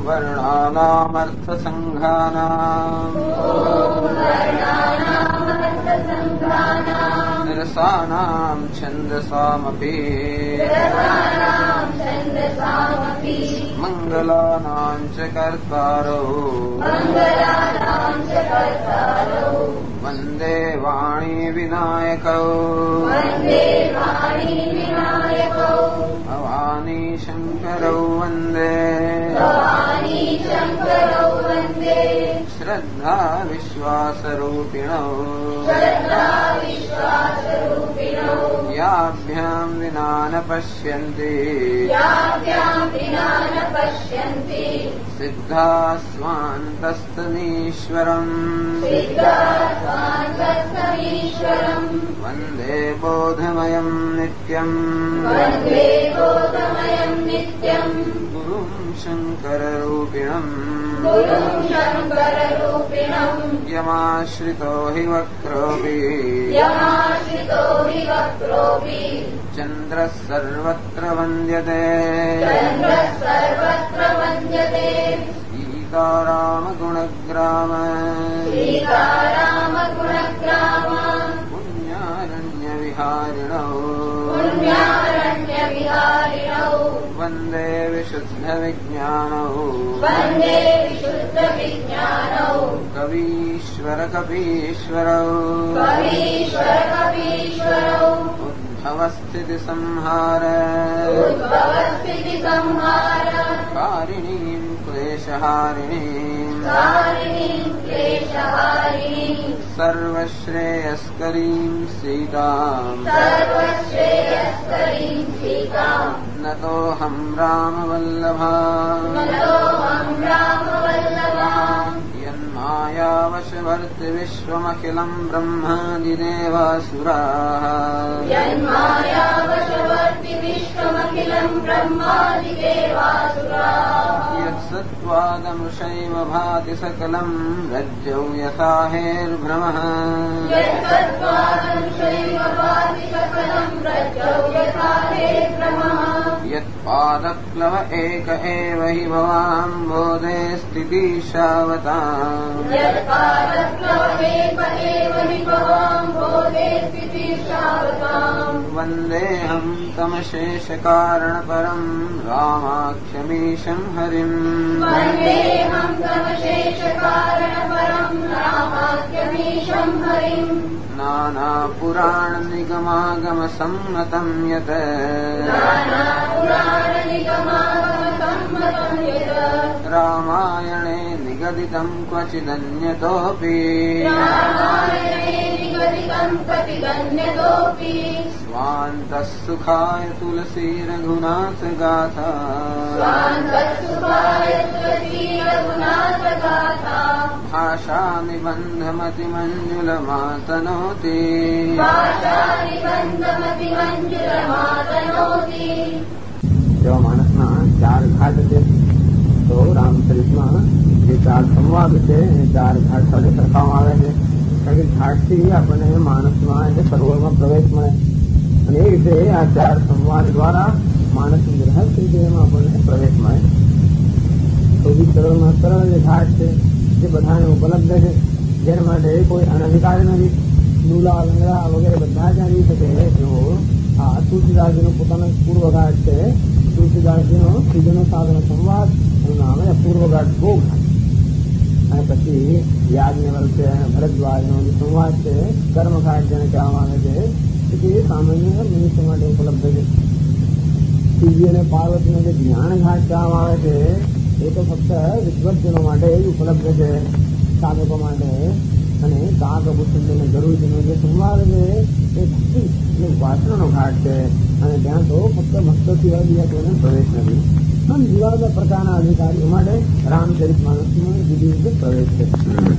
वर्णानामर्थसङ्घानाम् निरसानाम् छन्दसामपि मङ्गलानाम् च कर्तारौ वन्दे वाणी विनायकौ भवानी शङ्करौ वन्दे श्रद्धा विश्वासरूपिणौ याभ्याम् विना न पश्यन्ति सिद्धा स्वान्तस्तनीश्वरम् वन्दे बोधमयम् नित्यम् गुरुम् शङ्कररूपिणम् यमाश्रितो हि वक्रोऽपि चन्द्रः सर्वत्र वन्द्यते सीतारामगुणग्राम पुण्यारण्यविहारिणौ वन्दे विशुद्धविज्ञानौ कवीश्वर कपीश्वरौ उद्भवस्थितिसंहार कारिणीम् क्लेशहारिणीम् सर्वश्रेयस्करीम् सीताम् नतोऽहम् रामवल्लभा यन्मायावशवर्ति विश्वमखिलम् ब्रह्मादिदेवासुराः यत्सत्त्वादमृषैव भाति सकलम् रज्जौ यथा हेर्भ्रमः यत्पादप्लव एक एव हि भवाम्बोधे स्थितिशावताम् वन्देऽहम् तमशेषकारणपरम् रामाख्यमीशम् हरिम् नानापुराणनिगमागमसम्मतम् यत् रामायणे निगदितम् क्वचिदन्यतोऽपि स्वान्तः सुखाय तुलसी रघुनाथ गाथा भाषा निबन्धमतिमञ्जुलमातनोति જેવા માણસના ચાર ઘાટ છે તો રામચરિતમાં જે ચાર સંવાદ છે એ ચાર ઘાટ સાથે સરખાવવામાં આવે છે કારણ કે ઘાટથી આપણને માણસમાં એટલે સરોવરમાં પ્રવેશ મળે અને એ રીતે આ ચાર સંવાદ દ્વારા માણસની રહસ્ય છે એમાં આપણને પ્રવેશ મળે. સૌથી સરળમાં સરળ જે ઘાટ છે જે બધાને ઉપલબ્ધ છે જેના માટે કોઈ અનધિકારી નથી. લુલા લંગડા વગેરે બધા જ આવી શકે. જો આ તુલસીદાસજીનો પોતાનો પૂર્વઘાટ છે. તુલસીદાસજીનો સીધનો સાધનો સંવાદ એનું નામ પૂર્વઘાટ બહુ ઘાટ. અને પછી યાજ્ઞવલ્ક છે ભરદ્વાજનો જે સંવાદ છે કર્મઘાટ જેને કહેવામાં આવે છે કે એ સામાન્ય મનુષ્ય માટે ઉપલબ્ધ છે. શિવજી અને પાર્વતીનો જે જ્ઞાન ઘાટ કહેવામાં આવે છે એ તો ફક્ત વિદ્વજ્જનો માટે જ ઉપલબ્ધ છે, સાધકો માટે. અને કાકભૂષણનો ગરુડનો જે સંવાદ છે એ ભક્તિ એટલે વાસણાનો ઘાટ છે અને ત્યાં તો ફક્ત ભક્તો સિવાય બીજા કોઈને પ્રવેશ નથી. આમ જુદા જુદા પ્રકારના અધિકારીઓ માટે રામચરિત માનસનો જુદી રીતે પ્રવેશ છે.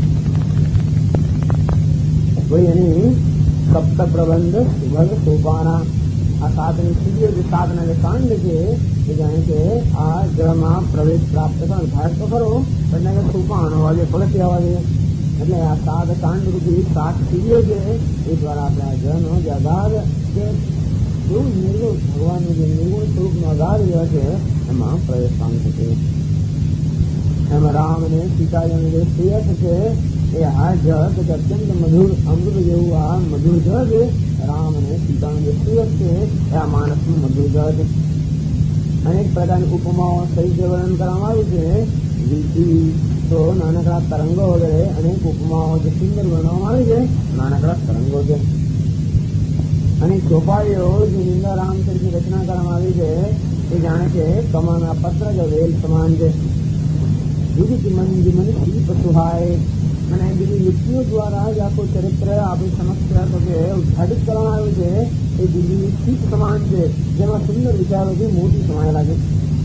વળી એની સપ્ત પ્રબંધ સુભગ સોપાના આ સાતની સીડીઓ જે સાતના જે કાંડ છે એ જાણે કે આ ગ્રહમાં પ્રવેશ પ્રાપ્ત કરવાનો ઘાટ તો ખરો એટલે કે સોપાન હોવા જોઈએ, પગથિયા હોવા જોઈએ. એટલે આ સાત કાંડ રૂપી સાત સીડીઓ છે એ દ્વારા આપણે આ ગ્રહનો જે અગાધ જે એવું નિર્ગુણ ભગવાનનું જે નિર્ગુણ સ્વરૂપનો અગાધ જે છે એમાં પ્રવેશ પામી શકે. એમ રામ અને સીતાજીને જે પ્રિય છે એ આ જળ કે અત્યંત મધુર અમૃત જેવું આ મધુર જળ છે. રામ અને સીતાનું જે પ્રિય છે એ આ માણસનું મધુર જળ છે. અનેક પ્રકારની ઉપમાઓ સહિત વર્ણન કરવામાં આવ્યું છે. વીજળી તો નાનકડા તરંગો વગેરે અનેક ઉપમાઓ જે સુંદર વર્ણવવામાં આવી છે નાનકડા તરંગો છે. અને ચોપાઈઓ જેની અંદર રામચરિત્રની રચના કરવામાં આવી છે એ જાણે કે કમાના પત્ર કે વેલ સમાન છે. વિવિધ મન જીવન દીપ સુહાય અને બીજી યુક્તિઓ દ્વારા જ આખું ચરિત્ર આપણી સમક્ષ તો કે ઉદ્ઘાટિત કરવામાં આવ્યું છે. એ બીજી દીપ સમાન છે જેમાં સુંદર વિચારોથી મોટી સમાયેલા છે.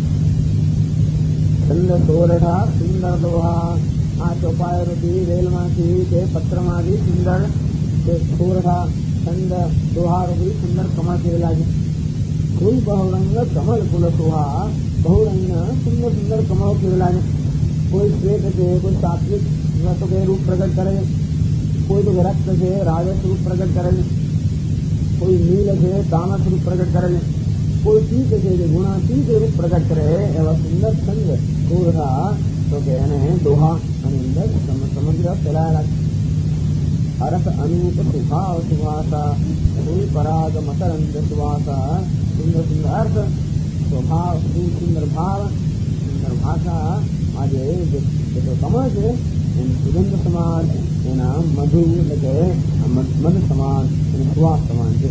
સુંદર સોરઠા સુંદર દોહા આ ચોપાઈઓથી વેલમાંથી કે પત્રમાંથી સુંદર તે સોરઠા છંદ દોહારોથી સુંદર કમળ કરેલા છે. કુલ બહુરંગ કમળ કુલ સોહા બહુરંગ સુંદર સુંદર કમળો કરેલા છે. કોઈ શ્વેત છે, કોઈ સાત્વિક તો કે રૂપ પ્રગટ કરે છે, કોઈ તો રક્ત છે રાજસ રૂપ પ્રગટ કરે છે, કોઈ નીલ છે તામસ રૂપ પ્રગટ કરે છે, કોઈ તીત છે જે ગુણાતીત રૂપ પ્રગટ કરે એવા સુંદર છંદ સોરઠા તો કે એને દોહા અને અંદર સમગ્ર ફેલાયેલા છે. અરસ અનુપ સુભાવ સુવાસા કોઈ પરાગ મકરંદ સુવાસા સુંદર સુંદર અર્થ સ્વભાવ સુંદર ભાવ સુંદર ભાષા આજે જે કમળ છે એની સુગંધ સમાન એના મધુ એટલે કે મધ સમાન એનું સુવાસ સમાન છે.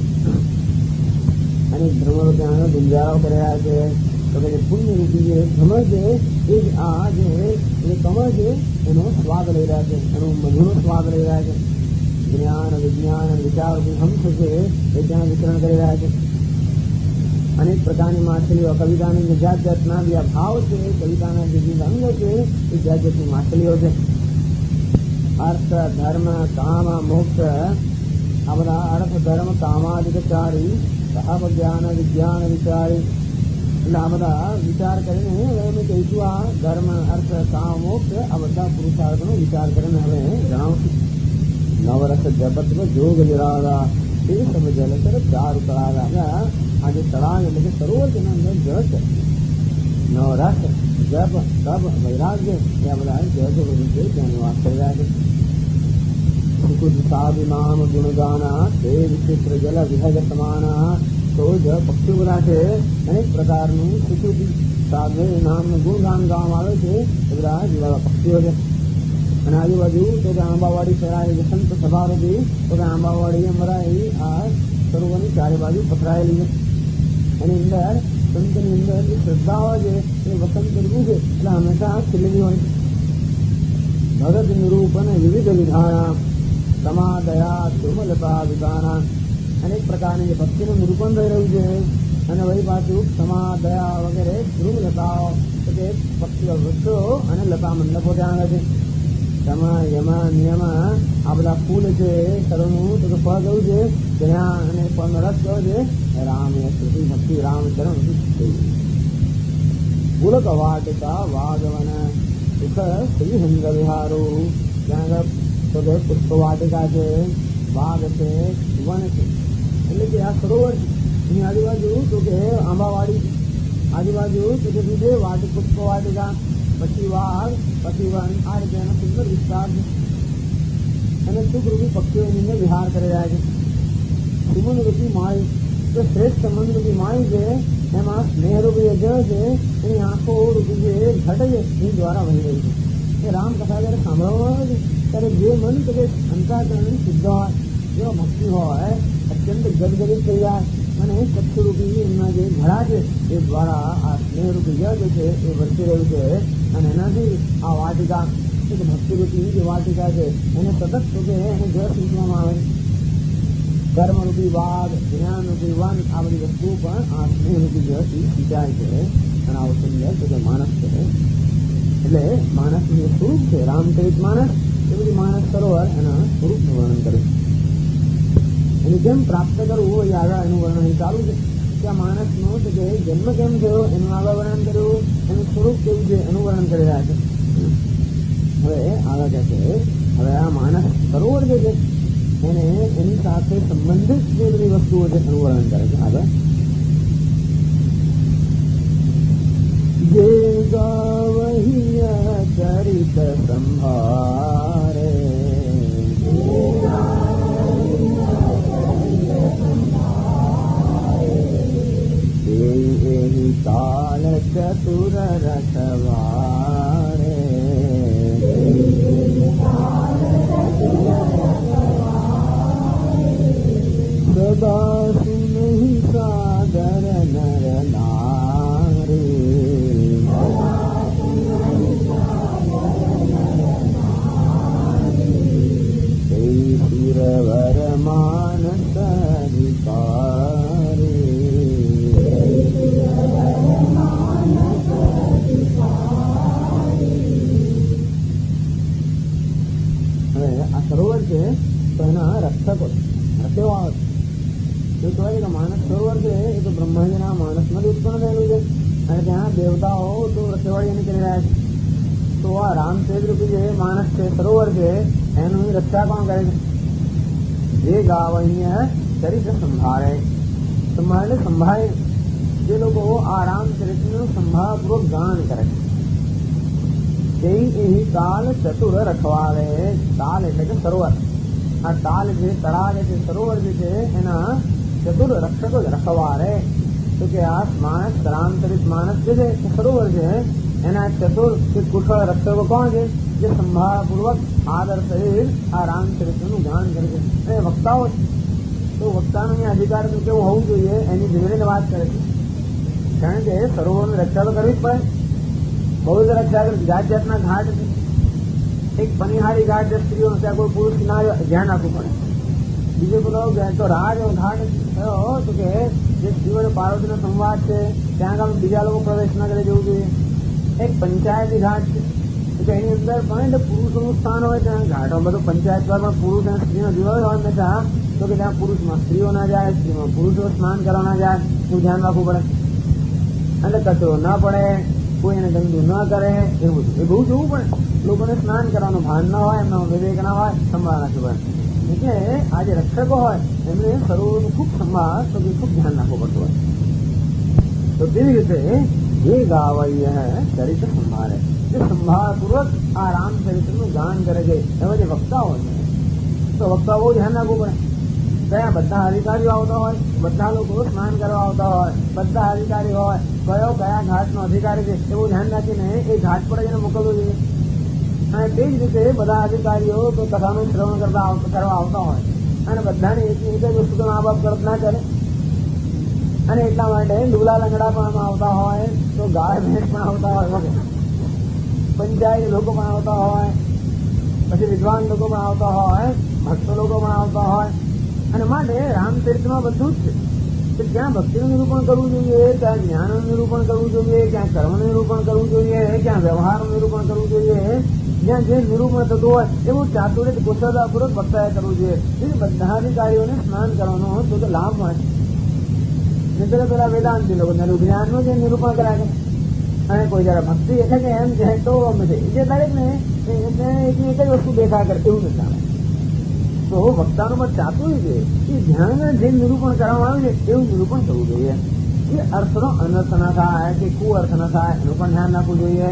અને ભ્રમરો ત્યાં ગુંજારો કર્યા છે તો કે પુણ્ય રૂપી જે ભ્રમર છે એ જ આ જે કમળ છે એનો સ્વાદ લઈ રહ્યા છે, એનો મધુનો સ્વાદ લઈ રહ્યા છે. જ્ઞાન વિજ્ઞાન વિચાર હંસ છે એ ત્યાં વિતરણ કરી રહ્યા છે. અનેક પ્રકારની માછલીઓ કવિતાની જે જાત જાતના જે ભાવ છે કવિતાના જે અંગો છે એ જાત જાતની માછલીઓ છે. અર્થ ધર્મ કામ મોક્ષ આ બધા અર્થ ધર્મ કામાધિકારી અવજ્ઞાન વિજ્ઞાન વિચારી એટલે આ બધા વિચાર કરીને હવે અમે કહીશું આ ધર્મ અર્થ કામ મોક્ષ આ બધા પુરુષાર્થનો વિચાર કરીને હવે જણાવશું. નવરસ જપત્વ જોગ નિરાળા એ સબ જલચર ચાર તળાવ. આ જે તળાવ એટલે કે સરોવર તેના અંદર જળ છે. નવરસ જપ તપ વૈરાગ્ય એ આ બધા જળ છે ત્યાં નિવાસ કરી રહ્યા છે. સુકુદ સાભિમામ ગુણગાના તે વિચિત્ર જલ વિહજ સમાના તો જ પક્ષીઓ બધા છે અનેક પ્રકારનું સુકૃતિ સાધ્ય નામનું ગુણગાન ગાવામાં આવે છે એ બધા જેવા પક્ષીઓ છે. અને આજુબાજુ તો કે આંબાવાડી ફેરાયેલી સંત સભા હતી તો કે આંબાવાડી અમારા આ સરોવરની ચારે બાજુ પથરાયેલી છે. એની અંદર સંતની અંદર જે શ્રદ્ધા હોય છે એ વસંત ઋતુ છે એટલે હંમેશા ખીલેલી હોય છે. ભગત નિરૂપણ વિવિધ વિધાના સમા દયા સુમલતા વિધાના અનેક પ્રકારની જે ભક્તિનું નિરૂપણ થઈ રહ્યું છે. અને વળી પાછું સમા દયા વગેરે ધ્રુમલતાઓ તો કે પક્ષીઓ વૃક્ષો અને લતા મંડપો ત્યાં આવે છે. સમા યમા નિયમા આ બધા ફૂલ છે સરોનું તો કે ફળ ગયું છે ત્યાં અને ફળનો રસ ગયો છે રામ સ્તુતિ ભક્તિ રામચરણ પુલક વાટિકા વાગવન સુખ શ્રીહંગ વિહારો ત્યાં આગળ તો કે પુષ્પ વાટિકા છે, વાઘ છે, વન છે એટલે કે આ સરોવર છે. એની આજુબાજુ તો કે આંબાવાડી આજુબાજુ તો કે બીજે પુષ્પ વાટિકા પછી વાઘ પછી વન આ રીતે એનો સુંદર વિસ્તાર છે. અને સુખરૂપી પક્ષીઓ એની અંદર વિહાર કરી રહ્યા છે. સુમન રૂપી માય જે શ્રેષ્ઠ મન રૂપી માય છે એમાં સ્નેહરૂપી જળ છે એની આંખો રૂપી જે ઘટ છે એની દ્વારા વહી રહી છે. એ રામ કથા જયારે સાંભળવામાં આવે છે ત્યારે જે મન તો કે અંતઃકરણ શુદ્ધ હોય જેવા ભક્તિ હોય અત્યંત ગદગદિત થઈ જાય અને સત્યરૂપી એમના જે ઘડા છે એ દ્વારા આ સ્નેહરૂપી જળ છે એ વરસી રહ્યું છે. અને એનાથી આ વાટિકા એક ભક્તિરૂપી જે વાટિકા છે એને સતત તો કે એને જળ સિંચવામાં આવે છે. કર્મરૂપી વાઘ જ્ઞાનરૂપી વન આ બધી વસ્તુઓ પણ આ સ્નેહરૂપી જળથી સિંચાય છે. અને આવું સુંદર તો કે માણસ છે એટલે માણસનું જે સ્વરૂપ છે રામચરિત માણસ એ બધી માણસ સરોવર એના સ્વરૂપનું વર્ણન કરે છે. એને કેમ પ્રાપ્ત કરવું એ આગળ એનું વર્ણન ચાલુ છે કે આ માણસનો તો કે જન્મ કેમ થયો એનું આગળ વર્ણન કર્યું, એનું સ્વરૂપ કેવું છે એનું વર્ણન કરી રહ્યા છે. હવે આગળ કહે છે હવે આ માણસ સરોવર જે છે એને એની સાથે સંબંધિત જે બધી વસ્તુઓ છે એનું વર્ણન કરે છે. આગળ જે ગાવહિ चरित संभारे एहि काल चतुर रखवारे सदा सुनहि सादर नर नारी सुरवर मानस अधिकारी હવે આ સરોવર છે તો એના રક્ષકો રખેવા એ કહેવાય કે માનસ સરોવર છે એ તો બ્રહ્માજીના માણસમાંથી ઉત્પન્ન થયેલું છે અને ત્યાં દેવતાઓ તો રખેવાળી કરી રહ્યા છે. તો આ રામચંદ્ર જે માણસ છે સરોવર છે એનું રક્ષા કોણ કરે છે? જે ગાવન્ય ચરિત્ર સંભાળે સંભાળે જે લોકો આ રામચરિત્રનું સંભાળપૂર્વક ગાન કરે તે એ તાલ ચતુર રખવાવે. તાલ એટલે કે સરોવર. આ તાલ જે તળાવ છે સરોવર જે છે એના ચતુર રક્ષકો જ રખવારે. તો કે આ માણસ રામચરિત માણસ જે છે એ સરોવર છે એના ચતુર કે કુશળ રક્ષકો કોણ છે? જે સંભાળપૂર્વક આદર સહિત આ રામચરિત્રનું ગાન કરે છે. એ વક્તાઓ તો વક્તાનો અધિકાર કેવું હોવું જોઈએ એની ધીરે વાત કરે છે. કારણ કે સરોવરની રક્ષા તો કરવી જ પડે. બહુ જ રક્ષા કરે. જાત જાતના ઘાટ છે. એક પનિહારી ઘાટ જે સ્ત્રીઓ ત્યાં કોઈ પુરુષ ના ધ્યાન રાખવું પડે. બીજો પેલો તો રાજ ઘાટ થયો તો કે જે શિવ અને પાર્વતીનો સંવાદ છે ત્યાં આગળ બીજા લોકો પ્રવેશ ના કરે જવું જોઈએ. એક પંચાયતી ઘાટ છે એની અંદર પણ પુરુષોનું સ્થાન હોય ત્યાં ઘાટો બધું પંચાયત પર પણ પુરુષ અને સ્ત્રીનો જીવન હોય હંમેશા તો કે ત્યાં પુરુષમાં સ્ત્રીઓ ના જાય સ્ત્રીમાં પુરુષો સ્નાન કરવા ના જાય એવું ધ્યાન રાખવું પડે. એટલે કચરો ના પડે કોઈ એને ગંદુ ન કરે એવું એ બહુ જોવું પડે. લોકોને સ્નાન કરવાનું ભાન ના હોય એમનો વિવેક ના હોય સંભાળ રાખવું પડે. એટલે આ જે રક્ષકો હોય એમને સરોવરનું ખૂબ સંભાળ તો ખૂબ ધ્યાન રાખવું પડતું હોય. તો તેવી રીતે જે ગાવય ચરિત્ર સંભાળે જે સંભાળપૂર્વક આ રામચરિત્રનું ગાન કરે છે એવા જે વક્તાઓ છે તો વક્તાઓ બહુ ધ્યાન રાખવું પડે. ત્યાં બધા અધિકારીઓ આવતા હોય બધા લોકો સ્નાન કરવા આવતા હોય બધા અધિકારી હોય કયા ઘાટનો અધિકારી છે એવું ધ્યાન રાખીને એ ઘાટ પર જઈને મોકલવું જોઈએ. અને તે જ રીતે બધા અધિકારીઓ તો કથાનું શ્રવણ કરવા આવતા હોય અને બધાને એક જ વસ્તુ તો મા બાપ તરફ ના કરે અને એટલા માટે લુલા લંગડા પણ આવતા હોય તો ગાય ભેંસ પણ આવતા હોય વગેરે પંચાયત લોકો પણ આવતા હોય પછી વિદ્વાન લોકો પણ આવતા હોય ભક્તો લોકો પણ આવતા હોય. અને માટે રામચરિત્રમાં બધું જ છે. ક્યાં ભક્તિનું નિરૂપણ કરવું જોઈએ ક્યાં જ્ઞાનનું નિરૂપણ કરવું જોઈએ ક્યાં કર્મનું નિરૂપણ કરવું જોઈએ ક્યાં વ્યવહારનું નિરૂપણ કરવું જોઈએ જ્યાં જે નિરૂપણ થતું હોય એવું ચાતુર્ય કુશળતાપૂર્વક વક્તાએ કરવું જોઈએ. એ બધા અધિકારીઓને સ્નાન કરવાનો તો લાભ મળે. નહીં પેલા વેદાંતિ લોકો જ્ઞાનનું જે નિરૂપણ કર્યા છે અને કોઈ જરા ભક્તિ એટલે કે એમ છે તો અમે છે જે દરેક ને એક જ વસ્તુ દેખા કરે એવું નથી આવે. તો વક્તાનું પણ ચાતુર્ય છે એ ધ્યાન જે નિરૂપણ કરવામાં આવ્યું છે એવું નિરૂપણ કરવું જોઈએ. એ અર્થનો અનર્થ ના થાય કે કુઅર્થ ના થાય એનું પણ ધ્યાન રાખવું જોઈએ.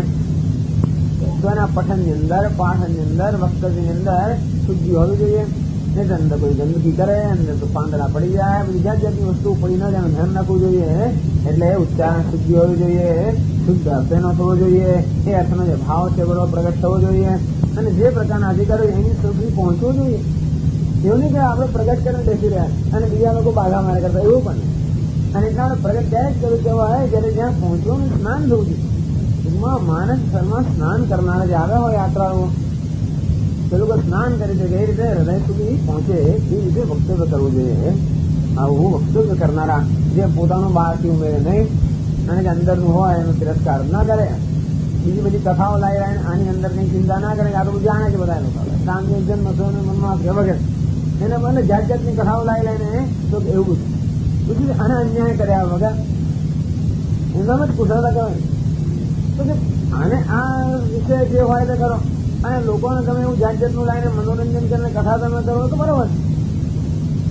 તો એના પઠનની અંદર પાઠનની અંદર વક્તવ્યની અંદર શુદ્ધિ હોવી જોઈએ. નહીં તો અંદર કોઈ ગંદકી કરે અંદર તો પાંદડા પડી જાય બધી જાત જાતની વસ્તુ પડી ન જાય ધ્યાન રાખવું જોઈએ. એટલે ઉચ્ચારણ શુદ્ધિ હોવી જોઈએ શુદ્ધ અર્થ એનો થવો જોઈએ એ અર્થનો જે ભાવ છે બરોબર પ્રગટ થવો જોઈએ. અને જે પ્રકારના અધિકારીઓ એની સુધી પહોંચવું જોઈએ. એવું નહીં કે આપણે પ્રગટ કરીને બેસી રહ્યા અને બીજા લોકો બાધા મારે કરતા એવું પણ અને એટલા આપણે પ્રગટ ત્યારે જ કરવું કહેવાય જયારે જ્યાં પહોંચવાનું સ્નાન થવું જોઈએ. ટૂંકમાં માનસ ઘરમાં સ્નાન કરનારા જે આવ્યા હોય યાત્રાળુઓ તે લોકો સ્નાન કરી શકે એ રીતે હૃદય સુધી પહોંચે એ રીતે વક્તવ્ય કરવું જોઈએ. આવું વક્તવ્ય કરનારા જે પોતાનું બહારથી ઉમેરે નહીં અને જે અંદરનું હોય એનો તિરસ્કાર ના કરે. બીજી બધી કથાઓ લાવી રહ્યા આની અંદર કઈ ચિંતા ના કરે આ તો જાણે છે બધા લોકો રામજી જન્મ થયો મનમાં વગેરે એને મને જાત જાતની કથાઓ લાવી લઈને તો એવું છે પછી આને અન્યાય કર્યા વગર એનામાં જ કુશળતા કહેવાય. તો કે આને આ વિષય જે હોય તે કરો અને લોકોને તમે એવું જાત જાતનું લાવીને મનોરંજન કરીને કથા તમે કરો તો બરોબર.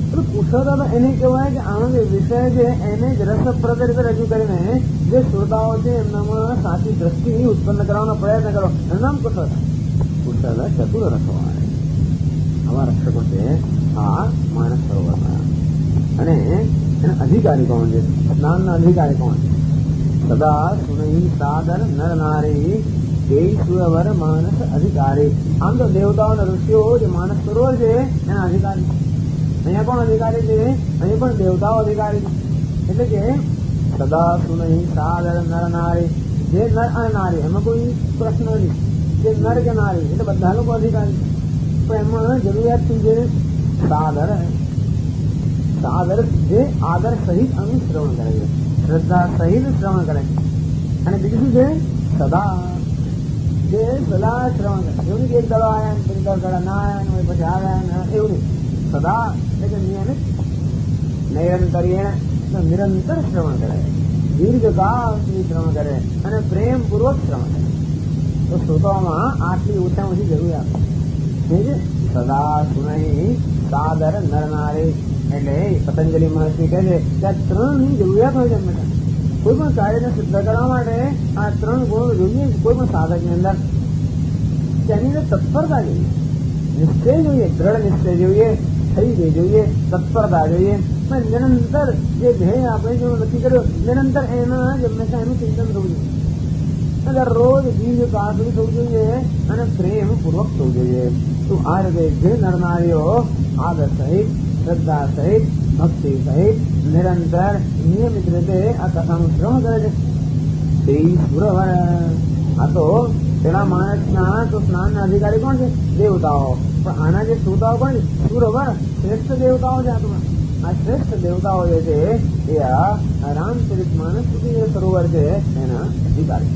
તો કુશળતા તો એને કહેવાય કે આનો જે વિષય છે એને જ રસપ્રદ રીતે રજૂ કરીને જે શ્રોતાઓ છે એમનામાં સાચી દ્રષ્ટિ ઉત્પન્ન કરવાનો પ્રયત્ન કરો એનું નામ કુશળતા. કુશળતા ચતુર રખવાય આવા રક્ષકો છે આ માનસ સરોવરના. અને એના અધિકારી કોણ છે? સ્નાનના અધિકારી કોણ છે? સદા સુનઈ સાદર નર નારી એ સુરવર માનસ અધિકારી. આમ તો દેવતાઓ અને ઋષિઓ જે માનસ સરોવર છે એના અધિકારી. અહીંયા કોણ અધિકારી છે? અહીંયા પણ દેવતાઓ અધિકારી છે. એટલે કે સદા સુનઈ સાદર નર નારી, જે નર અને નારી એમાં કોઈ પ્રશ્ન નથી. જે નર કે નારી એટલે બધા લોકો અધિકારી. પણ એમાં જરૂરિયાત શું છે? સાદર. સાદર જે આદર સહિત આનું શ્રવણ કરે છે, શ્રદ્ધા સહિત શ્રવણ કરે છે. અને બીજું શું છે? સદા, જે સદા શ્રવણ કરે. એવું નહીં કે એક દડો આવ્યા પછી 10 દડા ના આવ્યા પછી આવ્યા, એવું નહીં. સદા એટલે કે નિયમિત નિરંતર શ્રવણ કરે, દીર્ઘકાળ સુધી શ્રવણ કરે અને પ્રેમપૂર્વક શ્રવણ કરે. તો શ્રોતાઓમાં આટલી ઓછામાં ઓછી જરૂરિયાત છે. સદા સુનઈ સાદર નર નારી. એટલે પતંજલિ મહર્ષિ કહે છે કે આ 3ની જરૂરિયાત હોય છે હંમેશા. કોઈ પણ કાર્યને સિદ્ધ કરવા માટે આ 3 ગુણો જોઈએ. કોઈ પણ સાધકની અંદર તેની અંદર તત્પરતા જોઈએ, નિશ્ચય જોઈએ, દ્રઢ નિશ્ચય જોઈએ, થઈ ગઈ જોઈએ, તત્પરતા જોઈએ. નિરંતર જે ધ્યેય આપણે જો નક્કી કર્યો નિરંતર એના જ હંમેશા એનું ચિંતન થવું જોઈએ. દરરોજ દીર્ઘકાળ સુધી થવું જોઈએ અને પ્રેમપૂર્વક થવું જોઈએ. તો આ રીતે જે નરનારીઓ આદર સહિત, શ્રદ્ધા સહિત, ભક્તિ સહિત નિરંતર નિયમિત રીતે આ કથાનું શ્રવણ કરે છે તે સુરવર. આ તો પેલા માણસના તો સ્નાનના અધિકારી કોણ છે? દેવતાઓ. પણ આના જે શ્રોતાઓ કોણ છે? સુરવર, શ્રેષ્ઠ દેવતાઓ છે. આ શ્રેષ્ઠ દેવતાઓ જે છે એ આ રામચરિત માનસ સરોવર છે એના અધિકારી.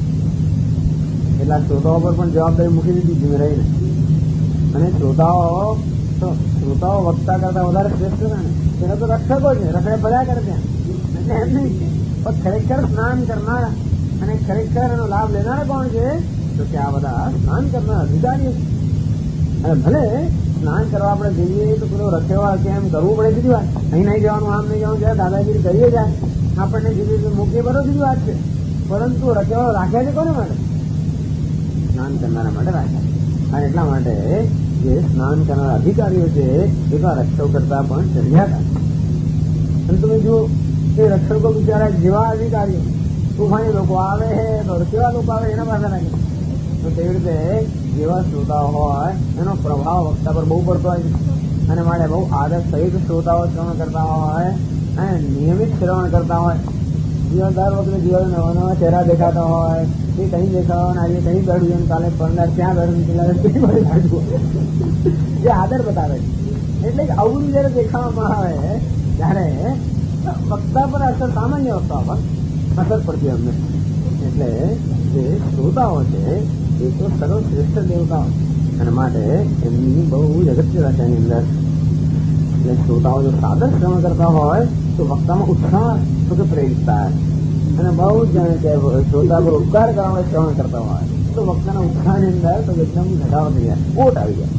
એટલા શ્રોતાઓ પર પણ જવાબદારી મૂકી દીધી ધીમે રહીને. અને શ્રોતાઓ વક્તા કરતા વધારે શ્રેષ્ઠ છે ને, પેલા તો રક્ષકો છે, રખડે ફર્યા કરે ત્યાં. એટલે એમ નહીં, પણ ખરેખર સ્નાન કરનારા અને ખરેખર એનો લાભ લેનારા કોણ છે? તો કે આ બધા સ્નાન કરનાર અધિકારીઓ છે. અને ભલે સ્નાન કરવા આપણે જઈએ તો પેલો રખેવા કેમ કરવું પડે બીજી વાત. અહીં નહીં જવાનું, આમ નહીં જવાનું, જયારે દાદાગીરી કરીએ જાય આપણને બીજી રીતે મૂકીએ બરોબર બીજી વાત છે. પરંતુ રખેવાળો રાખ્યા છે કોને માટે? સ્નાન કરનારા માટે રાખ્યા. અને એટલા માટે જે સ્નાન કરનારા અધિકારીઓ છે એ તો રક્ષકો કરતા પણ ચઢિયાતા. અને તમે જુઓ એ રક્ષકો બિચારા જેવા અધિકારીઓ તુફાની લોકો આવે તો કેવા લોકો આવે એના પાસે રાખે. તો તેવી રીતે જેવા શ્રોતાઓ હોય એનો પ્રભાવ વક્તા પર બહુ પડતો હોય છે. અને માટે બહુ આદત સહિત શ્રોતાઓ શ્રવણ કરતા હોય અને નિયમિત શ્રવણ કરતા હોય. જીવન દર વખતે જીવન નવા નવા ચહેરા દેખાતા હોય. એ કहीं દેખાવાનું, આજે કहीं બેઠું, કાલે પડનાર ત્યાં બેઠું, જે આદર બતાવે છે. એટલે કે આવું જયારે દેખાવામાં આવે ત્યારે વક્તા પર અસર, સામાન્ય વક્તા પર અસર પડતી અમને. એટલે જે શ્રોતાઓ છે એ તો સર્વશ્રેષ્ઠ દેવતાઓ. અને માટે એમની બહુ જ અગત્યતા છે એની અંદર. એટલે શ્રોતાઓ જો સાદર શ્રવણ કરતા હોય તો વક્તામાં ઉત્સાહ તો કે પ્રેરિત થાય. અને બહુ જ જાણે કે શ્રોતા પર ઉપકાર કરવાનો શ્રવણ કરતા હોય તો વક્તાના ઉત્સાહની અંદર તો એકદમ ઘટાડો થઈ જાય, ઓટ આવી જાય.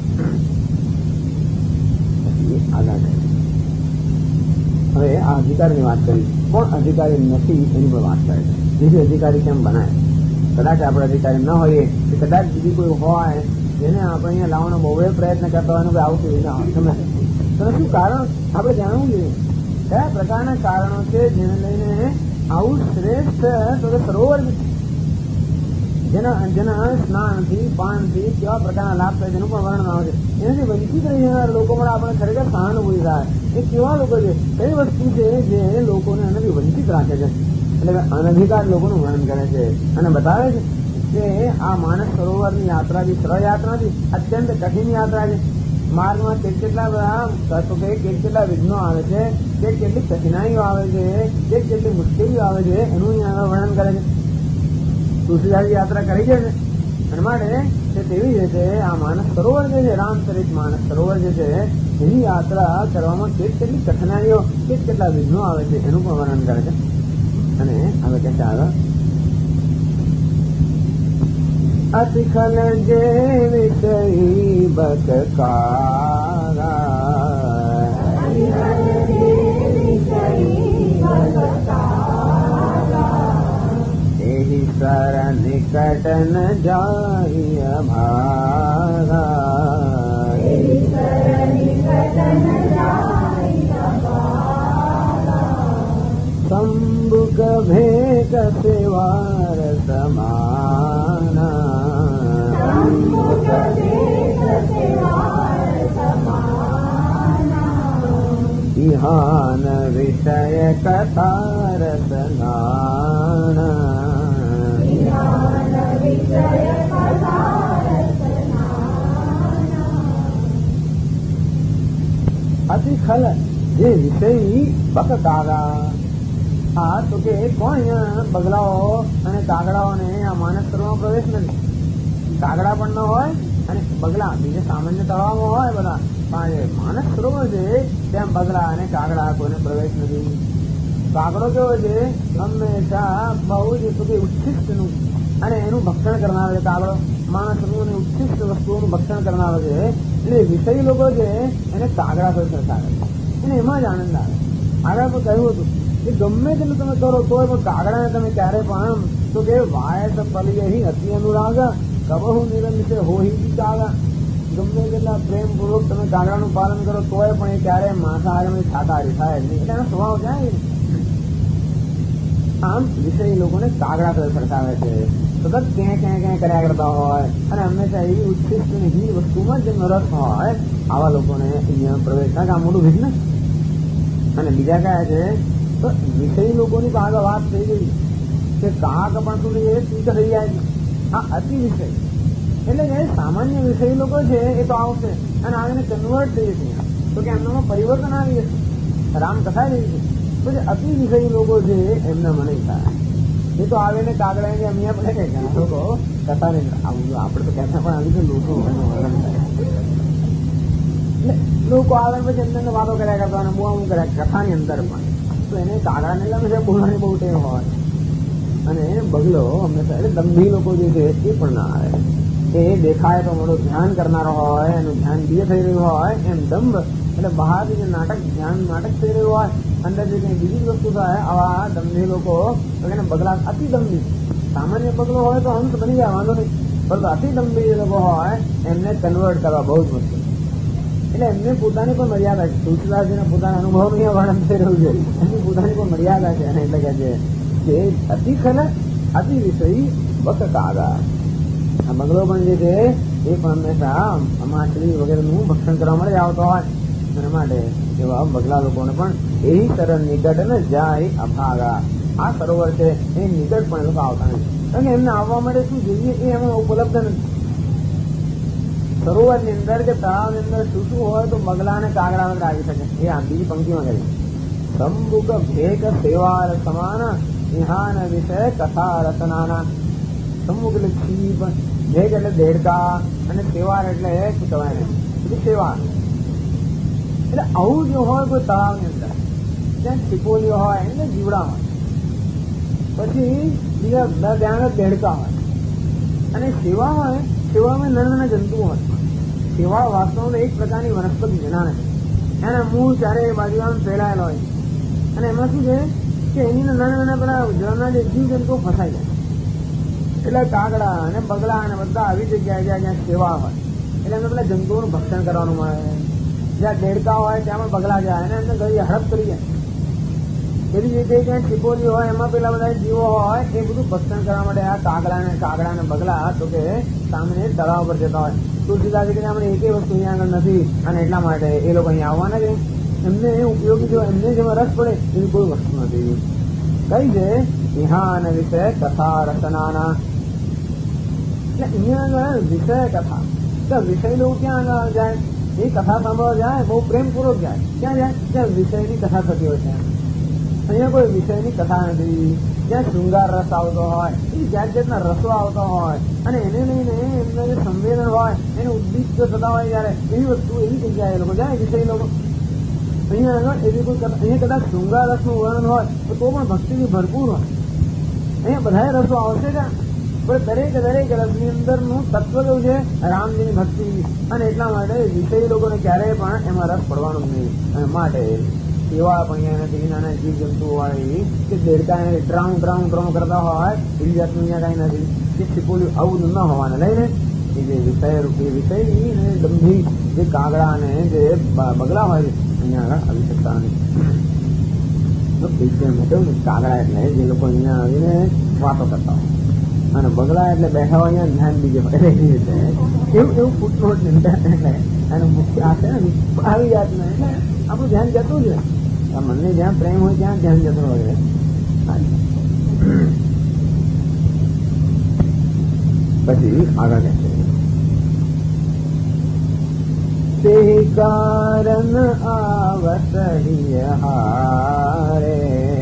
આગળ હવે આ અધિકારીની વાત કરી. કોણ અધિકારી નથી એની પર વાત કરે છે. બીજું અધિકારી કેમ બનાય? કદાચ આપણે અધિકારી ન હોઈએ કે કદાચ બીજી કોઈ હોય જેને આપણે અહીંયા લાવવાનો બહુ પ્રયત્ન કરતા હોય આવું કેવી ના હોય તમે તો શું કારણ આપણે જાણવું જોઈએ. કયા પ્રકારના કારણો છે જેને લઈને આવું શ્રેષ્ઠ તો સરોવર જેના સ્નાનથી, પાનથી કેવા પ્રકારના લાભ થાય તેનું પણ વર્ણન આવે છે. એનાથી વંચિત રહી લોકો પણ આપણે ખરેખર સહાનુભૂતિ થાય. એ કેવા લોકો છે, કઈ વસ્તુ છે જે લોકોને એનાથી વંચિત રાખે છે. એટલે અનધિકાર લોકોનું વર્ણન કરે છે અને બતાવે છે કે આ માનસ સરોવરની યાત્રા જે સરળ યાત્રા નથી, અત્યંત કઠિન યાત્રા છે. માર્ગમાં કેટલા વિઘ્નો આવે છે, કેટલી કઠિનાઈઓ આવે છે, કેટલી મુશ્કેલીઓ આવે છે એનું અહીંયા વર્ણન કરે છે. તુલસીદાસ યાત્રા કરી છે અને માટે તેવી રીતે આ માનસ સરોવર જે છે, રામચરિત માનસ સરોવર જે છે એની યાત્રા કરવામાં કેટલી કઠિનાઈઓ, કેટલા વિઘ્નો આવે છે એનું પણ વર્ણન કરે છે. અને હવે કે આગળ અતિખલ જે વિષય બકકારા સ્થર નિકટ ન જાય ભાગા શંભુક ભેક સેવાર સમાના ઇહાન વિષય કથા રસનાના અતિ ખલ જે વિષય બકકાગા હા તો કે કોણ અહીંયા બગલાઓ અને કાગડાઓને આ માનસ સરોવરમાં પ્રવેશ નથી. કાગડા પણ ન હોય અને બગલા બીજે સામાન્ય તળાવમાં હોય બધા, પણ માનસ સરોવર છે ત્યાં બગલા અને કાગડા કોઈને પ્રવેશ નથી. કાગડો કેવો છે હંમેશા બહુ જ ઉચ્છિષ્ટનું અને એનું ભક્ષણ કરનારો છે. કાગડો માણસનું ઉચ્છિષ્ટ વસ્તુઓનું ભક્ષણ કરનારો છે. એટલે વિષય લોકો છે એને કાગડા પર સરસાવે છે, એને એમાં જ આનંદ આવે. આગળ પણ કહ્યું હતું કે ગમે તેનું તમે કરો તો પણ કાગડાને તમે ક્યારે પણ તો કે વાયસ પલિય અતિ અનુરાગ કબહુ નિરંતર હોહી કાગા. ગમે તેટલા પ્રેમપૂર્વક તમે કાગડાનું પાલન કરો તોય પણ એ ક્યારે માંસાહારી શાકાહારી થાય જ નહીં. એટલે એનો સ્વભાવ જાય. આમ વિષય લોકોને કાગડા પર સરસાવે છે. સતત ક્યાં કર્યા કરતા હોય અને હંમેશા એવી ઉચ્છિષ્ટ ની વસ્તુમાં જેમ રસ હોય આવા લોકોને અહીંયા પ્રવેશ થાય. આ મોટું વિઘ્ન. અને બીજા કયા છે તો વિષય લોકોની તો આગળ વાત થઈ ગઈ કે કાક પણ સુધી એ ચૂત થઈ જાય છે. આ અતિ વિષય એટલે કે સામાન્ય વિષય લોકો છે એ તો આવશે અને આને કન્વર્ટ થઈ જશે. તો કે એમનામાં પરિવર્તન આવી જશે. રામકથા જેવી છે. તો જે અતિ વિષય લોકો છે એમના મને થાય એ તો આવે ને કાગડા કે અમિયા પડે કે લોકો કથા ને આવું આપડે તો કહેતા પણ આવી ગયું લોકો વર્ણન થાય. લોકો આવે પછી અંદર વાતો કર્યા કરતા અને બહુ કર્યા કથાની અંદર પણ તો એને કાગડા ને ગમે છે બોલવાની બહુ ટેવ હોય. અને બગલો હંમેશા એટલે દંભી લોકો જે છે એ પણ ના આવે. એ દેખાય તો મોટું ધ્યાન કરનારો હોય, એનું ધ્યાન બીજે થઈ રહ્યું હોય એમ દંભ એટલે બહારથી જે નાટક થઈ રહ્યું હોય અંદર જે કઈ બીજી જ વસ્તુ થાય આવા દંભી લોકો એને બગલા અતિ દંભી. સામાન્ય બગલો હોય તો અંત બની જાય વાંધો નહીં, પરંતુ અતિ દંભી જે લોકો હોય એમને કન્વર્ટ કરવા બહુ જ મુશ્કેલ. એટલે એમને પોતાની પણ મર્યાદા છે. તુલસીદાસજીને પોતાના અનુભવનું વર્ણન થઈ રહ્યું છે. એમની પોતાની પણ મર્યાદા છે. અને એટલે કે છે કે અતિ ખલ અતિ વિષય બકકાગા. આ બગલો પણ જે છે એ પણ હંમેશા માછલી વગેરેનું ભક્ષણ કરવા માટે આવતો હોય. એના માટે એવા બગલા લોકોને પણ એ સરળ નિકટ ને જાય અભાગા. આ સરોવર છે એ નિકટ પણ એ લોકો આવતા નથી. કારણ કે એમને આવવા માટે શું જોઈએ એ એમાં ઉપલબ્ધ નથી. સરોવર ની અંદર કે તળાવ ની અંદર શું હોય તો બગલા અને કાગડા અંદર આવી શકે. એ આ બીજી પંક્તિમાં કરી શંભુક ભેક સેવાર સમાન ઇહાન વિષય કથા રચનાના. શંભુક એટલે છીપ, ભેક એટલે દેડકા અને સેવાર એટલે શું કહેવાય ને સેવાર. એટલે આવું જો હોય કોઈ તળાવ ની અંદર ત્યાં છીપોલીઓ હોય એટલે જીવડા હોય, પછી બીજા ત્યાં દેડકા હોય અને સેવા હોય. સેવામાં નાના જંતુ હોય. સેવા વાસ્તવમાં એક પ્રકારની વનસ્પતિ છે નાના. એના મૂળ ચારે બાજુ ફેલાયેલા હોય અને એમાં શું છે કે એની નાના પેલા જળના જે જીવ જંતુઓ ફસાઈ જાય. એટલે કાગડા અને બગલા અને બધા આવી જગ્યાએ જ્યાં સેવા હોય એટલે એમને પેલા જંતુઓનું ભક્ષણ કરવાનું મળે. જ્યાં દેડકા હોય ત્યાં પણ બગલા જાય અને એમને ઘડી હડપ કરી જાય. એવી રીતે જ્યાં છીપોલી હોય એમાં પેલા બધા જીવો હોય એ બધું ભક્ષણ કરવા માટે આ કાગડા અને બગલા તો કે સામે તળાવ પર જતા હોય. તુલસીદાસ કે આપણે એકે વસ્તુ અહીંયા આગળ નથી અને એટલા માટે એ લોકો અહીંયા આવવાના છે. એમને ઉપયોગી જો એમને જેમાં રસ પડે એવી કોઈ વસ્તુ નથી. કઈ છે ઇહાન વિષય કથા રચનાના. એટલે અહીંયા આગળ વિષય કથા તો વિષય લોકો ક્યાં આગળ જાય એ કથા સાંભળવા જાય બહુ પ્રેમપૂર્વક જાય. ક્યાં જાય ત્યાં વિષયની કથા થતી હોય છે. અહીંયા કોઈ વિષયની કથા નથી. જ્યાં શૃંગાર રસ આવતો હોય એ જાત જાતના રસો આવતા હોય અને એને લઈને એમને જે સંવેદન હોય એને ઉદ્દીપ્ત થતા હોય જયારે એવી વસ્તુ એવી જગ્યાએ એ લોકો જાય વિષય લોકો. અહીંયા આગળ એવી કોઈ અહીંયા કદાચ શૃંગાર રસનું વર્ણન હોય તો પણ ભક્તિથી ભરપૂર હોય. અહીંયા બધા રસો આવશે જ પણ દરેક રસની અંદરનું તત્વ કેવું છે રામજીની ભક્તિ. અને એટલા માટે વિષય લોકોને ક્યારેય પણ એમાં રસ પડવાનો જ નહીં. અને માટે એવા પણ અહીંયા નથી. નાના જીવજંતુ હોય કે દેડકા ટ્રાઉં ટ્રાઉં ટ્રાઉં કરતા હોય એવી જાતનું અહીંયા કઈ નથી. કે છીપોલી આવું ન હોવાને લઈને એ જે વિષયની અને ગંભીર જે કાગડા અને જે બગલા હોય અહીંયા આગળ આવી શકતા નથી. કાગડા એટલે જે લોકો અહીંયા આવીને વાતો કરતા હોય અને બગલા એટલે બેઠા હોય અહીંયા ધ્યાન બીજે એવું ફૂટનોટ એટલે અને મુખ્ય આ છે ને આવી જાતને એટલે આપણું ધ્યાન જતું જ આ મનને જ્યાં પ્રેમ હોય ત્યાં ધ્યાન જતું હોય. પછી આગળ કહે છે તે કારણ આવત હારે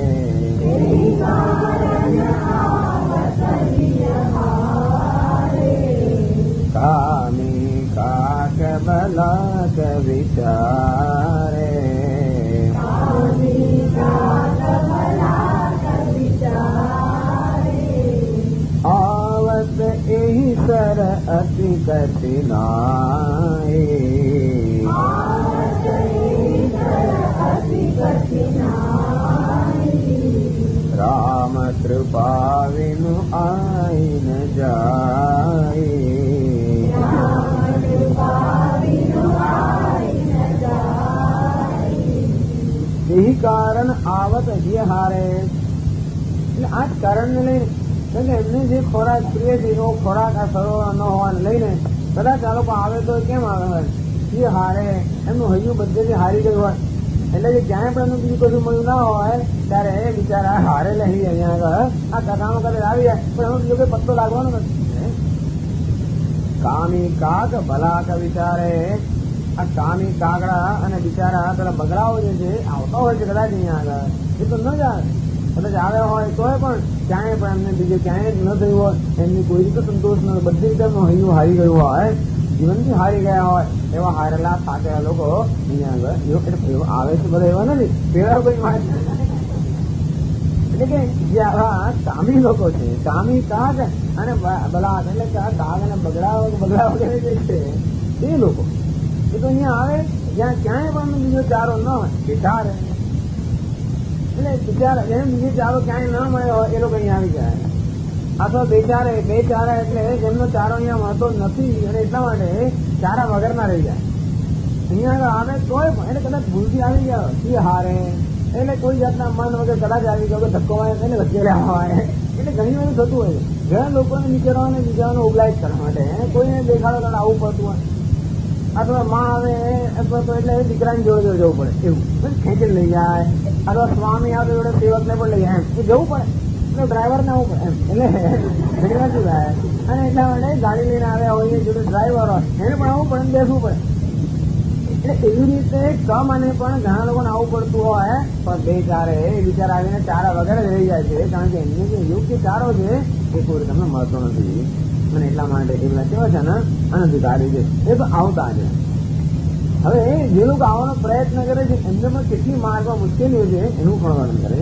કામી કાક બલાક વિચારે आवत एहि सर अति कठिनाई राम कृपा विनु आई न जाए यही कारण आवत ये हारे આ જ કારણને લઈને એટલે એમને જે ખોરાક પ્રિય છે એવો ખોરાક આ સરોવર ન હોવાને લઈને કદાચ આ લોકો આવે તો કેમ આવે હોય એ હારે એમનું હૈયું બધેથી હારી ગયું હોય એટલે કે ક્યાંય પણ એમનું બીજું કશું મળ્યું ના હોય ત્યારે એ બિચારા હારે લઈ અહીંયા આગળ આ કથાનો કદાચ આવી જાય પણ એનો બીજો કોઈ પત્તો લાગવાનો નથી. કામી કાક ભલાક વિચારે આ કામી કાગડા અને બિચારા પેલા બગડાઓ જે છે આવતા હોય છે કદાચ અહીંયા આગળ એ તો ન જ આવે કદાચ આવ્યા હોય તોય પણ ક્યાંય પણ એમને બીજે ક્યાંય જ ન થયું હોય એમની કોઈ રીતે સંતોષ ન બધી રીતે એમનું હૈયું હારી ગયું હોય જીવનથી હારી ગયા હોય એવા હારેલા થાકેલા લોકો અહીંયા આગળ આવે છે બધા એવા નથી પેલા કોઈ વાત એટલે કે જે આવા કામી લોકો છે કામી કાગ અને બલાક એટલે કે આ કાગ અને બગડા વગેરે જે છે એ લોકો એ તો અહીંયા આવે જ્યાં ક્યાંય પણ બીજો ચારો ન હોય બેચાર એટલે બિચારા જેમ બીજો ચારો ક્યાંય ન મળ્યો હોય એ લોકો અહીંયા આવી જાય અથવા બે ચારા એટલે જેમનો ચારો અહીંયા મળતો નથી અને એટલા માટે ચારા વગરના રહી જાય અહીંયા આવે તોય પણ એટલે કદાચ ભૂલથી આવી ગયા એ હારે એટલે કોઈ જાતના મન વગર કદાચ આવી ગયો ધક્કો વાય એને વચ્ચે હોય એટલે ઘણી વાર થતું હોય ઘણા લોકોને નીચેરાઓને બીજાનો ઓબ્લાઇઝ કરવા માટે કોઈને દેખાડો કરે આવું પડતું હોય અથવા માં આવે અથવા તો એટલે દીકરાને જોડે જવું પડે એવું ખેંચી લઈ જાય અથવા સ્વામી આવે જોડે સેવકને પણ લઈ જાય એમ એ જવું પડે એટલે ડ્રાઈવરને આવવું પડે એમ એટલે ઘણી વાર શું થાય અને એટલા માટે ગાડી લઈને આવ્યા હોય જોડે ડ્રાઈવર હોય એને પણ આવવું પડે બેસવું પડે એટલે એવી રીતે કમ અને પણ ઘણા લોકોને આવું પડતું હોય પણ બે ચારે એ બિચારા આવીને ચારા વગેરે જ રહી જાય છે કારણ કે એમને જે યોગ્ય ચારો છે એ કોઈ તમને મળતો નથી અને એટલા માટે એ બધા કેવા છે ને અનધિકારી છે એ તો આવતા છે. હવે જે લોકો આવવાનો પ્રયત્ન કરે છે એમને પણ કેટલી માર્ગમાં મુશ્કેલીઓ છે એનું પણ વર્ણન કરે.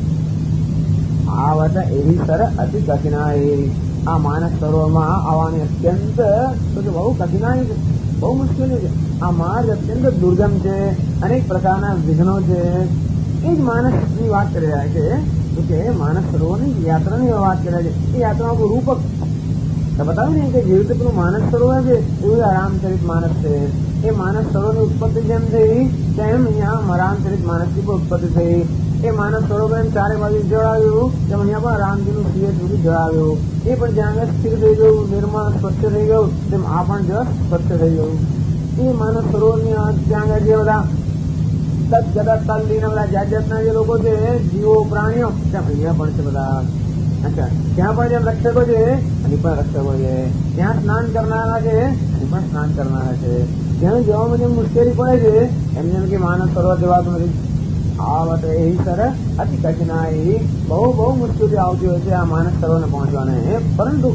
આ વાત એવી સર અતિ કઠિનાઈ આ માનસ સરોવરમાં આવવાની અત્યંત બહુ કઠિનાઈ છે બહુ મુશ્કેલી છે. આ માર્ગ અત્યંત દુર્ગમ છે અનેક પ્રકારના વિઘ્નો છે એ જ માનસની વાત કરી રહ્યા છે કે માનસ સરોવરની યાત્રાની વાત કરી રહ્યા છે. એ યાત્રાનું રૂપક બતાવ્યું ને કે જે રીતે પેલું માનસ સરોવર છે એવું રામચરિત માનસ છે. એ માનસ સરોવરની ઉત્પત્તિ જેમ થઈ તેમ અહીંયા રામચરિત માનસની પણ ઉત્પત્તિ થઈ. એ માનસ સરોવર એમ ચારે બાજુ જળાવ્યું તેમ અહીંયા પણ રામજીનું સિંહ સુધી જળાવ્યું એ પણ જ્યાં આગળ સ્થિર થઈ ગયું નિર્મળ સ્વચ્છ થઈ ગયું તેમ આ પણ જળ સ્વચ્છ થઈ ગયું. એ માનસ સરોવરની ત્યાં આગળ જે બધા તદગદા તલ્લીના બધા જાત જાતના જે લોકો છે જીવો પ્રાણીઓ ત્યાં અહીંયા પણ છે બધા. અચ્છા ત્યાં પણ જેમ રક્ષકો છે અને પણ રક્ષકો છે ત્યાં સ્નાન કરનારા છે અને પણ સ્નાન કરનારા છે. ત્યાં જવામાં જેમ મુશ્કેલી પડે છે એમ જેમ કે માનસ સરોવર જવાતું નથી. આ વાત એ સર અતિ કઠિનાઈ બહુ મુશ્કેલી આવતી હોય છે આ માનસ સરોવરને પહોંચવાને પરંતુ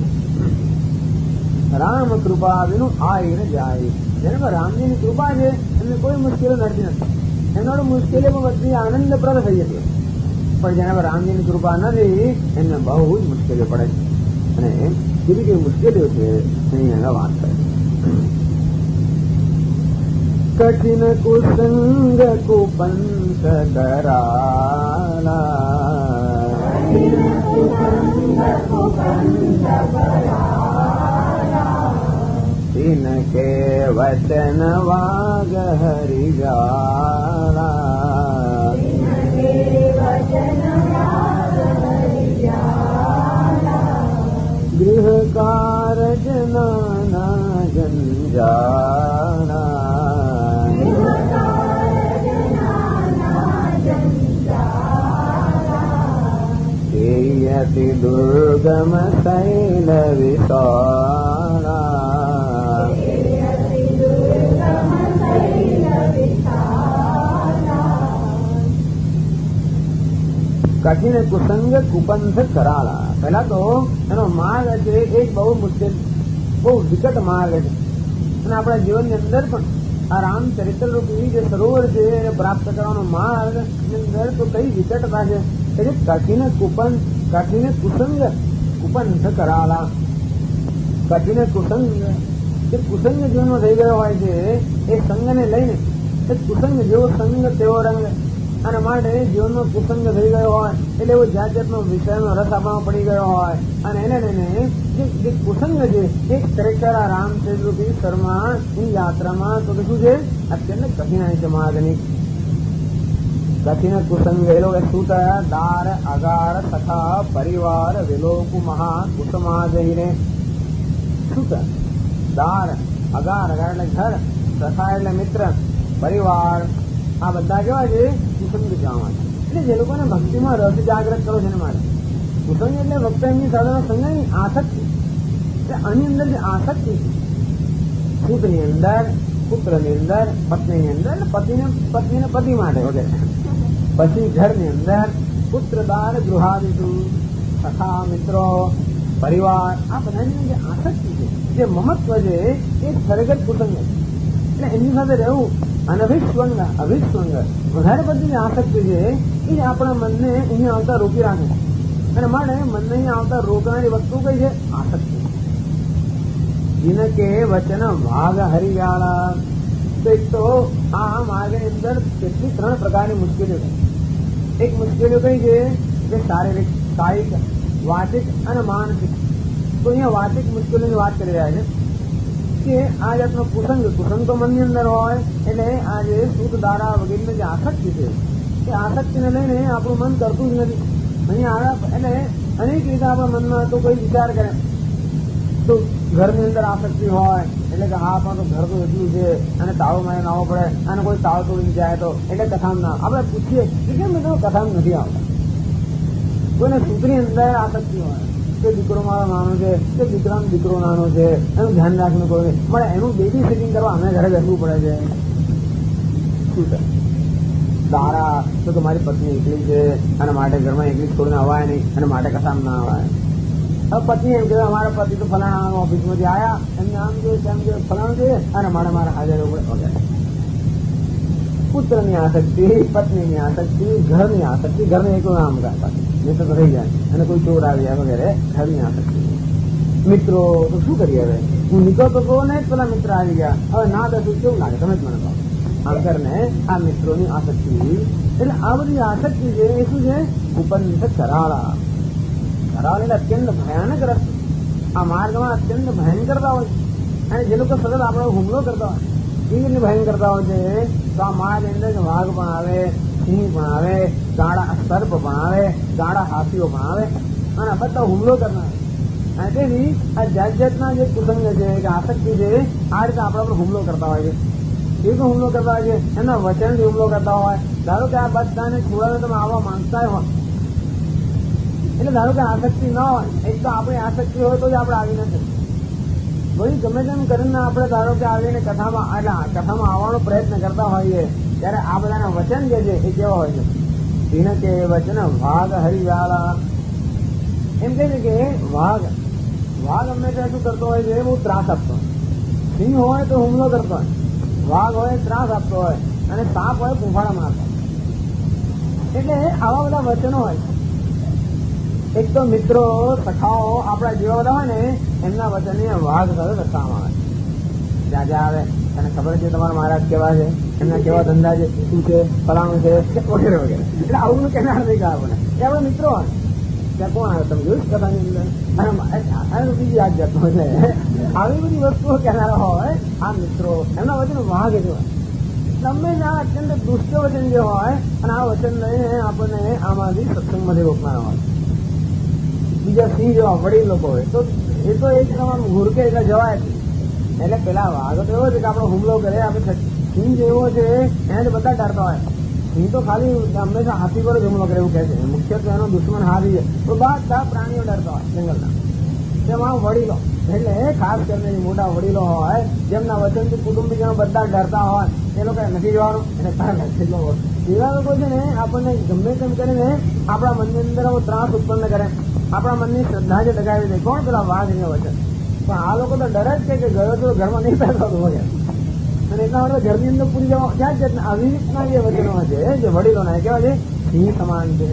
રામ કૃપા વિનું આઈને જાય જેને રામજીની કૃપા છે એમને કોઈ મુશ્કેલી નડતી નથી. એનો મુશ્કેલી પણ બધી આનંદપ્રદ થઈ જતી પણ જેના પર રામજીની કૃપા નથી એમને બહુ જ મુશ્કેલીઓ પડે છે અને કેવી કેવી મુશ્કેલીઓ છે એની આગળ વાત કરે. કઠિન કુસંગ કુપંથ કરાલા तिनके वचन वाग हरिजाला गृह कारज नाना जंजाला यति दुर्गम शैल विशाला કઠિન કુસંગ કુપંથ કરાલા. પેલા તો એનો માર્ગ છે એક બહુ મુશ્કેલ, બહુ વિકટ માર્ગ છે. અને આપણા જીવનની અંદર પણ આ રામચરિત્ર રૂપી જે સરોવર છે એને પ્રાપ્ત કરવાનો માર્ગ ની અંદર તો કઈ વિકટતા છે. કઠિન કુપંથ, કઠિન કુસંગ કુપંથ કરાલા. કઠિન કુસંગ, જે કુસંગ જીવનમાં થઈ ગયો હોય છે એ સંગને લઈને, એ કુસંગ જેવો સંગ તેવો રંગ. અને માટે જીવનમાં કુસંગ થઈ ગયો હોય એટલે એવો જાત જાતનો વિષયનો રસ આપવામાં પડી ગયો હોય અને એને લઈને જે કુસંગ છે એ ખરેખર આ રામચરિત્રરૂપી શર્મા ની યાત્રામાં તો શું છે અત્યંત કઠિનાઈ છે માર્ગની. કઠિન કુસંગ એ લોકો શું થયા? દાર અગાર સખા પરિવાર વિલોકુ મહા કુસમા જઈને શું થયા? દાર અગાર, અગાર એટલે ઘર, સખા એટલે મિત્ર, પરિવાર, આ બધા કેવા છે? કુસંગ જવા છે. એટલે જે લોકોને ભક્તિમાં રસ જાગ્રત કરો છે ને માટે કુસંગ એટલે ભક્ત એમની સાથેના સંગની આસક્તિ. એટલે આની અંદર જે આસક્તિ છે સુખની અંદર, પુત્રની અંદર, પત્નીની અંદર, પત્નીને પતિ માટે વગેરે, પછી ઘરની અંદર પુત્રદાર ગૃહાદિતુ, સખા મિત્રો, પરિવાર, આ બધાની જે આસક્તિ છે, જે મહત્વ છે એ ખરેખર કુસંગ છે. એટલે એમની સાથે રહેવું અનભિસ્વંગ, અભિસ્વંગ, વધારે બધી આસક્તિ છે એ આપણા મનને અહીંયા આવતા રોકી રાખે છે. અને માટે મનને અહીંયા આવતા રોકનારી વસ્તુ કઈ છે? આસક્તિ. જીનકે વચન ભાગ હરિયાળા. તો એક તો આ માર્ગની અંદર કેટલી 3 પ્રકારની મુશ્કેલીઓ છે. એક મુશ્કેલીઓ કઈ છે કે શારીરિક, કાયિક, વાચિક અને માનસિક. તો અહીંયા વાચિક મુશ્કેલીઓની વાત કરી રહ્યા છે કે આ જાતનો કુસંગ, કુસંગ તો મનની અંદર હોય એટલે આ જે સુખ દારા વગેરેની જે આસક્તિ છે એ આસક્તિને લઈને આપણું મન કરતું જ નથી. અહીંયા એટલે અનેક રીતે આપણા મનમાં તો કોઈ વિચાર કરે તો ઘરની અંદર આસક્તિ હોય એટલે કે હા પણ તો ઘર તો એટલું છે અને તાળો મારે નાવો પડે અને કોઈ તાળો તોડીને જાય તો એટલે કથામાં ના. આપણે પૂછીએ કે કેમ મિત્રો કથામાં નથી આવતા? કોઈને સુખની અંદર આસક્તિ હોય કે દીકરો મારો નાનો છે, કે દીકરાનો દીકરો નાનો છે, એનું ધ્યાન રાખવું કોઈ મળે, એનું બેબી સિટિંગ કરવા અમે ઘરે બેસવું પડે છે. શું છે? તારા તો તમારી પત્ની એકલી છે અને માટે ઘરમાં એકલી છોડીને અવાય નહીં અને માટે કથામાં ના અવાય. હવે પત્ની એમ કે અમારા પતિ તો ફલાણા ઓફિસમાંથી આવ્યા, એમને આમ જોઈએ તેમ જોઈએ, ફલાણું જોઈએ અને મારે હાજર રહેવું પડે વગેરે. પુત્રની આસક્તિ, પત્નીની આસક્તિ, ઘરની આસક્તિ, ઘરને એકલું નામ કરતા તો રહી જાય અને કોઈ ચોર આવ્યા વગેરે, ઘરની આસક્તિ. મિત્રો તો શું કરીએ? હવે હું નીકળતો કહો ને પેલા મિત્ર આવી ગયા, હવે ના દસું કેવું લાગે તમે જ મને કહો. આમ કરીને આ મિત્રોની આસક્તિ, એટલે આ બધી આસક્તિ છે એ શું છે? કુપંથ કરાળા. કરાળ એટલે અત્યંત ભયાનક રસ્તો. આ માર્ગમાં અત્યંત ભયંકરતા હોય અને જે લોકો સતત આપણો હુમલો કરતા હોય એ રીતે ભયંકરતા હોય છે. તો આ માર્ગની અંદર વાઘ પણ આવે, સિંહ પણ આવે, ગાળા સર્પ પણ આવે, ગાળા હાથીઓ પણ આવે અને બધા હુમલો કરનાર. અને તેથી આ જાત જાતના જે કુસંગ છે કે આસક્તિ છે આ રીતે આપણા પર હુમલો કરતા હોય છે. એ તો હુમલો કરતા હોય છે, એમના વચનથી હુમલો કરતા હોય. ધારો કે આ બધાને છોડાને તમે આવવા માંગતા હોય એટલે ધારો કે આસક્તિ ન હોય, એક તો આપણી આસક્તિ હોય તો જ આપણે આવી નથી. વળી ગમે તેમ કરીને આપણે ધારો કે આવીને કથામાં આવવાનો પ્રયત્ન કરતા હોઈએ ત્યારે આ બધાના વચન જે છે એ કેવા હોય છે? એને કે વચન વાઘ હરિવાળા. એમ કહે છે કે વાઘ હંમેશા શું કરતો હોય છે? બહુ ત્રાસ આપતો હોય. સિંહ હોય તો હુમલો કરતો હોય, વાઘ હોય ત્રાસ આપતો હોય અને સાપ હોય પૂંફાડા મારતો. એટલે આવા બધા વચનો હોય. એક તો મિત્રો, સખાઓ આપણા જેવા બધા હોય ને એમના વચનને વાઘ સાથે રખવામાં આવે. જ્યાં આવે અને ખબર છે તમારા મહારાજ કેવા છે, એમના કેવા ધંધા છે, શું છે, ફલાણું છે, વગેરે વગેરે. એટલે આવું કહેનાર નહીં કે આપણે એ આપણા મિત્રો ત્યાં કોણ આવે તમે જોયું કથાની અંદર બીજી યાદ જતો છે. આવી બધી વસ્તુઓ કહેનારા હોય આ મિત્રો, એમના વચન વાઘ જ હોય. તમે આ અત્યંત દુષ્ટ વચન જે હોય અને આ વચન લઈને આપણને આમાંથી સત્સંગમાંથી રોકનારા હોય. બીજા સિંહ જેવા વડીલ લોકો હોય તો એ તો એક પ્રમાણ ઘૂરકે એટલે જવાય છે. એટલે પેલા વાઘ તો એવો છે કે આપણો હુમલો કરે, આપણે સિંહ જેવો છે એને બધા ડરતા હોય. સિંહ તો ખાલી હંમેશા હાથી પર જ હુમલો કરે એવું કહે છે, મુખ્યત્વે એનો દુશ્મન હાથી છે. તો બધા પ્રાણીઓ ડરતા હોય જંગલના, તેમાં વડીલો એટલે ખાસ કરીને મોટા વડીલો હોય જેમના વચનથી કુટુંબીજનો બધા ડરતા હોય એ લોકો નથી જવાનું. એટલે એવા લોકો છે ને આપણને ગમે તેમ કરીને આપણા મનની અંદર ત્રાસ ઉત્પન્ન કરે, આપણા મનની શ્રદ્ધા જે ડગાવી દે. કોણ પેલા વાઘ ને વચન? પણ આ લોકો તો ડરે જ કે ગયો તો ઘરમાં નહીં બેસતો વગેરે. અને એટલા માટે ઘરની અંદર પૂરી જવા ક્યાં જ આવી રીતના જે વચનો છે જે વડીલોના કેવા છે સિંહ સમાન છે.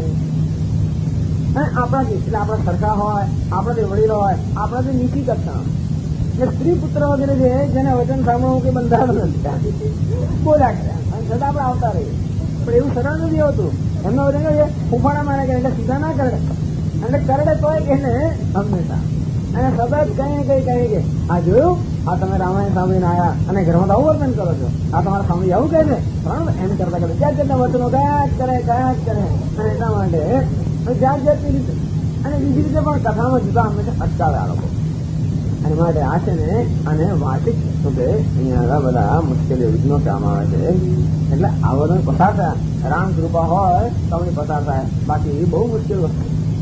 આપણાથી એટલે આપણા સરખા હોય, આપણાથી વડીલો હોય, આપણાથી નીચી કક્ષા એટલે સ્ત્રી પુત્ર વગેરે છે જેને વચન સાંભળવું કે બંધારણ નથી બોલ્યા કર્યા અને છતાં આપણે આવતા રહીએ. પણ એવું સરળ નથી હોતું. એમનો વચન છે ફૂફાડા મારે કરે એટલે સીધા ના કરડે, એટલે કરડે તોય એને હંમેશા અને સતત કઈ કે આ જોયું, આ તમે રામાયણ સાંભળીને આવ્યા અને ઘરમાં તો આવું વર્તન કરો છો, આ તમારા સાંભળી આવું કહે છે એમ કરતા કરતા ક્યાં કેટલા વચનો કયા જ કરે અને એટલા માટે જાત જાતની રીતે અને બીજી રીતે પણ કથામાં જુદા હંમેશા અટકાવે આ લોકો. અને માટે આ છે ને અને વાર્ષિક રૂપે અહીંયા બધા મુશ્કેલીઓ વિઘ્નો કહેવામાં આવે છે. એટલે આ બધું પસાર થાય, રામ કૃપા હોય તો પસાર થાય, બાકી બહુ મુશ્કેલ વસ્તુ.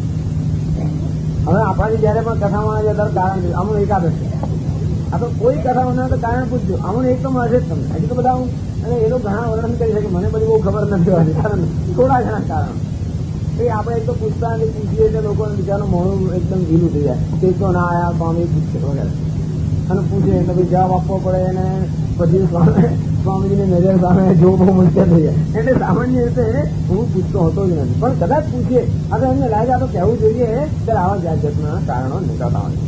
હવે આપણાથી જયારે પણ કથામાં ત્યારે કારણ અમુક એકાદશ આ તો કોઈ કથામાં તો કારણ પૂછજો, અમુક એક તો મળશે જ તમને. હજી તો બધા હું અને એ લોકો ઘણા વર્ણન કરી શકે, મને બધી બહુ ખબર નથી હોતી, કારણ થોડા ઘણા કારણ એ આપણે એક તો પૂછતા પૂછીએ એટલે લોકોને બીજાનું મોડું એકદમ ઢીલું થઈ જાય. તે તો ના આયા સ્વામી પૂછશે વગેરે અને પૂછે એટલે ભાઈ જવાબ આપવો પડે અને પછી સ્વામીજીની નજર સામે જો બહુ મુશ્કેલ થઈ જાય. એટલે સામાન્ય રીતે હું પૂછતો હોતો જ નથી, પણ કદાચ પૂછીએ આ તો એમને લાગે આ તો કહેવું જોઈએ ત્યારે આવા જાત જાતના કારણો નીકળતા હોય.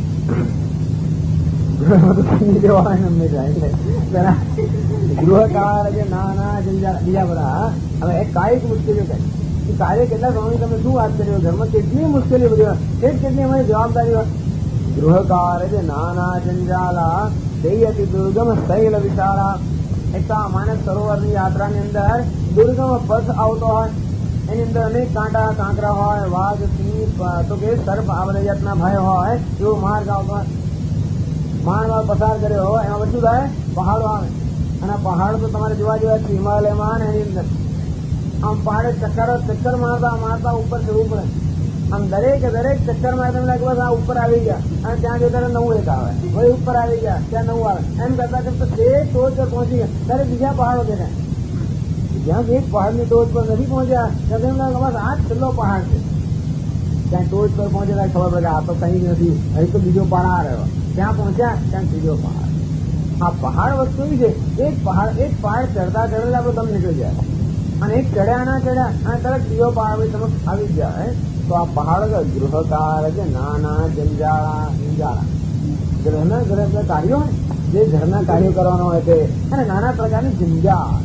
ગૃહકાળ જે નાના બીજા બધા હવે એક કાયિક મુશ્કેલીઓ કઈ કાર્ય કેટલા સ્વામી તમે શું વાત કરી, ઘરમાં કેટલી મુશ્કેલી બધી હોય, કેટલી અમારી જવાબદારી હોય. ગૃહકાળ જે નાના જંજાલા દૈયતિ દુર્ગમ શૈલ વિશાળા. એક માનસ સરોવરની યાત્રાની અંદર દુર્ગમ પથ આવતો હોય, એની અંદર અનેક કાંટા કાંકરા હોય, વાઘ સિંહ તો કે સર્પ આ બધા જાતના ભય હોય એવો માર્ગ આવતો હોય. માર્ગ પસાર કર્યો હોય એમાં બધું થાય પહાડો આવે અને પહાડ તો તમારે જોવા જેવા છે હિમાલયમાં એની અંદર આમ પહાડે ચક્કર મારતા ઉપર જવું પડે. આમ દરેક ચક્કર મારતા લાગે બસ આ ઉપર આવી ગયા અને ત્યાં જતા નવું એક આવે, વળી ઉપર આવી ગયા ત્યાં નવું આવે, એમ કરતા કરતા તે ટોચ પર પહોંચી ગયા ત્યારે બીજા પહાડો દેખાય. જ્યાં એક પહાડની ટોચ પર નથી પહોંચ્યા ત્યાં એમ લાગે બસ આ જ છેલ્લો પહાડ છે. ત્યાં ટોચ પર પહોંચેલા ખબર પડે આ તો કઈ નથી, અહીં તો બીજો પહાડ રહ્યો. ત્યાં પહોંચ્યા ત્યાં ત્રીજો પહાડ. આ પહાડ વસ્તુ એવી છે એક પહાડ ચડતા આપણે દમ નીકળી જાય અને એક ચડ્યા અને તરત બીજો પહાડ સમક્ષ આવી જાય. તો આ પહાડ ગૃહકાર છે નાના જંજાળા ઘરના કાર્યો હોય જે ઘરના કાર્યો કરવાનો હોય તે અને નાના પ્રકારની જંજાળ.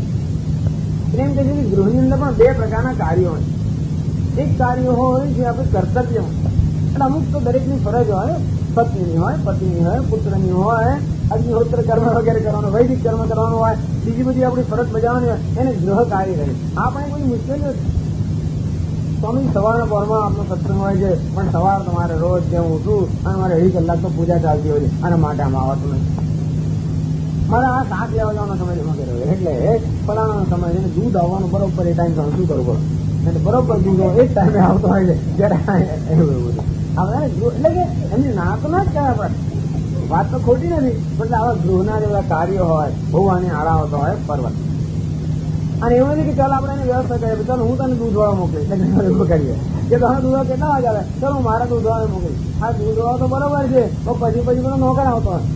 એટલે એમ કહે છે કે ગૃહની અંદર પણ બે પ્રકારના કાર્યો હોય. એક કાર્ય હોય જે આપણે કર્તવ્ય હોય એટલે અમુક તો દરેકની ફરજ હોય, પત્નીની હોય, પતિની હોય, પુત્રની હોય, અગ્નિહોત્ર કર્મ વગેરે કરવાનું, વૈદિક કર્મ કરવાનું હોય, બીજી બધી આપણી ફરજ બજાવવાની હોય એને ગૃહ કાર્ય રહે. આ પણ કોઈ મુશ્કેલી નથી. સ્વામી સવારના પહોરમાં આપનો સત્સંગ હોય છે પણ સવાર તમારે રોજ જે હું ઉઠું અને મારે 2.5 કલાક તો પૂજા ચાલતી હોય છે અને માટે આમ આવતું નથી. મારે આ 7 લેવા જવાનો સમય વગેરે હોય એટલે ફલાણાનો સમય છે દૂધ આવવાનું બરોબર એ ટાઈમ શું કરવું પડે એટલે બરોબર દૂધ એક ટાઈમે આવતો હોય છે ત્યારે એવું એટલે કે એમની ના તો ના જ કહેવાય પડે. વાત તો ખોટી નથી પણ આવા ગૃહના જેવા કાર્યો હોય બહુ આને આડા આવતો હોય પર્વત અને એવું નથી કે ચાલો આપણે એને વ્યવસ્થા કરીએ ચાલો હું તને દૂધ વાળો મોકલીશ કરીએ કે તમે દૂધ કેટલા વાગે આવે ચાલો મારા દૂધ વાળો મોકલીશ. આ દૂધ વાળો તો બરોબર છે પછી બધો નોકર આવતો હોય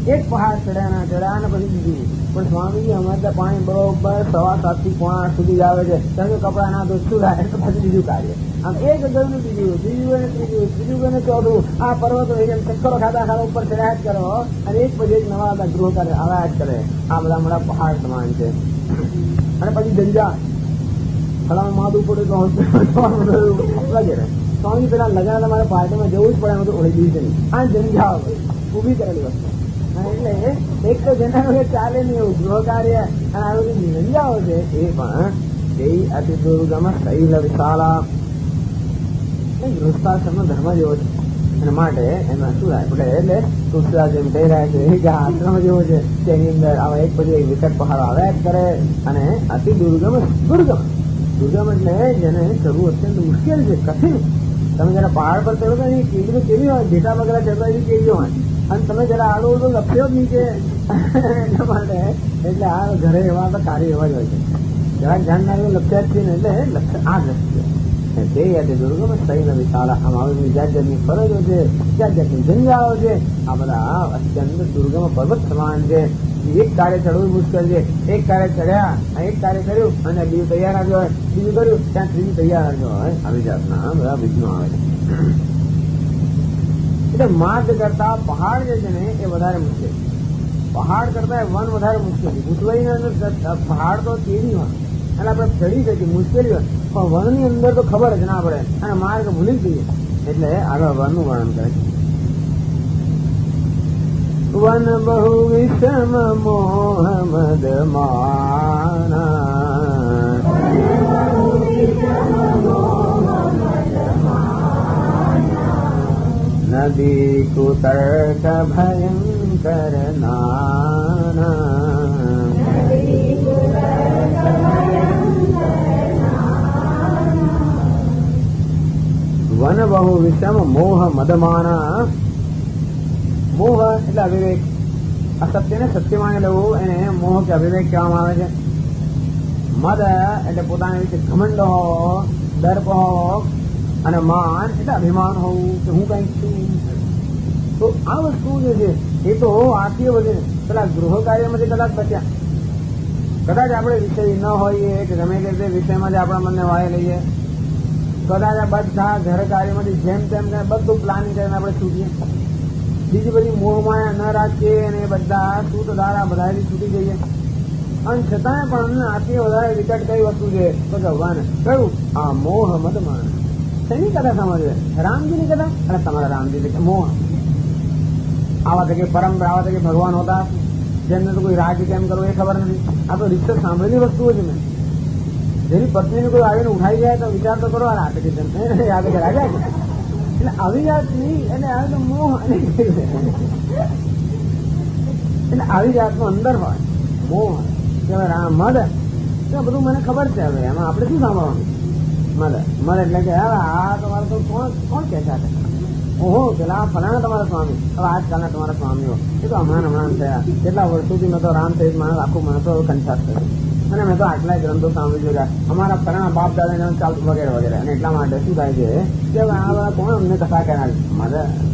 એક પહાડ ચડ્યા ને પછી બીજું. પણ સ્વામીજી અમારે ત્યાં પાણી બરોબર 7:15 થી 7:45 સુધી જ આવે છે. તમે કપડા ના ધો શું થાય તો પછી બીજું કાર્ય. આમ એક ગયું ને બીજું અને ત્રીજું અને ચોથું. આ પર્વતો ચક્કરો ખાતા ઉપર ચડ્યા જ કરો અને એક પછી એક નવા ગૃહ કરે આવ્યા જ કરે. આ બધા મોટા પહાડ સમાન છે. અને પછી જંજા ફલામાં માથું પડ્યું વગેરે. સ્વામી પેલા લગ્ન તમારે પાર્ટીમાં જવું જ પડે બધું ઓળી છે. આ જંજા ઉભી કરેલી વસ્તુ. એટલે એક તો જેના ચાલે નહીં એવું ગૃહ કાર્ય અને આ બધી નિરંજાઓ છે એ પણ એ અતિ દુર્ગમ શૈલ વિશાળા ગૃહસ્થાશ્રમનો ધર્મ જેવો છે. અને માટે એમાં શું થાય એટલે તુલસીદાસ જેમ કહી રહ્યા છે કે આશ્રમ જેવો છે તેની અંદર આવા એક પછી એક વિકટ પહાડો આવ્યા જ કરે. અને અતિ દુર્ગમ દુર્ગમ એટલે જેને ચડવું અત્યંત મુશ્કેલ છે, કઠિન. તમે જરા પહાડ પર ચડો તો એની કેવી કેવી હોય, જેટા વગેરે ચડવા એવી કેવી હોય. અને તમે જરા આડો ઉડો લપ્યો જ નીચે એટલા માટે. એટલે આ ઘરે એવા તો કાર્ય એવા જ હોય છે. જરાક ધ્યાન ના લપ્યા જ છે ને એટલે આ જ તે યાદ દુર્ગમ સહી વિશાળા. આમ આવી જાત જાતની ફરજો છે, જાત જાતની જંજાળો છે. આ બધા અત્યંત દુર્ગમ પર્વત સમાન છે. એક કાર્ય ચડવું મુશ્કેલ છે. એક કાર્ય ચડ્યા, એક કાર્ય કર્યું અને બીજું તૈયાર આવ્યો હોય, બીજું કર્યું ત્યાં ત્રીજું તૈયાર આવ્યો હોય. આવી જાતના બધા વિઘ્નો આવે છે. એટલે માર્ગ કરતા પહાડ જે છે ને એ વધારે મુશ્કેલ. પહાડ કરતા વન વધારે મુશ્કેલ. ઉઠવાઈ પહાડ તો કેવી હોય અને આપણે ચડી શકીએ મુશ્કેલી હોય, પણ વનની અંદર તો ખબર જ ના પડે અને માર્ગ ભૂલી જઈએ. એટલે આગળ વનનું વર્ણન કરે છે. વન બહુ વિષમ મોહમદ માના નદી કુતર્ક ભયંકર નાના વન બહુ વિષમ મોહ મદમાના. મોહ એટલે અવિવેક. અસત્યને સત્ય માની લેવું એને મોહ કે અવિવેક કહેવામાં આવે છે. મદ એટલે પોતાના વિશે ઘમંડ હોવો, દર્પ હોવો. અને માન એટલે અભિમાન હોવું કે હું કઈક છું. તો આ વસ્તુ જે છે એ તો આખી બધી પેલા ગૃહ કાર્યમાંથી કદાચ બચ્યા. કદાચ આપણે વિષય ન હોઈએ કે ગમે તે વિષયમાં જ આપણા મનને વાળી લઈએ. કદાચ આ બધા ઘર કાર્યમાંથી જેમ તેમ બધું પ્લાનિંગ કરીને આપણે છૂટીએ. બીજી બધી મોહમાયા ન રાખીએ અને એ બધા સૂત ધારા બધાથી છૂટી જઈએ. અને છતાંય પણ આથી વધારે વિકટ કઈ વસ્તુ છે તો ભગવાન કહ્યું આ મોહ મદમાન. શેની કથા સમજે? રામજીની કથા. અને તમારા રામજી મોહ આવા કે પરંપરા આવા કે ભગવાન હોતા જેમને તો કોઈ રાજ કેમ કરવો એ ખબર નથી. આ તો રીત સાંભળેલી વસ્તુઓ છે. મેં જેની પત્નીને કોઈ આવીને ઉઠાઈ જાય તો વિચાર તો કરો રાજ કે રાજા છે. એટલે આવી જાતની એટલે આવે તો મોહ એટલે આવી જાતનો અંદર હોય મોહ કે મદ. બધું મને ખબર છે. હવે એમાં આપણે શું સાંભળવાનું? મદ એટલે કે હવે આ તમારે તો કોણ કે છે? ઓહો પેલા ફલાણા તમારા સ્વામી. હવે આજકાલના તમારા સ્વામીઓ એ તો હમણાં થયા. કેટલા વર્ષોથી મેં તો રામચરિત માણસ આખું મને તો કંઠાસ કર્યું અને મેં તો આટલા ગ્રંથો સાંભળી જોયા. અમારા ફલાણા બાપ દાદા ચાલતું વગેરે વગેરે. અને એટલા માટે શું થાય છે કે આ કોણ અમને કથા કહેનાર મદ.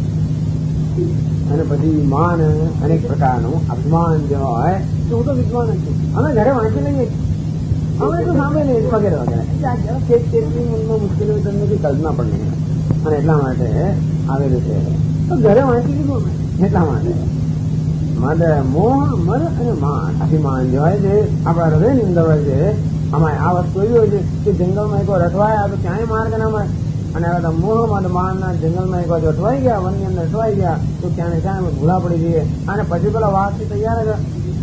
અને પછી માન અનેક પ્રકારનું અભિમાન જે હોય તો હું તો વિદ્વાન જ છું. અમે ઘરે વાંચી લઈએ અમે તો સાંભળી લઈએ વગેરે વગેરે. કેટલી મુશ્કેલીઓ તમને કોઈ કલ્પના પણ નહીં. અને એટલા માટે આવેલું છે તો ઘરે વાંચી લીધું અમે. એટલા માટે મદ મોહ મદ અને માન અભિમાન જે હોય છે આપણા હૃદયની અંદર હોય છે. આમાં આ વસ્તુ એવી હોય છે કે જંગલમાં એક વાર અટવાયા તો ક્યાંય માર્ગ ના મળે. અને હવે મોહ મદ માન ના જંગલમાં એક વાર અટવાઈ ગયા, વનની અંદર અટવાઈ ગયા તો ક્યાં ક્યાં ભૂલા પડી જઈએ. અને પછી પેલા વાઘથી તૈયાર જ.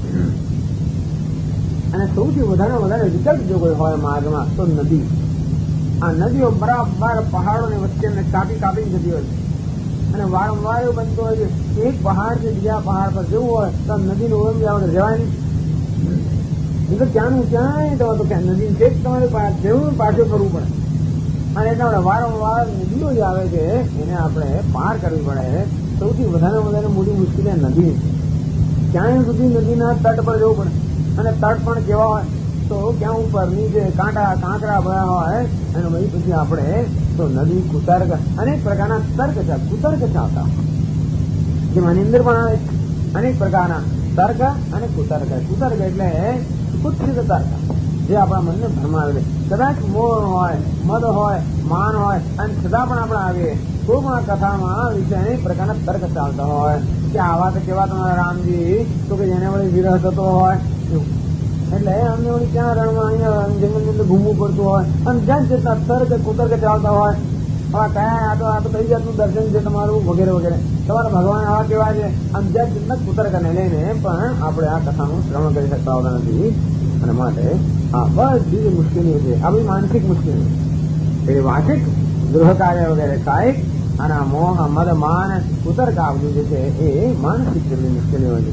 અને સૌથી વધારે વિકલ્પ જો કોઈ હોય માર્ગમાં તો નદી. આ નદીઓ બરાબર પહાડોની વચ્ચે કાપી જતી હોય છે. અને વારંવાર એવું બનતું હોય છે એક પહાડ થી બીજા પહાડ પર જવું હોય તો નદીનું ઓળંગી આવે જવાય નહીં. તો ત્યાંનું ક્યાંય તો નદી છે તમારે જેવું પાછું ફરવું પડે. અને એટલા વારંવાર નદીઓ જે આવે છે એને આપણે પાર કરવી પડે. સૌથી વધારે મોટી મુશ્કેલી નદી. ક્યાંય સુધી નદીના તટ પર જવું પડે. અને તટ પણ કેવા હોય તો ક્યાં ઉપર નીચે કાંકરા ભયા હોય. અને પછી આપણે તો નદી કુતર્ક અનેક પ્રકારના તર્ક છે. કુતર્ક ચાલતા જેમ આની અંદર પણ આવે અનેક પ્રકારના તર્ક અને કુતર્ક. કુતર્ક એટલે કુત્સિત તર્ક, જે આપણા મનને ભરમાવે છે. કદાચ મોહ હોય, મદ હોય, માન હોય અને છતાં પણ આપણે આવીએ તો પણ આ કથામાં વિશે અનેક પ્રકારના તર્ક ચાલતા હોય કે આવા તો કેવા તમારા રામજી, તો કે જેને વળી વિરહ થતો હોય એટલે અમને વળી ક્યાં રણમાં અહીંયા જંગલની અંદર ઘૂમવું પડતું હોય અને જ્યાં જતા તર્ક કુતર્ક ચાલતા હોય. હવે કયા આ તો કઈ જાતનું દર્શન છે તમારું વગેરે વગેરે. તમારા ભગવાન આવા કેવા છે આમ જ્યાં જતા કુતર્કને લઈને પણ આપણે આ કથાનું શ્રવણ કરી શકતા હોતા નથી. અને માટે આ બધી જે મુશ્કેલીઓ છે આ બધી માનસિક મુશ્કેલીઓ એ વાચિક ગૃહ કાર્ય વગેરે કાયિક અને આ મોહ મદ માન કુતર્ક આ બધું જે છે એ માનસિક જેટલી મુશ્કેલીઓ છે.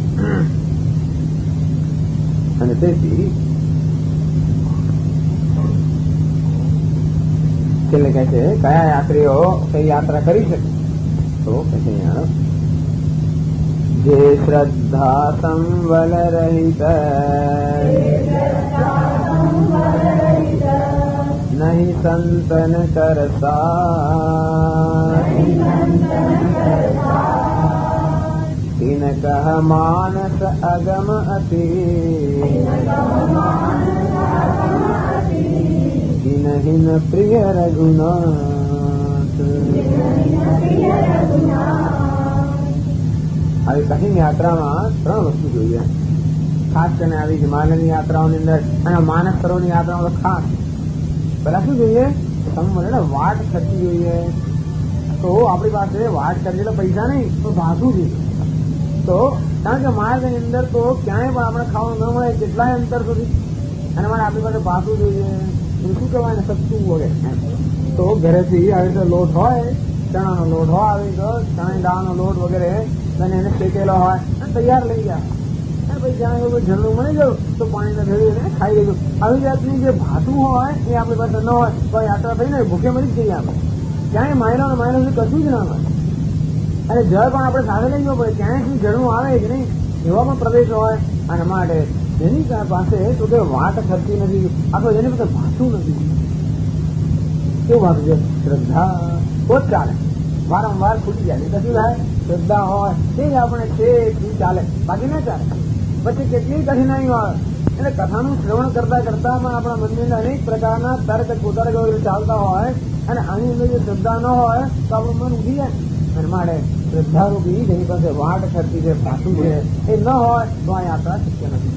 અને તેથી છેલ્લે કહે છે કયા યાત્રીઓ કઈ યાત્રા કરી શકે તો કહે છે જે શ્રદ્ધા સંવલ રહિત નહીં સંતન કરસા તિન કહ માનસ અગમ અતિ હિન પ્રિય રઘુનાથ. આવી કઠિન યાત્રામાં 3 વસ્તુ જોઈએ. ખાસ કરીને આવી હિમાલયની યાત્રાઓની અંદર અને માનસ સરોવરની યાત્રામાં ખાસ પેલા શું જોઈએ? સંવરણ વાટ ખર્ચી જોઈએ. તો આપણી પાસે વાટ ખર્ચેલા પૈસા નહીં તો ભાગવું જોઈએ. તો કારણ કે માર્ગની અંદર તો ક્યાંય પણ આપણે ખાવાનું ન મળે કેટલાય અંતર સુધી અને માટે આપણી પાસે ભાગવું જોઈએ. શું કહેવાય ને સસ્તું વગેરે. તો ઘરેથી આવી રીતે લોટ હોય, ચણાનો લોટ હોય, આવી તો ચણાની દાળનો લોટ વગેરે અને એને શેકેલો હોય અને તૈયાર લઈ જાય અને પછી જ્યાં કોઈ ઝરણું મળી ગયું તો પાણીને ભેળવીને ખાઈ લેજો. આવી જાતની જે ભાતું હોય એ આપણી પાસે ન હોય તો યાત્રા થઈને ભૂખે મરી જ જઈએ. આપણે ક્યાંય માયલો કશું જ ના મળે અને જળ પણ આપણે સાથે લઈ જવું પડે. ક્યાંય ઝરણું આવે જ નહીં એવા પણ પ્રદેશ હોય. અને માટે જેની પાસે તો કે વાટ ખર્ચી નથી અથવા જેની પાસે ભાતું નથી કેવું ભાતું છે? શ્રદ્ધા તો જ ચાલે. વારંવાર ખૂટી જાય તો શું થાય? શ્રદ્ધા હોય તે જ આપણે છે ચાલે, બાકી ના ચાલે. પછી કેટલી કઠિનાઈઓ આવે. એટલે કથાનું શ્રવણ કરતા કરતામાં આપણા મનની અંદર અનેક પ્રકારના તર્ક કુતર્ક ચાલતા હોય અને આની અંદર જો શ્રદ્ધા ન હોય તો આપણું મન ઉઠી જાય. અને માટે શ્રદ્ધારૂપી જેની પાસે વાટ ખર્ચી છે, ભાતું છે એ ન હોય તો આ યાત્રા શક્ય નથી.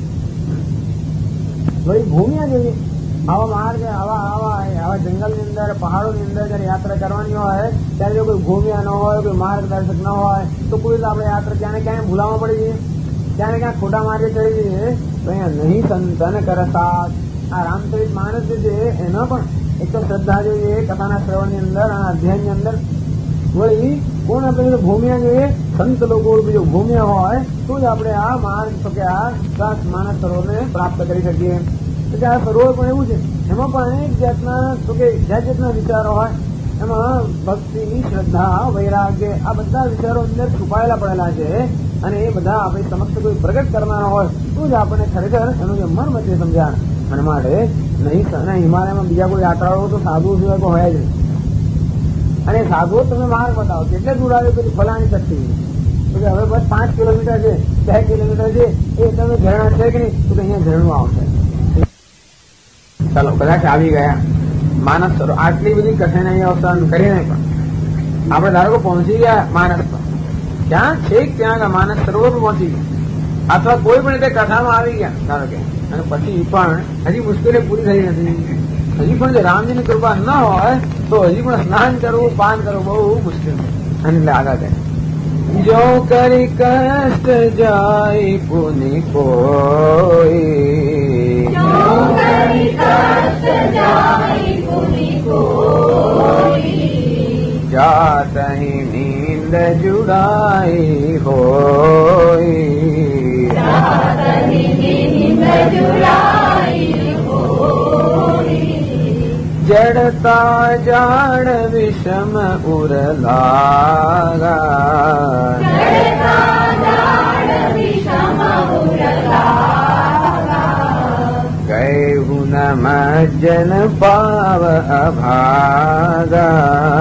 વળી ભૂમિયા જેવી આવા માર્ગ આવા જંગલની અંદર પહાડોની અંદર જયારે યાત્રા કરવાની હોય ત્યારે જો કોઈ ભૂમિયા ન હોય, કોઈ માર્ગદર્શક ન હોય તો કોઈ આપણે યાત્રા ક્યાંને ક્યાંય ભૂલાવા પડી જઈએ, ક્યાંને ક્યાં ખોટા માર્ગે ચડી જઈએ. તો અહીંયા નહીં સંતન કરસા. આ રામચરિત માનસ છે એનો પણ એક તો શ્રદ્ધા જોઈએ કથાના શ્રવણની અંદર અને અધ્યયનની અંદર. વળી કોણ આપણે ભૂમિયા જોઈએ? સંત લોકો જો ભૂમિયા હોય તો જ આપણે આ માર્ગ તો કે આ માનસ સરોવરને પ્રાપ્ત કરી શકીએ. એટલે આ સરોવર પણ એવું છે એમાં પણ અનેક જાતના તો કે જાતના વિચારો હોય. એમાં ભક્તિ, શ્રદ્ધા, વૈરાગ્ય આ બધા વિચારો અંદર છુપાયેલા પડેલા છે અને એ બધા આપણી સમક્ષ કોઈ પ્રગટ કરવાના હોય તો જ આપણને ખરેખર એનું જે મર્મ છે સમજાણ. અને માટે નહીં હિમાલયમાં બીજા કોઈ યાત્રાળુઓ તો સાધુ સિવાય તો હોય જ નહીં. અને સાધુઓ તમે માર્ગ બતાવો કેટલે દૂર આવ્યો પેલી ફલાણી શક્તિ તો કે હવે બસ 5 કિલોમીટર છે, 2 કિલોમીટર છે એ તમે ઝરણા છે કે નહીં તો કે અહીંયા ઝરણું આવશે. ચાલો કદાચ આવી ગયા માનસ સરોવર. આટલી બધી કઠિનાઈઓ સહન કરીને પણ આપણે ધારો કે પહોંચી ગયા માનસ પર, ક્યાં છેક ત્યાં માનસ સરોવર પહોંચી ગયા અથવા કોઈ પણ રીતે કથામાં આવી ગયા ધારો કે, અને પછી પણ હજી મુશ્કેલી પૂરી થઈ નથી. હજી પણ જો રામજીની કૃપા ન હોય તો હજી પણ સ્નાન કરવું, પાન કરવું બહુ મુશ્કેલ છે. અને એટલે આગળ કહે જો કરી કષ્ટ જાય પુનિ કોઈ, જાત નીંદ જુડાઈ હોય, જડતા જાણ વિષમ ઉર લાગા, ગયે હું મજ્જન પાવ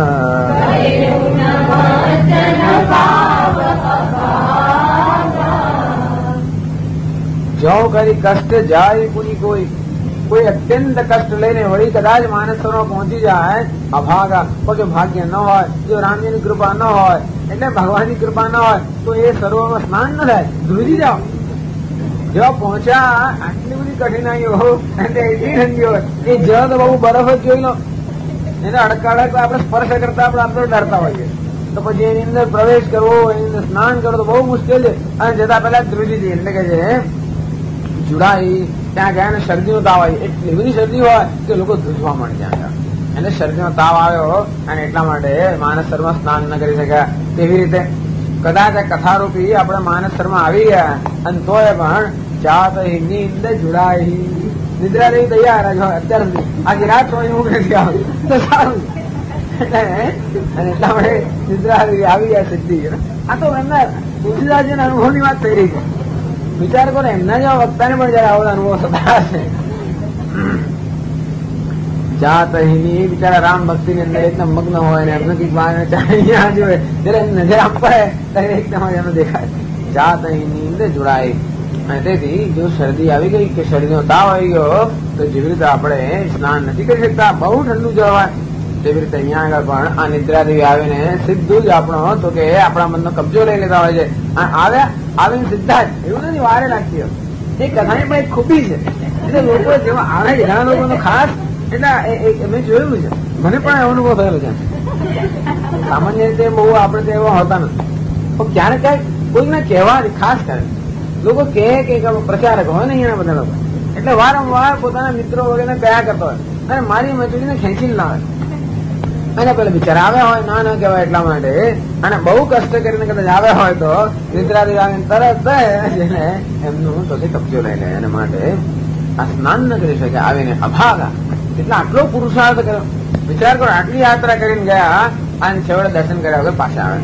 અભાગા, જો કરી કષ્ટ જાય પુની કોઈ અત્યંત કષ્ટ લઈને વળી કદાચ માનસરોવર પહોંચી જાય અભાગા, જો ભાગ્ય ન હોય, જો રામજીની કૃપા ન હોય, એટલે ભગવાનની કૃપા ન હોય તો એ સરોવરમાં સ્નાન ન થાય, ધ્રુજી જાઓ. જો પહોંચ્યા આટલી બધી કઠિનાઈઓ એટલી ઠંડી હોય એ જળ તો બહુ બરફ જ જોઈ લો, એને અડકાડક આપણે સ્પર્શ કરતા આપણે ડરતા હોઈએ, તો પછી એની અંદર પ્રવેશ કરવો, એની અંદર સ્નાન કરવો તો બહુ મુશ્કેલ છે. અને જતા પહેલા ધ્રુજી જઈએ, એટલે કે છે જુડાઈ ત્યાં ગયા ને શરદીનો તાવ આવી, એટલી બધી શરદી હોય કે લોકો ધ્રુજવા માંડે ત્યાં, એટલે શરદીનો તાવ આવ્યો અને એટલા માટે માનસરમાં સ્નાન ન કરી શક્યા. તેવી રીતે કદાચ આ કથારૂપી આપણે માનસરમાં આવી ગયા અને તોય પણ ચાત નીંદ જુડાઈ, નિદ્રા રહી તૈયાર અત્યાર સુધી આજે રાત હોય હું નથી આવે તો સારું, અને એટલા માટે નિદ્રા આવી ગયા સિદ્ધિ. આ તો એમના તુલસીદાસજીના અનુભવની વાત થઈ રહી છે. વિચાર કરો એમના જેવા વક્તાને પણ જયારે આવો અનુભવ થતા હશે. જાત અહીં બિચારા રામ ભક્તિ ની અંદર એકદમ મગ્ન હોય ને એમને કઈક અહીંયા જોવે જયારે નજર આપવા ત્યારે એકદમ એમને દેખાય. જાત અહીં નીંદ જોડાય. અને તેથી જો શરદી આવી ગઈ કે શરદીનો તાવ આવી ગયો તો જેવી રીતે આપણે સ્નાન નથી કરી શકતા, બહુ ઠંડુ જવાય, તેવી રીતે અહીંયા આગળ પણ આ નિદ્રાદેવી આવીને સીધું જ આપણો તો કે આપણા મનનો કબજો લઈ લેતા હોય છે. આવીને સીધા જ, એવું નથી વારે લાગતી હોય. એ કથાની પણ એક ખૂબી છે, એટલે લોકો જેવા આવે ઘણા લોકોનો ખાસ, એટલે મેં જોયું છે, મને પણ અનુભવ થયેલો છે. સામાન્ય રીતે બહુ આપણે તો એવા હોતા નથી, પણ ક્યારેક ક્યાંક કોઈને કહેવાથી ખાસ કરે લોકો કહે કે પ્રચારક હોય ને અહીંયા બધા લોકો, એટલે વારંવાર પોતાના મિત્રો વગેરે કયા કરતો હોય અને મારી મજૂરીને ખેંચી લાવે અને પેલા બિચારા આવ્યા હોય ના કહેવાય એટલા માટે, અને બહુ કષ્ટ કરીને કદાચ આવ્યા હોય તો નિદ્રાથી આવીને તરત જઈને એમનું તો કબજો લઈ લે. એના માટે આ સ્નાન ન કરી શકે આવીને અભાગા, એટલે આટલો પુરુષાર્થ કર્યો. વિચાર કરો આટલી યાત્રા કરીને ગયા અને છેવટે દર્શન કર્યા વગર પાછા આવે.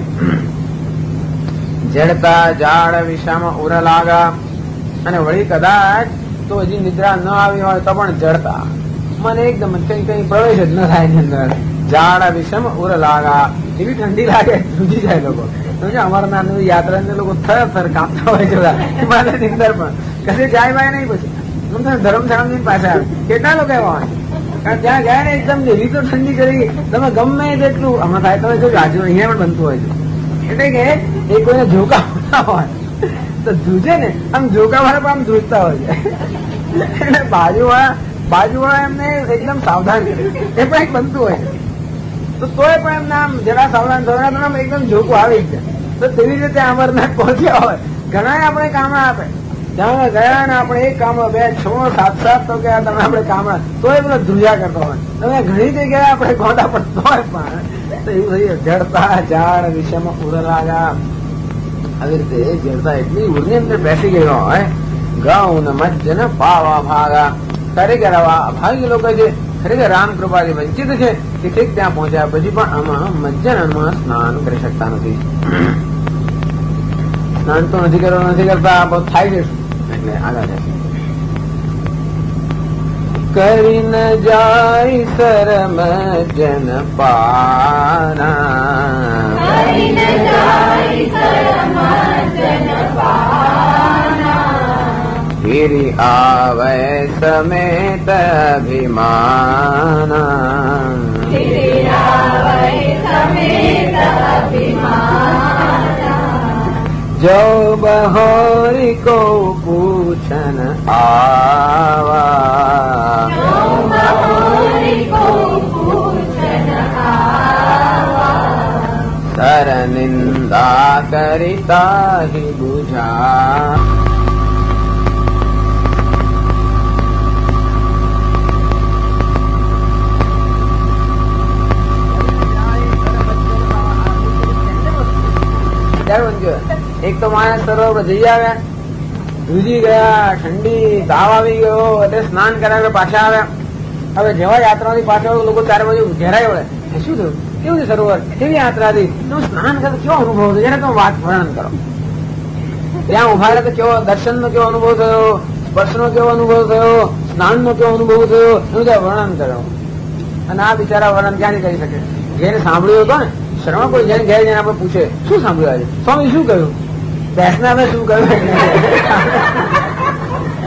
જડતા જાડ વિષામાં ઉર લાગા, અને વળી કદાચ તો હજી નિદ્રા ન આવી હોય તો પણ જડતા, મને એકદમ કઈ પ્રવેશ જ ન થાય એની અંદર. જાડ વિષમ ઉર લાગા, એવી ઠંડી લાગે ધ્રુજી જાય લોકો. અમરનાથ ની યાત્રા ને લોકો થર કાપતા હોય છે હિમાલયની અંદર પણ કશે જાય ભાઈ નહીં. પછી ધર્મશાળા પાસે આવે કેટલા લોકો એવા હોય, કારણ ત્યાં ગયા ને એકદમ એવી તો ઠંડી કરી તમે ગમે તેટલું આમાં થાય તમે જો આજુ અહીંયા પણ બનતું હોય છે. એટલે કે એ કોઈને જોકા હોય તો ધ્રુજે ને આમ જોકા વાળા પણ આમ ધ્રુજતા હોય છે, એટલે બાજુવાળા એમને એકદમ સાવધાન કરે એ પણ એક બનતું હોય છે. તો તોય પણ એમને આમ જરા સાવધાન થવાના એકદમ જોકું આવી જ જાય. તો તેવી રીતે અમરનાથ પહોંચ્યા હોય, ઘણા આપણે કામડા આપે, ત્યાં ગયા ને આપણે એક કામ 2 6 7 તો ગયા તમે આપણે કામડા તોય પેલા ધ્રુજા કરતો હોય. તમે ઘણી જગ્યાએ આપણે ગોંડા પડતો હોય પણ તો એવું થઈ જડતા જાડ વિષયમાં ઉર લાગા. આવી રીતે જડતા એટલી ઉરની અંદર બેસી ગયો હોય, ગૌ ને મજ્જ ને પાવા ભાગા. ખરેખર આવા અભાગી લોકો છે, ખરેખર રામ કૃપાથી વંચિત છે કે ઠીક ત્યાં પહોંચ્યા પછી પણ આમાં મજ્જનમાં સ્નાન કરી શકતા નથી. સ્નાન તો નથી કરતા બહુ થાય છે, એટલે આગળ છે. કરી ન જાય શરમ જન પાના, ફિરી આવે સમેત અભિમાના, જો બહોરી કો પૂછન આવા, સર નિંદા કરિતા હિ બુઝા. એક તો માણસ સરોવર જઈ આવ્યા, ધ્રુજી ગયા, ઠંડી તાવ આવી ગયો, એટલે સ્નાન કર્યા પાછા આવ્યા. હવે જેવા યાત્રાથી પાછા લોકો ચારે બાજુ ઘેરાય વળે, શું થયું, કેવું છે સરોવર, કેવી યાત્રા હતી, તમે સ્નાન કરો કેવો અનુભવ થયો, જયારે તમે વાત વર્ણન કરો. ત્યાં ઉભા રહે તો કેવો દર્શન નો કેવો અનુભવ થયો, સ્પર્શ નો કેવો અનુભવ થયો, સ્નાન નો કેવો અનુભવ થયો, એનું ત્યાં વર્ણન કરો. અને આ બિચારા વર્ણન ક્યાં કરી શકે, જેને સાંભળ્યું હતો ને શર્મા કોઈ જઈને ઘેર જઈને આપણે પૂછે શું સાંભળ્યું આજે સ્વામી શું કહ્યું, બેસના શું કહ્યું,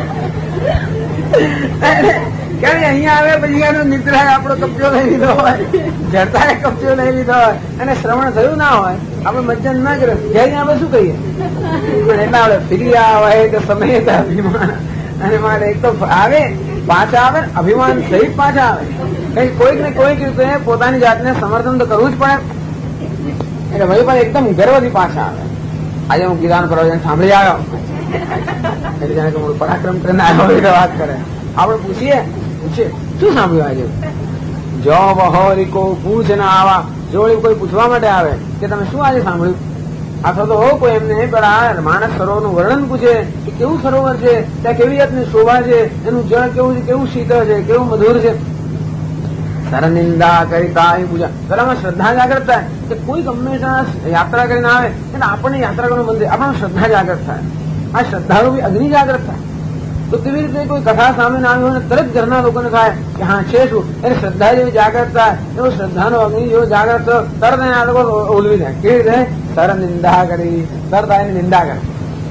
કારણ અહીંયા આવે પછી એનો નિદ્રાએ આપણો કબજો લઈ લીધો હોય, જડતાએ કબજો લઈ લીધો હોય અને શ્રવણ થયું ના હોય, આપણે મજ્જન ના કરે જઈને આપણે શું કહીએ? પણ એના આપણે ફરી આવે તો સમય અભિમાન અને મારે એક તો આવે પાછા આવે અભિમાન સહિત પાછા આવે. કઈ કોઈક ને કોઈક રીતે પોતાની જાતને સમર્થન તો કરવું જ પડે. એટલે ભાઈ પણ એકદમ ગર્વથી પાછા આવે. આજે હું ગીતાનો પ્રવચન સાંભળી આવ્યો એટલે જાણે કે પરાક્રમ કરીને આવ્યો એટલે વાત કરે. આપણે પૂછીએ શું સાંભળ્યું આજે? જો બહોરી કો પૂછ ના આવા, જો કોઈ પૂછવા માટે આવે કે તમે શું આજે સાંભળ્યું, અથવા તો કોઈ એમને પેલા માનસ સરોવરનું વર્ણન પૂછે કે કેવું સરોવર છે, ત્યાં કેવી જાતની શોભા છે, એનું જળ કેવું છે, કેવું શીતળ છે, કેવું મધુર છે, તારા નિંદા કરી તારી પૂજા. પેલામાં શ્રદ્ધા જાગૃત થાય કે કોઈ હંમેશા યાત્રા કરીને આવે એટલે આપણને યાત્રા કરવાનું બંધ થાય, આપણને શ્રદ્ધા જાગૃત થાય. આ શ્રદ્ધારૂપી અગ્નિ જાગૃત થાય. તો તેવી રીતે કોઈ કથા સામે ના આવી હોય તરત ઘરના લોકોને થાય કે હા છે શું, એટલે શ્રદ્ધા જેવી જાગૃત થાય એવો શ્રદ્ધાનો અગ્નિ જેવો જાગૃત થયો તરત એના લોકો ઓલવી જાય. કેવી રીતે? સર નિંદા કરી, તરત એની નિંદા કરે.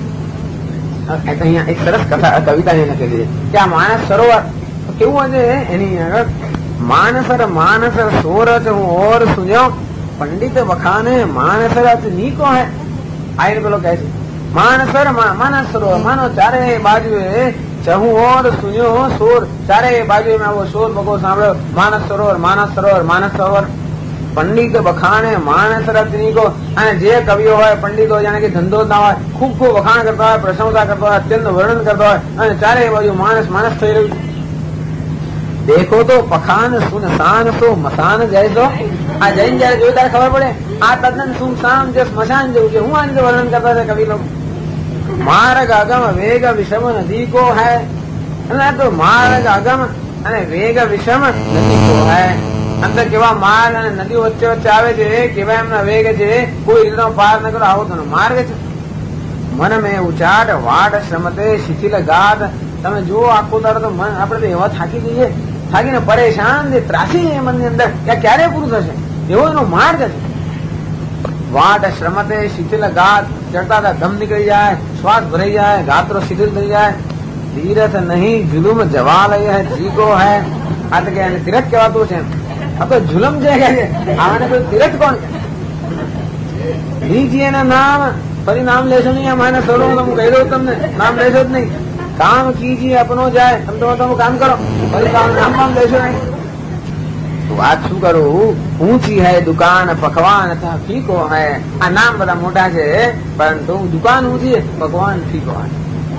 અહીંયા એક સરસ કથા કવિતા લખેલી છે કે આ માનસ સરોવર કેવું છે એની આગળ માનસર માનસર સોરચ હું ઓર સુન્યો પંડિત વખાને માનસર નીકો હે. આ એને પેલો કહે છે માનસર માનસ સરોવર, માનો ચારે બાજુએ ચહું ઓર સુન્યો સોર, ચારે બાજુ મેં આવો શોર બગો સાંભળ્યો. માનસ સરોવર માનસ સરોવર માનસ સરોવર પંડિત વખાણે માનસ રત્નિકો. અને જે કવિઓ હોય પંડિતો જાણે કે ધંધો ના હોય ખૂબ ખૂબ વખાણ કરતા હોય, પ્રશંસા કરતા હોય, અત્યંત વર્ણન કરતા હોય અને ચારે બાજુ માનસ માનસ થઈ રહ્યું. દેખો તો પખાન સુનસાન સો મસાન જૈસો. આ જૈન જયારે જોયું ત્યારે ખબર પડે આ તદ્દન સુમસાન જે સ્મશાન જેવું છે. હું આની રીતે વર્ણન કરતા હતા કવિ લોકો. માર્ગ અગમ વેગ વિષમ નદી કો હૈ. તો માર્ગ અગમ અને વેગ વિષમ નદી કો હૈ. અંદર કેવા માર્ગ અને નદીઓ વચ્ચે વચ્ચે આવે છે, કેવા એમના વેગ છે, કોઈ રીતનો પાર ન કરો આવો તો માર્ગ છે. મન મેં ઉચાટ વાટ શ્રમતે શિથિલ ગાત. તમે જુઓ આખું તારો તો મન આપણે તો એવા થાકી જઈએ, થાકીને પરેશાન ત્રાસી મનની અંદર ક્યારે પૂરું થશે એવો એનો માર્ગ છે. વાટ શ્રમતે શિથિલ ગાત, ચડતા હતા દમ નીકળી જાય, શ્વાસ ભરાઈ જાય, ગાત્રો શિથિલ થઈ જાય. તીરથ નહીં જુલુમ જવાલય હૈ જીકો હૈ. આ તો કે તીરથ કહેવાતું છે. આ તો જુલમ છે કે આને કોઈ તીરથ કોણ કે? લીજીએ ના નામ, ફરી નામ લેશો નહીં. અમારે સરો હું કહી દઉં તમને, નામ લેશો જ નહીં. કામ કીજીએ અપનો જાય, તમે કામ કરો, ફરી નામ કામ લેશો નહીં. વાત શું કરું? ઊંચી હૈ દુકાન પકવાન તથા ફીકો હૈ. આ નામ બધા મોટા છે પરંતુ દુકાન ઊંચી છે, પકવાન ફીકો હૈ.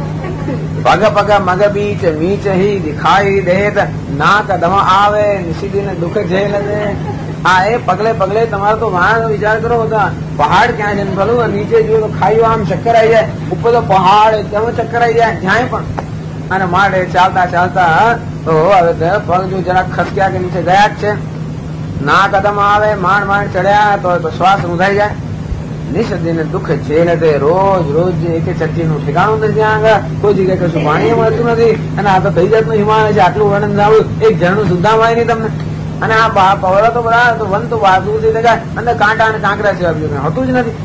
પગ પગ મગ બીચ મીચ હી દિખાઈ દેત, ના કદમ આવે નિશિદિન દુઃખ ઝેલ દે. આ એ પગલે પગલે તમારો તો વાહ વિચાર કરો બધા પહાડ ક્યાં છે ભલું, નીચે જુઓ તો ખાઈઓ આમ ચક્કર આવી જાય, ઉપર તો પહાડ એકદમ ચક્કર આવી જાય જ્યાં પણ. અને માટે ચાલતા ચાલતા તો હવે પગ જો જરાક ખસક્યા કે નીચે ગયા જ છે. ના કદમ આવે, માંડ માંડ ચડ્યા તો શ્વાસ રૂંધાઈ જાય. નિષદિન દુઃખ ઝેલ દે. રોજ રોજ એક ચક્કીનું ઠેકાણું નથી ત્યાં આગળ, કોઈ જગ્યાએ કશું પાણી મળતું નથી. અને આ તો કઈ જાતનું હિમાલય છે, આટલું વર્ણન સાંભળ્યું, એક ઝરણું સુદ્ધા મળે નહીં તમને. અને આ પવળો તો બધા વન તો બાજુથી દેખાય, અંદર કાંટા અને કાંકરા સિવાય બીજું હોતું જ નથી.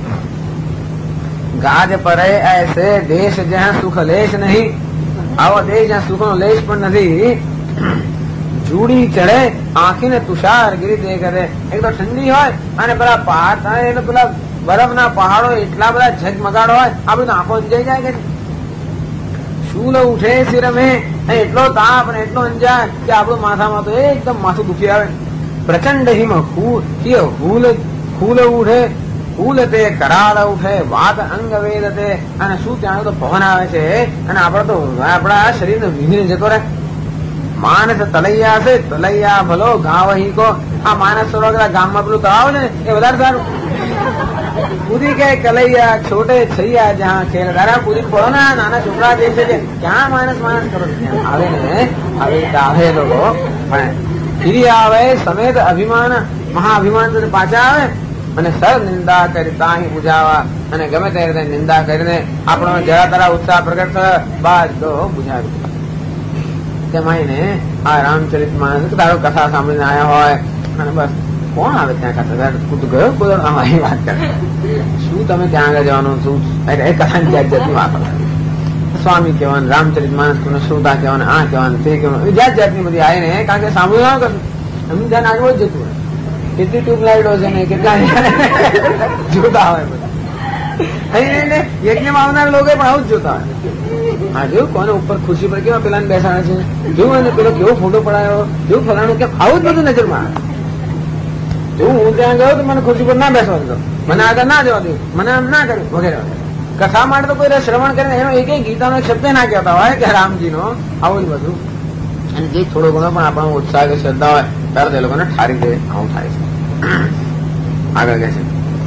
ગાજ પરે એસે દેશ જ્યાં સુખ લેશ નહીં. આવો દેશ જ્યાં સુખ નો લેશ પણ નથી. જુડી ચડે આંખીને તુષાર ગીરી દે કરે. એક તો ઠંડી હોય અને પેલા પહાડ થાય એટલે પેલા બરફના પહાડો એટલા બધા ઝગમગાડો હોય, આપડે તો આંખો અંજાઈ જાય કે શૂલ ઉઠે સિર મેં. એટલો તાપ અને એટલો અંજાય કે આપણું માથામાં તો એકદમ માથું દુખી આવે. પ્રચંડ હિમ ફૂલ ઉઠે, ફૂલ તે કરાળ ઉઠે, વાત અંગ વેદ તે. અને શું ત્યાં તો પવન આવે છે અને આપડે તો આપડા શરીરને વિઘ્ન જતો રહે. માનસ તલૈયા છે, તલૈયા ભલો ગાવ હી કો. આ માનસ સરોવર ગામમાં પેલું તળાવ ને એ વધારે સારું. કુદી કે કલૈયા છોટે છૈયા જ્યાં ખેલ દારા કુદી પડો ને. નાના છોકરા જે છે ક્યાં માનસ માનસ કરો આવે ને આવે લોકો પણ ફરી આવે સમેત અભિમાન મહાઅભિમાન પાછા આવે અને સર નિંદા કરી તાહી બુજાવા. અને ગમે તે રીતે નિંદા કરીને આપણો જરા તરા ઉત્સાહ પ્રગટ થયો બાદ તો બુજાવી. તેમાં આ રામચરિત માનસ તારો કથા સાંભળીને આવ્યા હોય અને બસ કોણ આવે ત્યાં કથા ગયો કોઈ અમારી વાત કરે શું તમે ત્યાં આગળ જવાનું શું એ કથાની જાત જાતની વાત સ્વામી કહેવાનું, રામચરિત માનસ કોને શ્રોતા કહેવાનું, આ કહેવાનું, તે કહેવાનું, જાત જાતની બધી આવી ને, કારણ કે સાંભળ્યું ના કરશું એમનું ધ્યાન આગળ જ જતું હોય. કેટલી ટ્યુબલાઇટો છે ને કેટલા જોતા હોય બધા. યજ્ઞમાં આવનાર લોકો પણ આવું જ જોતા હોય. હા જોયું કોને ઉપર ખુરશી પર કેવા પેલા બેસાડે છે, જોયું અને પેલો કેવો ફોટો પડાયો, જોયું ફલાણું કે આવું જ બધું નજરમાં આવે. જો હું ત્યાં ગયો તો મને ખુરશી પર ના બેસવા દીધો, મને આગળ ના જવા દઉં, મને આમ ના કર્યું વગેરે વગેરે. કથા માટે તો કોઈ શ્રવણ કરીને એનો એક ગીતાનો શબ્દ ના કહેતા હોય કે રામજીનો આવું જ બધું. અને જે થોડો ઘણો પણ આપણો ઉત્સાહ કે શ્રદ્ધા હોય ત્યારે તે લોકોને ઠારી દે આવું થાય છે. આગળ કહે છે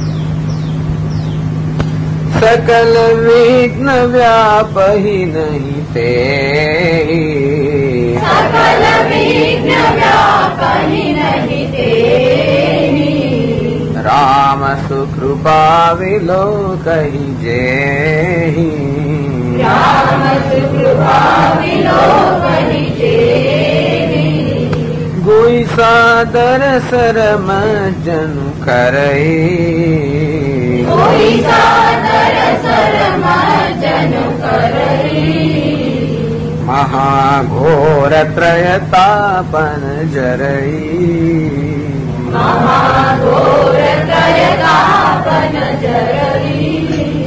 सकल विघ्न व्यापहि नहीं ते, सकल विघ्न व्यापहि नहीं ते, राम सुकृपा विलोकहि जेहि, राम सुकृपा विलोकहि जेहि, गोई सादर सरम जनु करई, कोई सादर सरमर्जन करई, महाघोर त्रयतापन जरई, महाघोर त्रयतापन जरई,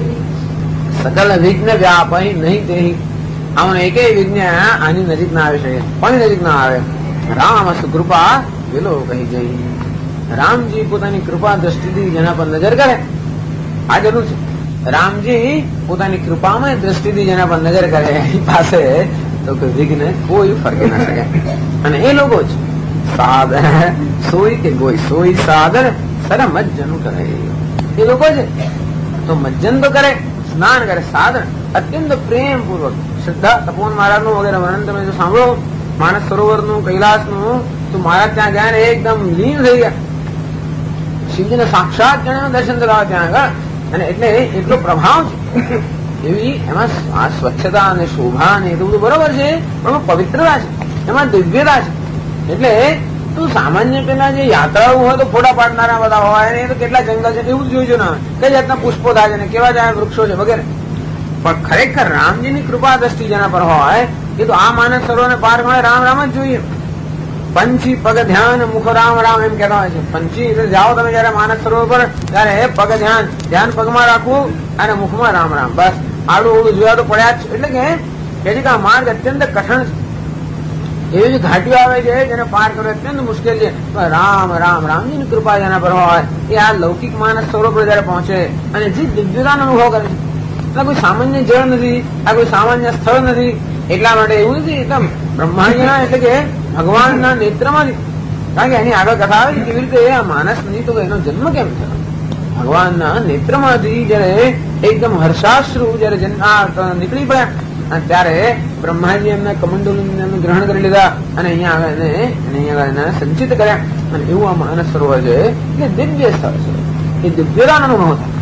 સકલ વિઘ્ન વ્યાપહી નહીં તેહી. આવું એકેય વિઘ્ન આની નજીક ના આવી શકે. કોની નજીક ના આવે? રામ સુકૃપા વિલો કહી જઈ. રામજી પોતાની કૃપા દ્રષ્ટિથી જેના પર નજર કરે, આ જરૂર છે. રામજી પોતાની કૃપામાં દ્રષ્ટિથી જેના પર નજર કરે એની પાસે તો કોઈ વિઘ્ન કોઈ ફરકે ના શકે. અને એ લોકો જ સાધન સોઈ કે ગોઈ સોઈ સાધન સર મજ્જન કરે એ લોકો છે. તો મજ્જન તો કરે, સ્નાન કરે, સાધન અત્યંત પ્રેમ પૂર્વક શ્રદ્ધા. તપોવન મહારાજ નું વગેરે વર્ણન તમે જો સાંભળો, માનસ સરોવર નું, કૈલાસ નું, તો મહારાજ ત્યાં ગયા ને એકદમ લીન થઈ ગયા. શિવજીને સાક્ષાત જાણે દર્શન કરાવે ત્યાં આગળ. અને એટલે એટલો પ્રભાવ છે એવી એમાં સ્વચ્છતા અને શોભા ને એ તો બધું બરોબર છે, પણ એમાં પવિત્રતા છે, એમાં દિવ્યતા છે. એટલે તું સામાન્ય પેલા જે યાત્રાઓ હોય તો ફોટા પાડનારા બધા હોય ને એ તો કેટલા જંગલ છે એવું જ જોઈજો ના હોય, કઈ જાતના પુષ્પો થાય છે ને કેવા જાય વૃક્ષો છે વગેરે. પણ ખરેખર રામજીની કૃપા દ્રષ્ટિ જેના પર હોય એ તો આ માનસ સરોવરને પાર મળે રામ રામ જ જોઈએ. પંછી પગ ધ્યાન મુખ રામ રામ એમ કહેતા હોય છે. પંછી એટલે જાઓ તમે જયારે માનસ સરોવર પર ત્યારે પગ ધ્યાન પગમાં રાખવું અને મુખમાં રામ રામ. બસ આડું ઓળું જોયા તો પડ્યા જ. એટલે કે આ માર્ગ અત્યંત કઠણ છે. એવી ઘાટીઓ આવે છે જેને પાર કરવો અત્યંત મુશ્કેલ છે. રામ રામ રામજીની કૃપા જેના પર હોય એ આ લૌકિક માનસ સરોવર પર જયારે પહોંચે અને જે દિવ્યતાનો અનુભવ કરે છે. એટલે કોઈ સામાન્ય જળ નથી, આ કોઈ સામાન્ય સ્થળ નથી. એટલા માટે એવું નથી એકદમ બ્રહ્માંડના એટલે કે ભગવાનના નેત્રમાંથી. કારણ કે એની આગળ કથા આવે છે કેવી રીતે આ માનસ નહીં તો એનો જન્મ કેમ થયો. ભગવાનના નેત્રમાંથી જયારે એકદમ હર્ષાશ્રુ જયારે નીકળી પડ્યા અને ત્યારે બ્રહ્માજી એમના કમંડલુને ગ્રહણ કરી લીધા અને અહીંયા આગળ એને સંચિત કર્યા. અને એવું આ માનસ સરોવર છે એટલે દિવ્ય સ્થળ છે, એ દિવ્યતાનો અનુભવ થાય.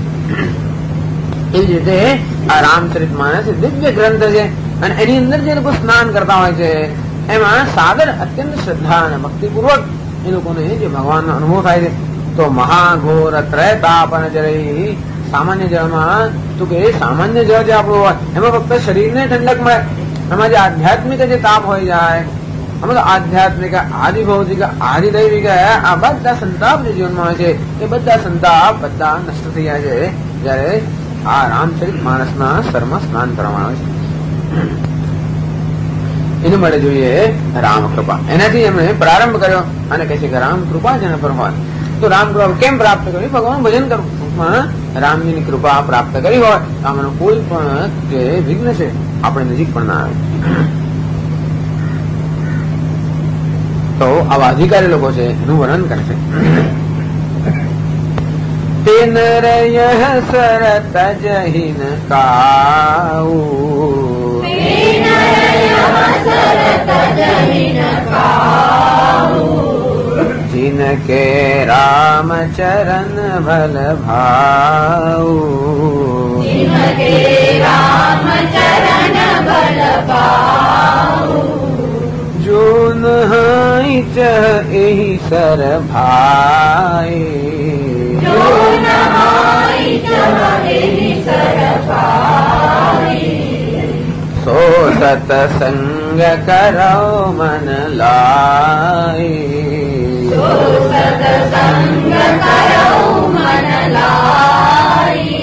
એવી જ રીતે આ રામચરિત માનસ દિવ્ય ગ્રંથ છે અને એની અંદર જે લોકો સ્નાન કરતા હોય છે એમાં સાદર અત્યંત શ્રદ્ધા અને ભક્તિપૂર્વક એ લોકોને જે ભગવાનનો અનુભવ થાય છે. તો મહાઘોર ત્રયતાપન જરઈ. સામાન્ય જળમાં તો કે સામાન્ય જળ જે આપણું હોય એમાં ફક્ત શરીરને ઠંડક મળે. એમાં જે આધ્યાત્મિક જે તાપ હોય જાય, આમાં તો આધ્યાત્મિક, આદિભૌતિક, આદિદૈવિક આ બધા સંતાપ જે જીવનમાં હોય છે એ બધા સંતાપ બધા નષ્ટ થઈ જાય છે જયારે આ રામચરિત માનસના સરમાં સ્નાન કરવામાં આવે છે. એનું માટે જોઈએ રામ કૃપા. એનાથી એમણે પ્રારંભ કર્યો અને કહે છે કે રામ કૃપા જેના પર હોય તો રામ કૃપા કેમ પ્રાપ્ત કરવી? ભગવાન ભજન કરવું. રામજીની કૃપા પ્રાપ્ત કરી હોય તો આમાંનો કોઈ પણ જે વિઘ્ન છે આપણે નજીક પણ ના આવે. તો આવા અધિકારી લોકો છે એનું વર્ણન કરે છે. તે નરય સરત જહીન કાઉ, जिनके राम चरण भल भाऊ, जिनके राम चरण भल भाऊ, जो नहाई चह एहि सर भाई, जो नहाई चह एहि सर भाई, સો સતસંગ કરો મન લાય, સો સતસંગ કરો મન લાય.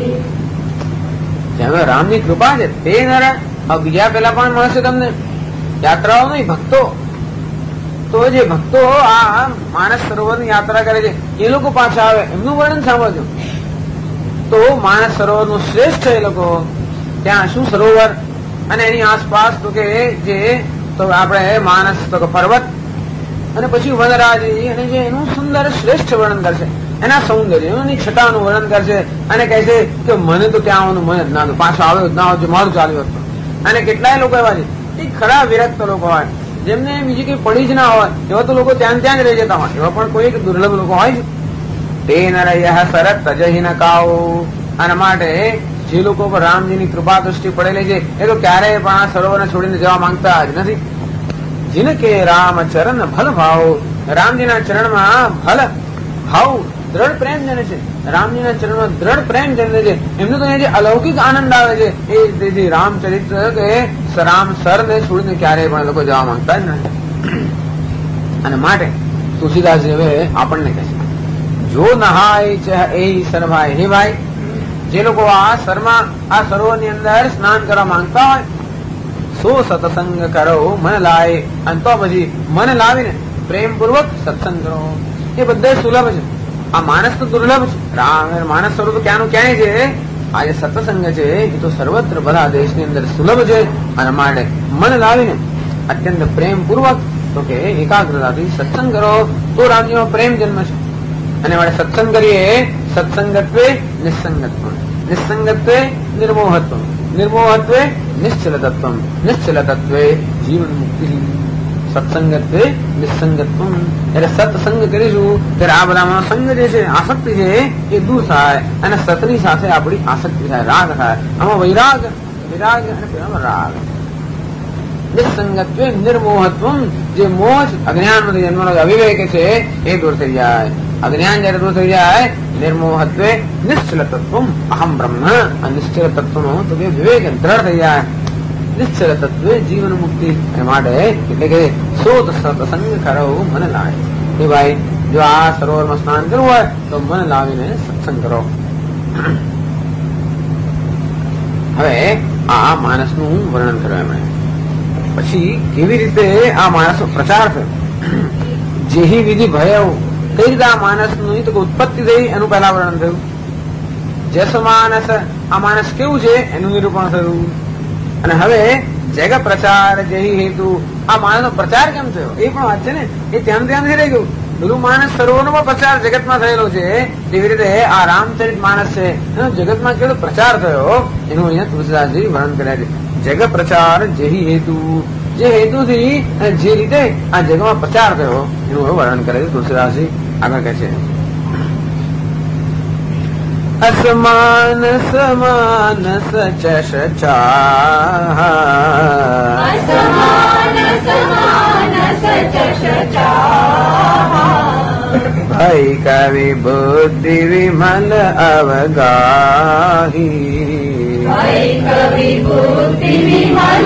જેમ રામની કૃપા છે તે નરા. બીજા પેલા પણ મળશે તમને યાત્રાઓ નહીં, ભક્તો. તો જે ભક્તો આ માનસ સરોવરની યાત્રા કરે છે એ લોકો પાછા આવે, એમનું વર્ણન સાંભળજો. તો માનસ સરોવરનું શ્રેષ્ઠ એ લોકો ત્યાં શું સરોવર અને એની આસપાસ તો કે જે તો આપણે માનસ તો કે પર્વત અને પછી વનરાજી અને જે એનું સુંદર શ્રેષ્ઠ વર્ણન કરશે, એના સૌંદર્ય એની છટાનું વર્ણન કરશે અને કહે છે કે મને તો ત્યાં આવવાનું મન જ ના હતું, પાછો આવ્યો જ ના આવજો, મારું ચાલ્યું હતું. અને કેટલાય લોકો એવા છે એ ખરા વિરક્ત લોકો હોય જેમને બીજી કઈ પડી જ ના હોય, એવા તો લોકો ત્યાં જ રહી જતા હોય, એવા પણ કોઈ દુર્લભ લોકો હોય છે. તે નરૈયા શરત તજહી ન કાઓ. આના માટે જે લોકો પર રામજીની કૃપા દૃષ્ટિ પડેલી છે એ તો ક્યારેય પણ આ સરોવરને છોડીને જવા માંગતા જ નથી. જીનકે રામ ચરણ ભલ ભાવ. રામજીના ચરણમાં ભલ ભાવ દ્રઢ પ્રેમ જને છે, રામજીના ચરણમાં દ્રઢ પ્રેમ જને છે. એમને તો જે અલૌકિક આનંદ આવે છે એ તેથી રામચરિત્ર કે રામ સર ને છોડીને ક્યારેય પણ લોકો જવા માંગતા જ નથી. અને માટે તુલસીદાસજી હવે આપણને કહે છે જો નહાય છે એ સરભાઈ. હે ભાઈ, જે લોકો આ સરોવરની અંદર સ્નાન કરવા માંગતા હોય સો સત્સંગ કરો મન લાય. અને તો પછી મન લાવીને પ્રેમપૂર્વક સત્સંગ કરો. એ બધા સુલભ છે, આ માણસ તો દુર્લભ છે. માણસ સરોવર તો ક્યાંનું ક્યાંય છે. આ જે સત્સંગ છે એ તો સર્વત્ર બધા દેશની અંદર સુલભ છે. અને માટે મન લાવીને અત્યંત પ્રેમપૂર્વક તો કે એકાગ્રતાથી સત્સંગ કરો તો રામજીમાં પ્રેમ જન્મ છે. અને માટે સત્સંગ કરીએ સત્સંગત્વે નિસંગત્વ, નિસંગત્વે નિર્મોહત્વ, નિર્મોહત્વે નિશ્ચલતત્વ, નિશ્ચલતત્વે જીવન મુક્તિ. સત્સંગત્વે નિસંગત્વ એટલે સત્સંગ કરીશું ત્યારે આ બધામાં સંગ જે છે આસક્તિ છે એ દૂર થાય અને સતની સાથે આપણી આસક્તિ થાય, રાગ થાય. આમાં વૈરાગ વિરાગ અને પેલામાં રાગ. નિસંગત્વે નિર્મોહત્વ જે મોહ અજ્ઞાનમાંથી જન્મનો અવિવેક છે એ દૂર થઈ જાય. અજ્ઞાન જયારે દૂર થઈ જાય નિર્મોહત્વે નિશ્ચલ તત્વ અહમ બ્રહ્મ. નિશ્ચલ તત્વનો તો વિવેક દ્રઢ થઈ જાય. નિશ્ચલ તત્વે જીવન મુક્તિ. એ માટે એટલે કે સોત સત્સંગ કરો મન લાય. એ ભાઈ જો આ સરોવરમાં સ્નાન કરવું હોય તો મન લાવીને સત્સંગ કરો. હવે આ માણસનું વર્ણન કર્યું એમણે. પછી કેવી રીતે આ માણસનો પ્રચાર થયો, જેહી વિધિ ભય, કઈ રીતે આ માણસની તો ઉત્પત્તિ થઈ એનું પહેલા વર્ણન થયું. જસ માનસ, આ માણસ કેવું છે એનું નિરૂપણ થયું. અને હવે જગ પ્રચાર જેહી હેતુ, આ માણસનો પ્રચાર કેમ થયો એ પણ વાત છે ને. એ ત્યાં નથી રહી ગયું. બધું માણસ સરોવરનો પણ પ્રચાર જગતમાં થયેલો છે. જેવી રીતે આ રામચરિત માણસ છે એનો જગતમાં કેવો પ્રચાર થયો એનું અહીંયા તુલસીદાસજી વર્ણન કર્યા છે. જગ પ્રચાર જેહી હેતુ, જે હેતુથી જે રીતે આ જગમાં પ્રચાર થયો એનું વર્ણન કરે છે તુલસીદાસજી. આગળ કહે છે અસમાન સમાન સચશ ચાહ, અસમાન સમાન સચશ ચાહ. ભય કવિ બુદ્ધિ વિમલ અવગાહી, ભય કવિ બુદ્ધિ વિમલ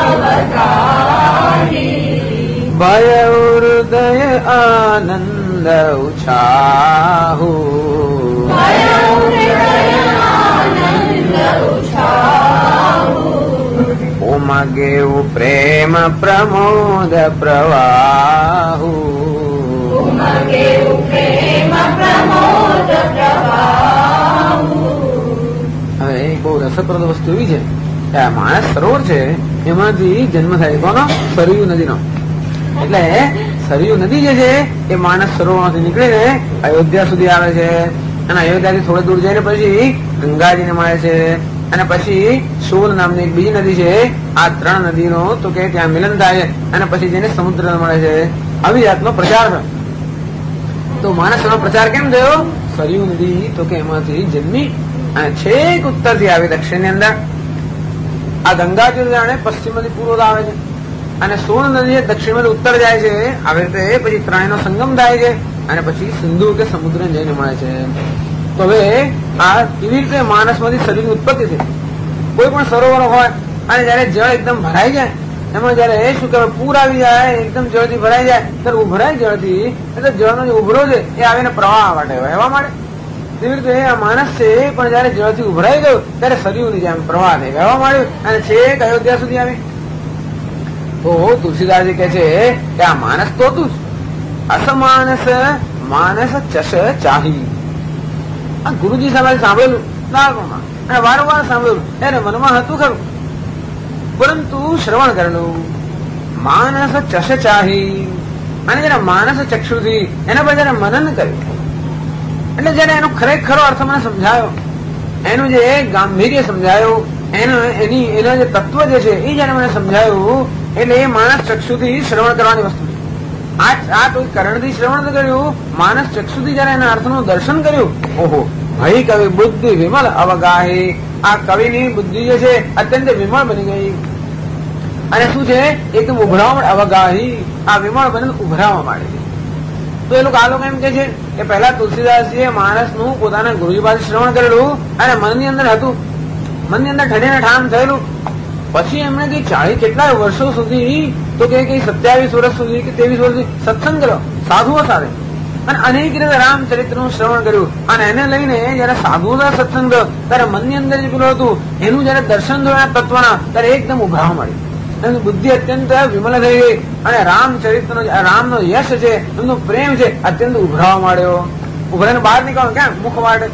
અવગાહી. ભય હૃદય આનંદ ઉછાહુ, ભય હૃદય આનંદ ઉછાહુ. ઉમગેવું પ્રેમ પ્રમોદ પ્રવાહુ, ઉમગેવું પ્રેમ પ્રમોદ પ્રવાહુ. હવે એક બહુ રસપ્રદ વસ્તુ એવી છે કે આ માણસ સરોવર છે એમાંથી જન્મ થાય કોનો? સરયુ નદીનો. એટલે સરયુ નદી જે છે એ માણસ સરોવરમાંથી નીકળીને અયોધ્યા સુધી આવે છે અને અયોધ્યાથી થોડે દૂર જઈને પછી ગંગાજીને મળે છે અને પછી સોન નામની એક બીજી નદી છે. આ ત્રણ નદીનો તો કે ત્યાં મિલન થાય અને પછી જઈને સમુદ્ર મળે છે. આવી જાતનો પ્રચાર થયો. તો માણસનો પ્રચાર કેમ થયો? સરયુ નદી તો કે એમાંથી જન્મી અને છેક ઉત્તરથી આવી દક્ષિણની અંદર. આ ગંગાજી જાણે પશ્ચિમથી પૂર્વ આવે છે અને સોન નદી દક્ષિણમાંથી ઉત્તર જાય છે. આવી રીતે પછી ત્રણેયનો સંગમ થાય છે અને પછી સિંધુ કે સમુદ્ર જઈને મળે છે. તો હવે આ કેવી રીતે માણસમાંથી શરીરની ઉત્પત્તિ થઈ? કોઈ પણ સરોવર હોય અને જયારે જળ એકદમ ભરાઈ જાય એમાં જયારે શું કહેવાય પૂર આવી જાય એકદમ જળથી ભરાઈ જાય ત્યારે ઉભરાય જળથી એટલે જળનો જે ઉભરો છે એ આવીને પ્રવાહ માટે વહેવા માંડે. તેવી રીતે આ માણસ છે પણ જયારે જળથી ઉભરાઈ ગયો ત્યારે સરયુની જેમ પ્રવાહ થઈ વહેવા માંડ્યો અને છેક અયોધ્યા સુધી આવી. તો તુલસીદાસજી કહે છે કે આ માણસ તો તું અસમાનસ માનસ ચશ ચાહી. આ ગુરુજી સામે સાંભળેલું નાગમાં અને વારંવાર સાંભળેલું એને મનમાં હતું ખરું પરંતુ શ્રવણ કરેલું. માનસ ચશ ચાહી અને જયારે માનસ ચક્ષુથી એના પર જયારે મનન કર્યું એટલે જયારે એનો ખરેખરો અર્થ મને સમજાયો, એનું જે ગાંભીર્ય સમજાયું, એના જે તત્વ જે છે એ જયારે મને સમજાયું એટલે એ માનસ ચક્ષુથી શ્રવણ કરવાની વસ્તુ. આ કોઈ કરણથી શ્રવણ કર્યું, માનસ ચક્ષુથી જયારે એના અર્થનું દર્શન કર્યું, ઓહો ભાઈ કવિ બુદ્ધિ વિમલ અવગાહી. આ કવિની બુદ્ધિ જે છે અત્યંત વિમળ બની ગઈ અને શું છે એકદમ ઉભરાવા અવગાહી. આ વિમળ બને ઉભરાવા માંડી. તો એ લોકો આ લોકો એમ કે છે કે પહેલા તુલસીદાસજીએ માણસનું પોતાના ગુરુજી પાસે શ્રવણ કરેલું અને મનની અંદર હતું, મનની અંદર ઠંડીને ઠામ થયેલું. પછી એમણે કઈ 40 કેટલા વર્ષો સુધી તો કે 27 વર્ષ સુધી કે 23 વર્ષ સુધી સત્સંગ કર્યો સાધુઓ સાથે અને અનેક રીતે રામચરિત્રનું શ્રવણ કર્યું અને એને લઈને જયારે સાધુઓ સાથે સત્સંગ કર્યો ત્યારે મનની અંદર જે પેલું હતું એનું જયારે દર્શન થયું તત્વના ત્યારે એકદમ ઉભરાવા મળી. એમની બુદ્ધિ અત્યંત વિમલ થઈ ગઈ અને રામચરિત્રનો રામનો યશ છે, એમનો પ્રેમ છે અત્યંત ઉભરાવા માંડ્યો. ઉભરાઈને બહાર નીકળો ક્યાં મુખ વાટે.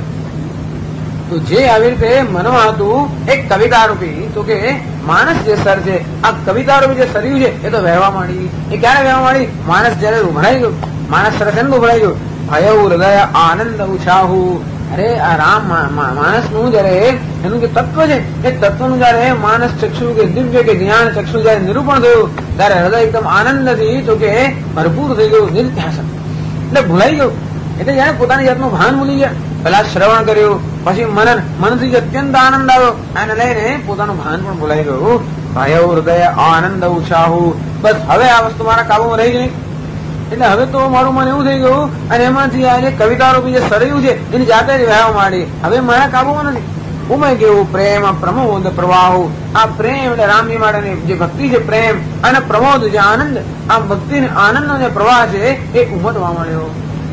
તો જે આવી રીતે મનમાં હતું એક કવિતા રૂપી તો કે માણસ જે સર છે આ કવિતા રૂપી જે સરયું છે એ તો વહેવા માંડી. એ ક્યારે વહેવા માંડી? માણસ જયારે ઉભરાઈ ગયો, માણસ સરસ ઉભરાઈ ગયો. ભય હૃદય આનંદ ઉછાહુ. અરે આ રામ માણસનું જયારે એનું જે તત્વ છે એ તત્વનું જયારે માનસ ચક્ષુ કે દિવ્ય કે જ્ઞાન ચક્ષુ જયારે નિરૂપણ થયું ત્યારે હૃદય એકદમ આનંદથી તો કે ભરપૂર થઈ ગયું, નિર્ધ્યાસન એટલે ભૂલાઈ ગયું. એટલે જયારે પોતાની જાતનું ભાન ભૂલી ગયા, પેલા શ્રવણ કર્યું પછી મનથી અત્યંત આનંદ આવ્યો એને લઈને પોતાનું ભાન પણ ભૂલાઈ ગયું. ભય હૃદય આનંદ ઉછાહુ. બસ હવે આ વસ્તુ મારા કાબુમાં રહી ગઈ એટલે હવે તો મારું મન એવું થઈ ગયું અને એમાંથી આ જે કવિતા રૂપી જે સરયું છે એની જાતે જ વહેવા માંડી. હવે મારા કાબુમાં નથી. ઉમય કેવું પ્રેમ પ્રમોદ પ્રવાહુ. આ પ્રેમ એટલે રામજી માટેની જે ભક્તિ છે પ્રેમ અને પ્રમોદ જે આનંદ, આ ભક્તિ આનંદનો જે પ્રવાહ છે એ ઉમટવા મળ્યો.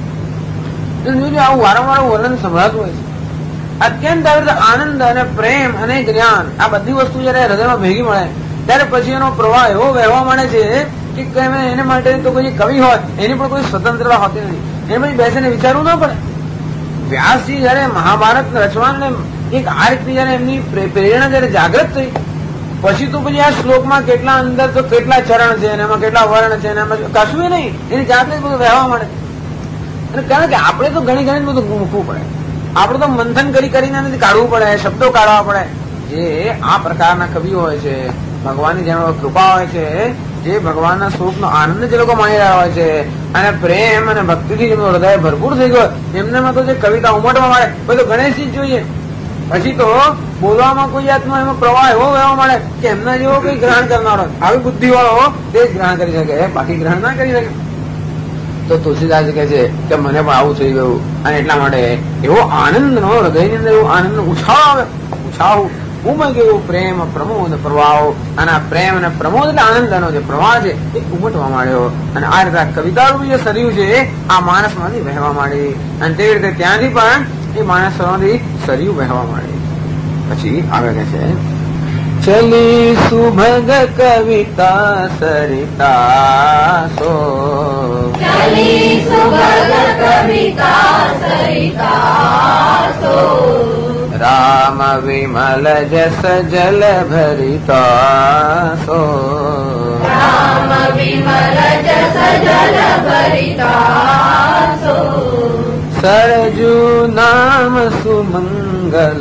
આવું વારંવાર વર્ણન સંભળાતું હોય છે. અત્યંત આવી રીતે આનંદ અને પ્રેમ અને જ્ઞાન આ બધી વસ્તુ જયારે હૃદયમાં ભેગી મળે ત્યારે પછી એનો પ્રવાહ એવો વહેવા માંડે છે કે એને માટે તો કોઈ કવિ હોય એની પણ કોઈ સ્વતંત્રતા હોતી નથી. એને પછી બેસીને વિચારવું ના પડે. વ્યાસજી જયારે મહાભારત રચવાને એક આ રીતની જયારે એમની પ્રેરણા જયારે જાગૃત થઈ પછી તો પછી આ શ્લોકમાં કેટલા અંદર તો કેટલા ચરણ છે અને એમાં કેટલા વર્ણ છે અને એમાં કશું નહીં, એની જાતે જ બધું વહેવા માંડે. અને કારણ કે આપણે તો ઘણી બધું મૂકવું પડે, આપણે તો મંથન કરીને નથી કાઢવું પડે, શબ્દો કાઢવા પડે. જે આ પ્રકારના કવિઓ હોય છે, ભગવાનની જેનો કૃપા હોય છે, જે ભગવાનના સ્વરૂપનો આનંદ જે લોકો માણી રહ્યા હોય છે અને પ્રેમ અને ભક્તિથી જેમનું હૃદય ભરપૂર થઈ ગયો એમનામાં તો જે કવિતા ઉમટવા માંડે પછી તો ગણેશજી જોઈએ. પછી તો બોલવામાં કોઈ જાતનો એમાં પ્રવાહ એવો વહેવા માંડે કે એમના જેવો કોઈ ગ્રહણ કરનારો આવી બુદ્ધિ વાળો તે જ ગ્રહણ કરી શકે, બાકી ગ્રહણ ના કરી શકે. તો તુલસીદાસ કહે છે કે મને પણ આવું થઈ ગયું અને એટલા માટે એવો આનંદનો હૃદયની અંદર એવો આનંદ ઉછાળો ઉમય કેવું પ્રેમ પ્રમોદ પ્રવાહ. અને આ પ્રેમ અને પ્રમોદ એટલે આનંદનો જે પ્રવાહ છે એ ઉમટવા માંડ્યો અને આ રીતે કવિતાનું જે સરયું છે આ માણસમાંથી વહેવા માંડી અને તેવી રીતે ત્યાંથી પણ એ માણસમાંથી સરયું વહેવા માંડી. પછી આગળ કહે છે ચલી સુભગ કવિતા સરિતા સો. ચલી સુભગ કવિતા સરિતા સો. રામ વિમલ જસ જલ ભરિતા સો. રામ વિમલ જસ જલ ભરિતા સો. સરજુ નામ સુમંગલ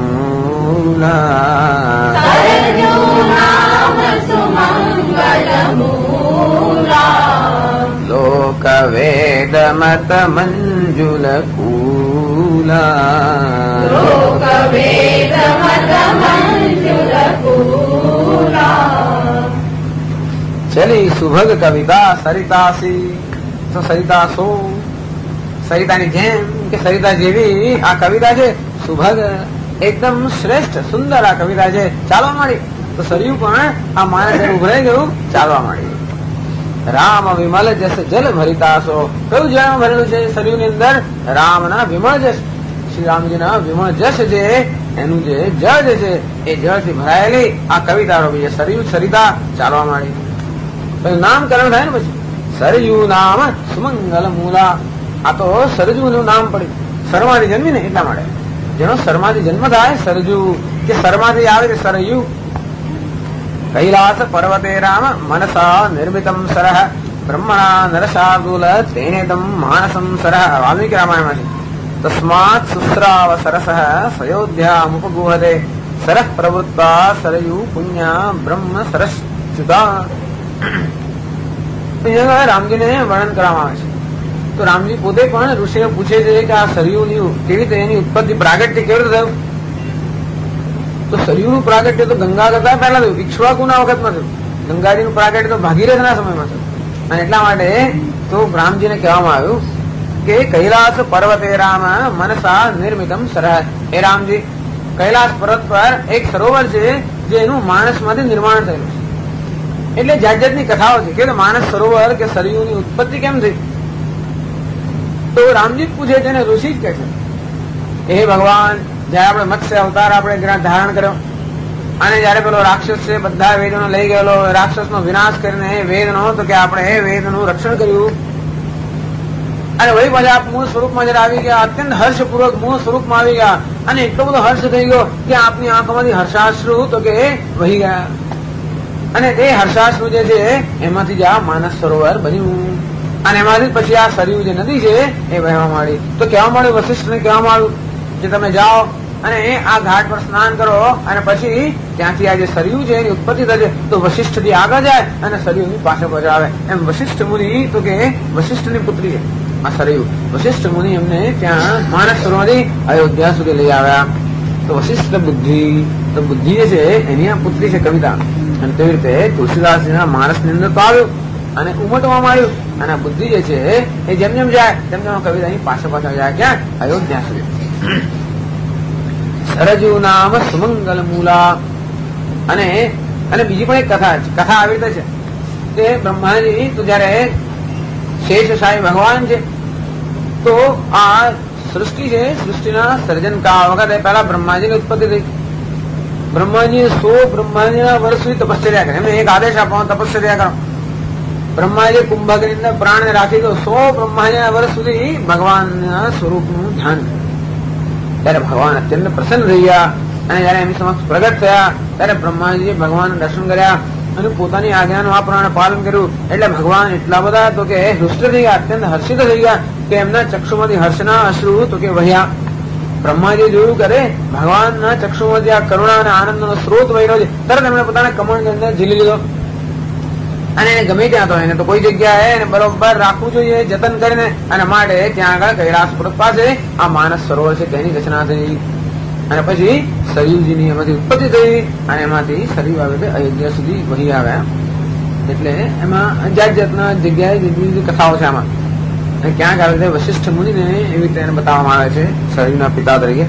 મૂલા. સરજુ નામ સુમંગલ મૂલા. લોક વેદ મત મંજુલ કૂલા. લોક વેદ મત મંજુલ કૂલા. ચલી સુભગ કવિતા સરિતાસી. તો સરિતા સો, સરિતાની જેમ કે સરિતા જેવી આ કવિતા છે. સુભગ એકદમ શ્રેષ્ઠ સુંદર આ કવિતા છે. ચાલો મળી તો સરયુ પણ આ માણસ ઉભરાઈ ગયું, ચાલવા માંડી. રામ વિમલ જસ જલ ભરિતાસો. કયું જળ ભરેલું છે સરયુની અંદર? રામના વિમળ જસ, શ્રી રામજીના વિમળ જસ છે એનું જે જળ છે એ જળથી ભરાયેલી આ કવિતારો બીજે સરયુ સરિતા ચાલવા માંડી. પછી નામકરણ થાય ને પછી સરયુ નામ સુમંગલ મૂલા. આ તો સરજુ નું નામ પડ્યું, સરમાંથી જન્મી ને એટલા માટે. જેનો સરમાંથી જન્મ થાય સરજુ, કે સરમાંથી આવે છે સરયુ. કૈલાસ પર્વતે રામ મનસા નિર્મિતમ સરહ બ્રહ્મણા નરશાર્દુલ તેનેદમ માનસમ સરહ. વાલ્મીકી રામાયણમાં છે. તસ્માત સુસ્રાવ સરસ સયોધ્યામુપગુહતે સરહ પ્રવૃત્તા સરયુ પુણ્યા બ્રહ્મ સરસ્યુતા. રામજીને વર્ણન કરવામાં આવે છે. તો રામજી પોતે પણ ઋષિને પૂછે છે કે આ સરયુની કેવી રીતે એની ઉત્પત્તિ પ્રાગટ્ય કેવી રીતે થયું? તો સરયુનું પ્રાગટ્ય તો ગંગા કરતા પહેલા થયું, ઇક્ષ્વાકુના વખતમાં થયું. ગંગાજીનું પ્રાગટ્ય તો ભાગીરથના સમયમાં થયું. અને એટલા માટે તો રામજીને કહેવામાં આવ્યું કે કૈલાસ પર્વતે રામ મનસા નિર્મિતમ સરહ. એ રામજી, કૈલાસ પર્વત પર એક સરોવર છે જે એનું માણસમાંથી નિર્માણ થયેલું છે. એટલે જાત જાતની કથાઓ છે કે માણસ સરોવર કે સરયુની ઉત્પત્તિ કેમ થઈ. તો રામજી જ પૂછે છે અને ઋષિ જ કહે છે, હે ભગવાન, જયારે આપણે મત્સ્ય અવતાર આપણે ધારણ કર્યો અને જયારે પેલો રાક્ષસ છે બધા વેદોનો લઈ ગયેલો, રાક્ષસનો વિનાશ કરીને વેદનો, તો કે આપણે એ વેદનું રક્ષણ કર્યું અને વળી પાછા આપ મૂળ સ્વરૂપમાં જયારે આવી ગયા, અત્યંત હર્ષપૂર્વક મૂળ સ્વરૂપમાં આવી ગયા અને એટલો બધો હર્ષ થઈ ગયો કે આપની આંખોમાંથી હર્ષાશ્રુ તો કે વહી ગયા. અને એ હર્ષાશ્રુ જે છે એમાંથી જ આ માનસ સરોવર બન્યું. અને એમાંથી પછી આ સરયુ જે નદી છે એ વહેવા માંડી. તો કહેવા માંડ્યું, વશિષ્ઠને કહેવા માંડ્યું કે તમે જાઓ અને આ ઘાટ પર સ્નાન કરો અને પછી ત્યાંથી આ જે સરયુ છે એની ઉત્પત્તિ થશે. તો વશિષ્ઠ થી આગળ જાય અને સરયુની પાસે પહોંચાડે. એમ વશિષ્ઠ મુનિ, તો કે વશિષ્ઠની પુત્રી છે આ સરયુ. વશિષ્ઠ મુનિ એમને ત્યાં માનસ સરોવરથી અયોધ્યા સુધી લઈ આવ્યા. તો વશિષ્ઠ બુદ્ધિ, તો બુદ્ધિ જે છે એની આ પુત્રી છે કવિતા. અને તેવી રીતે તુલસીદાસજીના માણસની અંદર તો આવ્યું અને ઉમટવામાં આવ્યું. અને આ બુદ્ધિ જે છે એ જેમ જેમ જાય તેમ તેમ કવિતાની પાછળ જાય ક્યાં? અયોધ્યા સુધી. સરજુ નામ સુમંગલ મૂલા. અને બીજી પણ એક કથા આવી રીતે છે કે બ્રહ્માજી તો જયારે શેષશાહી ભગવાન છે તો આ સૃષ્ટિ છે, સૃષ્ટિના સર્જન કાળ વખતે પહેલા બ્રહ્માજીની ઉત્પત્તિ થઈ. બ્રહ્માજી 100 બ્રહ્માજીના વર્ષ સુધી તપશ્ચર્યા કરે. એમને એક આદેશ આપવાનો, તપશ્ચર્યા કરો. બ્રહ્માજી કુંભકની અંદર પ્રાણને રાખી દો. 100 બ્રહ્માજીના વર્ષ સુધી ભગવાનના સ્વરૂપનું ધ્યાન. ત્યારે ભગવાન અત્યંત પ્રસન્ન થઈ ગયા અને જયારે એમની સમક્ષ પ્રગટ થયા ત્યારે બ્રહ્માજીએ ભગવાન દર્શન કર્યા અને પોતાની આજ્ઞાનું આ પ્રમાણે પાલન કર્યું. એટલે ભગવાન એટલા બધા તો કે હૃષ્ટ થઈ ગયા, અત્યંત હર્ષિત થઈ ગયા કે એમના ચક્ષુમાંથી હર્ષના અશ્રુ તો કે વહ્યા. બ્રહ્માજી જોયું કરે ભગવાનના ચક્ષુમાંથી આ કરુણા અને આનંદનો સ્ત્રોત વહ્યો છે, તરત એમણે પોતાના કમળની અંદર ઝીલી લીધો. અને એને ગમે ત્યાં તો એને તો કોઈ જગ્યાએ એને બરોબર રાખવું જોઈએ જતન કરીને. અને માટે ત્યાં આગળ કૈલાસ પર્વત પાસે આ માનસ સરોવર છે તેની રચના થઈ. અને પછી સરયુજીની એમાંથી ઉત્પત્તિ થઈ અને એમાંથી સરયુ આવે છે અયોધ્યા સુધી વહી આવ્યા. એટલે એમાં જાત જાતના જગ્યાએ જુદી જુદી કથાઓ છે આમાં. અને ક્યાંક આવે છે વશિષ્ઠ મુનિને એવી રીતે એને બતાવવામાં આવે છે સરયુના પિતા તરીકે.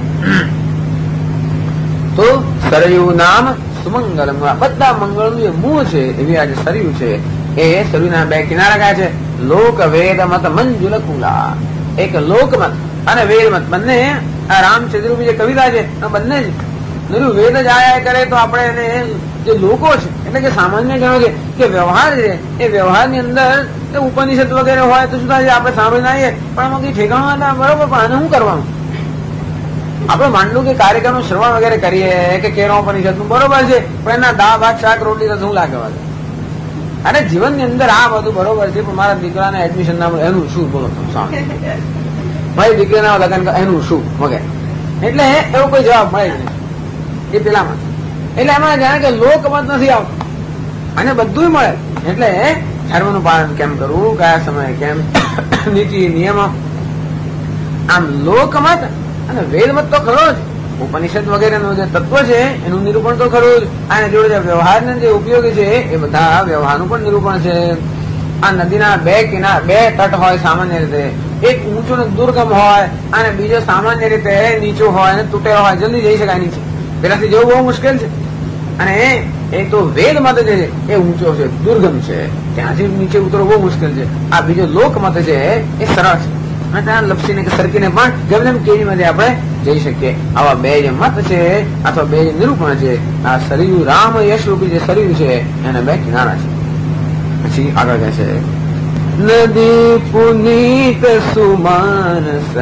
તો સરયુ નામ સુમંગલ, બધા મંગળનું જે મૂળ છે એવી આજે સરયુ છે. એ સરયુના બે કિનારા ગયા છે. લોક વેદ મત મંજુલ કુલા. એક લોકમત અને વેદમત બંને આ રામચંદ્રની જે કવિતા છે બંને જ નરું વેદ જ આયા કરે. તો આપણે એને જે લોકો છે એટલે કે સામાન્ય જણો છે કે વ્યવહાર છે એ વ્યવહારની અંદર ઉપનિષદ વગેરે હોય તો શું થાય આપણે સાંભળીને આવીએ પણ આમાં કઈ ઠેકાણું બરોબર, પણ આને શું કરવાનું? આપણે માંડલું કે કાર્યક્રમનું શ્રવણ વગેરે કરીએ કે કેરોપનિષદ નું બરોબર છે, પણ એના દા ભાત શાક રોટલી તો શું લાગે? અરે જીવનની અંદર આ બધું બરોબર છે પણ મારા દીકરાને એડમિશન ના મળે એનું શું? બોલો મારી દીકરીના લગ્ન એનું શું વગેરે. એટલે એવો કોઈ જવાબ મળે જ નહીં એ પેલામાં. એટલે એમાં જાણે કે લોકમત નથી આવતું અને બધું મળે. એટલે ધર્મનું પાલન કેમ કરવું, કયા સમયે કેમ, નીતિ નિયમો. આમ લોકમત અને વેદમત તો ખરો જ, ઉપનિષદ વગેરેનું જે તત્વ છે એનું નિરૂપણ તો ખરું જ. અને જોડે વ્યવહારના જે ઉપયોગી છે એ બધા વ્યવહારનું પણ નિરૂપણ છે. આ નદીના બે તટ હોય સામાન્ય રીતે, એક ઊંચો ને દુર્ગમ હોય અને બીજો સામાન્ય રીતે નીચો હોય અને તૂટેલો હોય, જલ્દી જઈ શકાય નીચે. પેલાથી જવું બહુ મુશ્કેલ છે. અને એ તો વેદ મત છે એ ઊંચો છે, દુર્ગમ છે, ત્યાંથી નીચે ઉતરવો બહુ મુશ્કેલ છે. આ બીજો લોક મત છે એ સરળ છે અને ત્યાં લપસીને કે સરકીને પણ ગમે તેમ કેરીમાંથી આપણે જઈ શકીએ. આવા બે જે મત છે અથવા બે જે નિરૂપણ છે, આ સરયુ રામ યશ રૂપી જે સરયુ છે એના બે કિનારા છે. પછી આગળ કહે છે નદી પુનીત સુમાનસ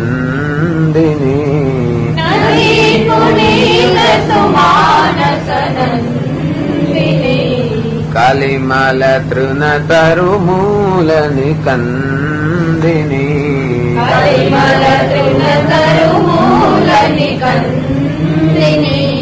નંદિની, નદી પુનીત સુમાનસ નંદિની, કલિમલ તૃણ તરુ મૂલ નિકંદિની, કલિમલ તૃણ તરુ મૂલ નિકંદિની.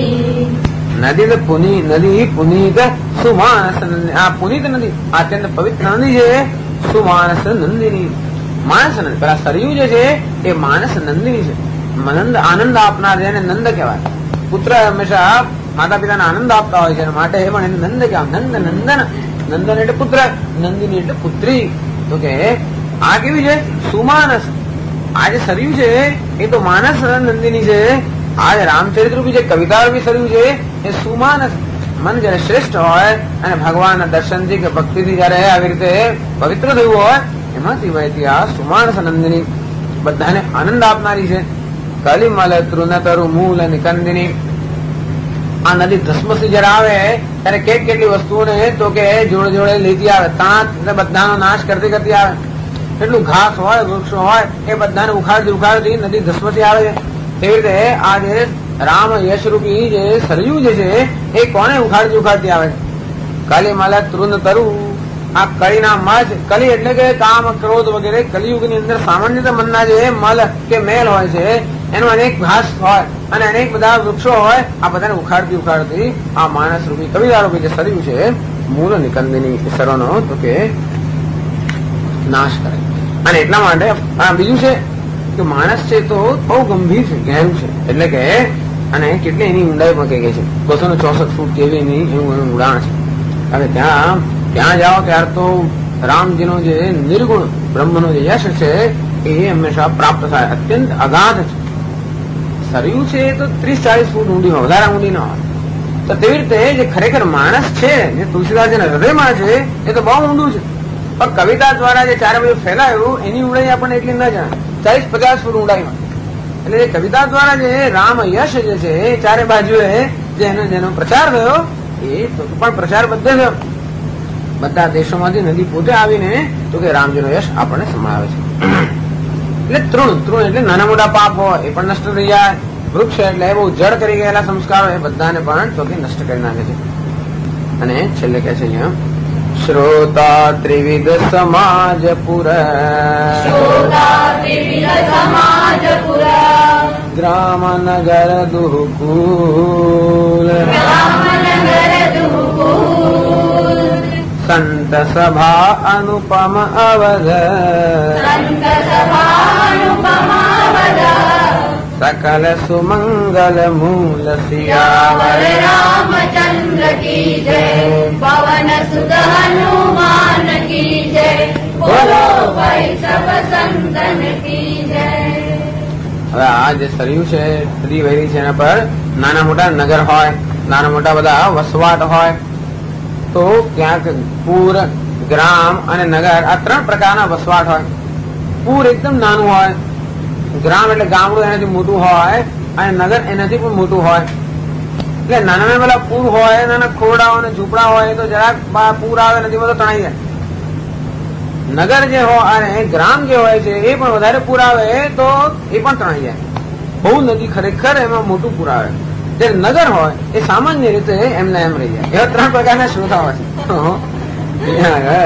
નદી પુનીત સુમાનસ, આ પુનીત નદી અત્યંત પવિત્ર નદી છે. સુમાનસ નંદિની, માનસ નંદી. પેલા સરયુ જે છે એ માનસ નંદિની છે. આનંદ આપનાર જેને નંદ કહેવાય. પુત્ર હંમેશા માતા પિતાને આનંદ આપતા હોય છે, માટે પણ એને નંદ કહેવાય. નંદન એટલે પુત્ર, નંદિની એટલે પુત્રી. તો કે આ કેવી છે? સુમાનસ. આ જે સરયુ છે એ તો માનસ નંદિની છે. આ રામચરિત્ર રૂપી જે કવિતા રૂપી સરયુ છે એ સુમાનસ. મન જયારે શ્રેષ્ઠ હોય અને ભગવાનના દર્શનથી કે ભક્તિથી જયારે આવી રીતે પવિત્ર થયું હોય એમાંથી વહેતી આ સુમાનસ નંદિની બધાને આનંદ આપનારી છે. કલિમલ તૃણ તરુ મૂલ નિકંદિની. આ નદી ધસમસી જયારે આવે ત્યારે કેટલી વસ્તુઓને તો કે જોડે જોડે લેતી આવે. તાંત બધાનો નાશ કરતી કરતી આવે. કેટલું ઘાસ હોય, વૃક્ષો હોય એ બધાને ઉખાડતી નદી ધસમસી આવે છે. તેવી રીતે આ જે રામ યશ રૂપી જે સરયુ જે છે એ કોને ઉખાડતી આવે? કલિમલ તૃણ તરુ. આ કળીના મજ, કલી એટલે કે કામ ક્રોધ વગેરે કલિયુગની અંદર સામાન્ય મનના જે મલ કે મેલ હોય છે એનો અનેક ઘાસ હોય અને અનેક બધા વૃક્ષો હોય. આ બધાને ઉખાડતી આ માનસ રૂપી કવિતા રૂપી જે સરયુ છે મૂળ નિકંદિની સર્વનો તો કે નાશ કરે. અને એટલા માટે આ બીજું છે કે માણસ છે તો બહુ ગંભીર છે, ગહેરું છે. એટલે કે અને કેટલી એની ઊંડાઈ પણ કહી ગઈ છે. 264 ફૂટ કેવી એની એવું ઉડાણ છે. હવે ત્યાં જાઓ ત્યારે તો રામજીનો જે નિર્ગુણ બ્રહ્મનો જે યશ છે એ હંમેશા પ્રાપ્ત થાય. અત્યંત અગાધ છે. સરયુ છે તો 30-40 ફૂટ ઊંડી હોય, વધારે ઊંડી ના હોય. તો તેવી રીતે જે ખરેખર માણસ છે જે તુલસીદાસજીના હૃદયમાં છે એ તો બહુ ઊંડું છે. પણ કવિતા દ્વારા જે ચારે બાજુ ફેલાયું એની ઊંડાઈ આપણને એટલી ન જાણે. 40-50 ફૂટ ઊંડાઈમાં. એટલે એ કવિતા દ્વારા જે રામ યશ જે છે એ ચારે બાજુએ જેનો પ્રચાર થયો એ તો પણ પ્રચાર બધે થયો. બધા દેશોમાંથી નદી પોતે આવીને તો કે રામજીનો યશ આપણને સમાવે છે. એટલે તૃણ એટલે નાના મોટા પાપ હોય એ પણ નષ્ટ થઈ જાય. વૃક્ષ એટલે બહુ જડ કરી ગયેલા સંસ્કારો એ બધાને પણ તો કે નષ્ટ કરી નાખે છે. અને છેલ્લે કહે છે અહીંયા શ્રોતા ત્રિવિધ સમાજ પુર, શ્રોતા ત્રિવિધ સમાજ પુર, ગ્રામ નગર દુહકુલ, ગ્રામ નગર દુહકુલ, સંત સભા અનુપમ અવધ, સંત સભા અનુપમ અવધ, સકલ સુમંગલ મૂલ સિયાવર રામચંદ્ર કી જય, પવન સુત હનુમાન કી જય, બોલો ભાઈ સબ સંતન કી જય. હવે આ જે સરયુ છે નદી વહેરી છે એના પર નાના મોટા નગર હોય, નાના મોટા બધા વસવાટ હોય. તો ક્યાંક પૂર, ગ્રામ અને નગર આ 3 પ્રકારના વસવાટ હોય. પૂર એકદમ નાનું હોય, ગ્રામ એટલે ગામડું એનાથી મોટું હોય અને નગર એનાથી પણ મોટું હોય. એટલે નાના પેલા પૂર હોય, નાના ખોરડાઓ અને ઝૂંપડા હોય તો જરાક પૂર આવે નદીમાં તો તણાઈ જાય. નગર જે હોય અને ગ્રામ જે હોય છે એ પણ વધારે પૂર આવે તો એ પણ તણાઈ જાય. બહુ નદી ખરેખર એમાં મોટું પૂર આવે. જે નગર હોય એ સામાન્ય રીતે એમને એમ રહી જાય. એવા 3 પ્રકારના શ્રોતા હોય છે.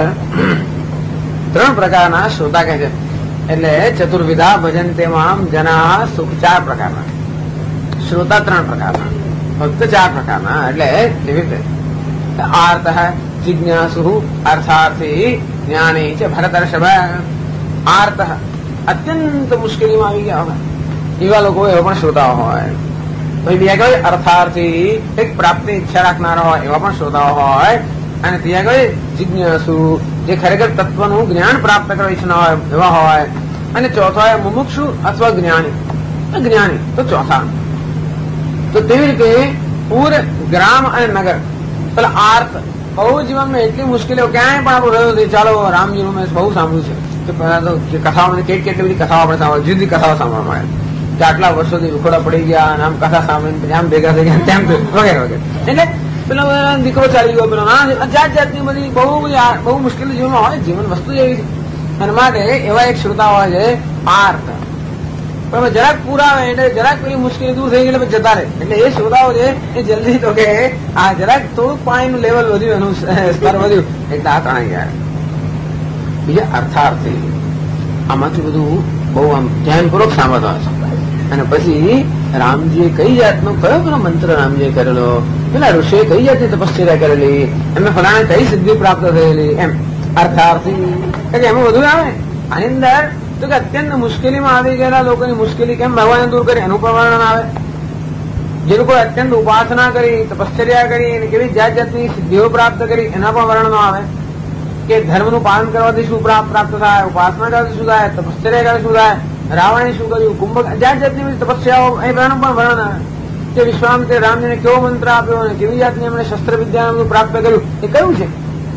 3 પ્રકારના શ્રોતા કહે છે. એટલે ચતુર્વિધા ભજન તેમાં જના સુખ 4 પ્રકારના, શ્રોતા 3 પ્રકારના, ભક્ત 4 પ્રકારના. એટલે એવી રીતે આર્ત જિજ્ઞાસુ અર્થાર્થી જ્ઞાની છે ભરતર્ષભ. આર્ત અત્યંત મુશ્કેલીમાં આવી ગયા હોય એવા લોકો એવા પણ શ્રોતાઓ હોય. પછી બીજા કઈ અર્થાર્થી એક પ્રાપ્તિ ઈચ્છા રાખનારા હોય એવા પણ શ્રોતાઓ હોય. અને ત્યાં કઈ જિજ્ઞાસુ જે ખરેખર તત્વનું જ્ઞાન પ્રાપ્ત કરવા ઈચ્છના હોય એવા હોય. અને ચોથો હોય મુમુક્ષુ અથવા જ્ઞાની તો ચોથા. તો તેવી રીતે પૂર, ગ્રામ અને નગર, પેલા આર્ત બહુ જીવનમાં એટલી મુશ્કેલીઓ ક્યાંય પણ આપણું રહ્યું નથી. ચાલો રામજીનું મેં બહુ સાંભળ્યું છે કે પહેલા તો કથાઓ કેટલી બધી કથાઓ આપણે સાંભળે, જુદી કથાઓ સાંભળવા મળે કે આટલા વર્ષોથી ઉખોડા પડી ગયા અને આમ કથા સાંભળીને આમ ભેગા થઈ ગયા તેમ વગેરે વગેરે. એટલે પેલો દીકરો ચાલી ગયો, પેલો જાત જાતની બધી બહુ મુશ્કેલી જીવનમાં હોય. જીવન વસ્તુ એવી છે. અને માટે એવા એક શ્રોતા હોય છે આર્ત, પણ જરાક પુરાવે એટલે જરાક પેલી મુશ્કેલી દૂર થઈ ગઈ એટલે જતા રહે. એટલે એ શ્રોતાઓ છે એ જલ્દી તો કે આ જરાક થોડુંક પાણીનું લેવલ વધ્યું, એનું સ્તર વધ્યું એટલે આ ત્રણેય ગયા. બીજા અર્થાર્થી આમાંથી બધું બહુ આમ ધ્યાનપૂર્વક સાંભળવા છે. અને પછી રામજીએ કઈ જાતનો કયો પેલો મંત્ર રામજીએ કરેલો, પેલા ઋષિએ કઈ જાતની તપશ્ચર્યા કરેલી, એમને ફલાણે કઈ સિદ્ધિ પ્રાપ્ત થયેલી, એમ અર્થાર્થી એમાં બધું આવે. આની અંદર તો કે અત્યંત મુશ્કેલીમાં આવી ગયેલા લોકોની મુશ્કેલી કેમ ભગવાને દૂર કરી એનું પણ વર્ણન આવે. જે લોકો અત્યંત ઉપાસના કરી, તપશ્ચર્યા કરી અને કેવી જાત જાતની સિદ્ધિઓ પ્રાપ્ત કરી એના પણ વર્ણનો આવે. કે ધર્મનું પાલન કરવાથી શું પ્રાપ્ત થાય, ઉપાસના કરવાથી શું થાય, તપશ્ચર્યા કરવાથી શું થાય, રાવણે શું કર્યું, કુંભ જાત જાતની તપસ્યાઓ એ પણ વર્ણન આવે. કે વિશ્વામિત્રે રામજીને કેવો મંત્ર આપ્યો અને કેવી જાતની એમણે શસ્ત્ર વિદ્યા પ્રાપ્ત કર્યું એ કયું છે.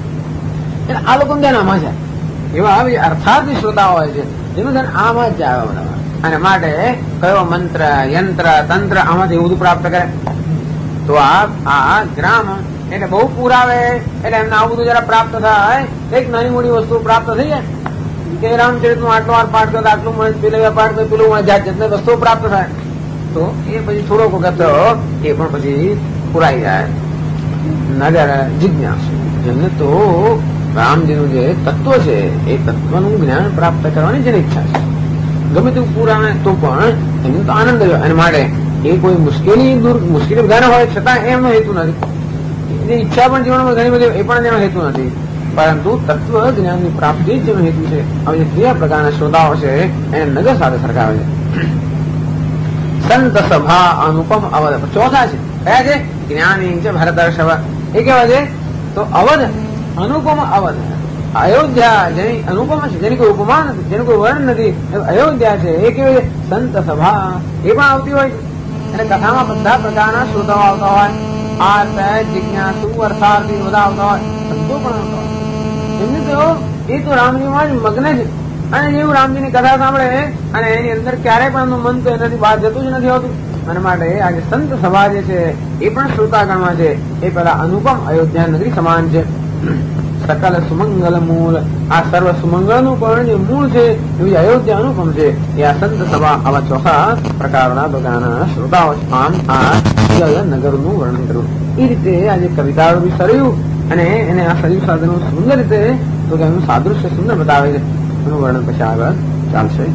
આ લોકો ધ્યાન આમાં જાય. એવા અર્થાર્થી શ્રોતા હોય છે જેનું ધ્યાન આમાં જ જાય બધા. અને માટે કયો મંત્ર, યંત્ર, તંત્ર આમાંથી એવું બધું પ્રાપ્ત કરે. તો આ ગ્રામ એટલે બહુ પુરાવે એટલે એમને આવું બધું જરા પ્રાપ્ત થાય. એક નાની મોટી વસ્તુ પ્રાપ્ત થઈ જાય કે રામચરિતનું આટલો વાર પાઠ કરતા આટલું મળે, પેલા પાઠ કરે પેલું મળે, જાત જાતની વસ્તુઓ પ્રાપ્ત થાય. તો એ પછી થોડોક વખત એ પણ પછી પુરાઈ જાય. નગર જિજ્ઞાસુ જેમને તો રામજીનું જે તત્વ છે એ તત્વનું જ્ઞાન પ્રાપ્ત કરવાની જેની ઈચ્છા છે, ગમે તેવું પુરાણે તો પણ એમને તો આનંદ રહ્યો. અને માટે એ કોઈ મુશ્કેલી બધાને હોય છતાં એમનો હેતુ નથી. એ ઈચ્છા પણ જીવનમાં ઘણી બધી એ પણ એનો હેતુ નથી, પરંતુ તત્વ જ્ઞાનની પ્રાપ્તિ જ જેનો હેતુ છે. હવે જે ત્રીજા પ્રકારના શ્રોતાઓ છે એને નગર સાથે સરખાવે છે. સંત સભા અનુપમ અવધ ચોથા છે. કયા છે? જ્ઞાની છે ભરતર્ષભ. એ કેવા છે? તો અવધ, અનુપમ અવધ, અયોધ્યા જેની અનુપમ છે, જેની કોઈ ઉપમા નથી, જેનું કોઈ વર્ણ નથી, અયોધ્યા છે. એ કેવી છે? સંત સભા એ પણ આવતી હોય છે. અને કથામાં બધા પ્રકારના શ્રોતાઓ આવતા હોય. આર્ત, જિજ્ઞાસુ, અર્થાર્થી બધા આવતા હોય, સંતો પણ આવતા હોય. એમને તો એ તો રામજીમાં જ મગ્ન છે. અને જેવું રામજીની કથા સાંભળે અને એની અંદર ક્યારેય પણ એમનું મન તો એનાથી બહાર જતું જ નથી હોતું. અને માટે આજે સંત સભા જે છે એ પણ શ્રોતાગણમાં છે. એ પેલા અનુપમ અયોધ્યા નગરી સમાન છે. સકલ સુમંગલ મૂળ, આ સર્વ સુમંગળનું પણ જે મૂળ છે એવી અયોધ્યા અનુપમ છે. એ આ સંત સભા આવા ચોથા પ્રકારના બધાના શ્રોતાઓ. આમ આ નગરનું વર્ણન કર્યું. એ રીતે આજે કવિતાઓ બી સરયું અને એને આ સરયું સાધનો સુંદર રીતે તો કે એનું સાદૃશ્ય સુંદર બતાવે છે. એનું વર્ણન પછી આગળ ચાલશે.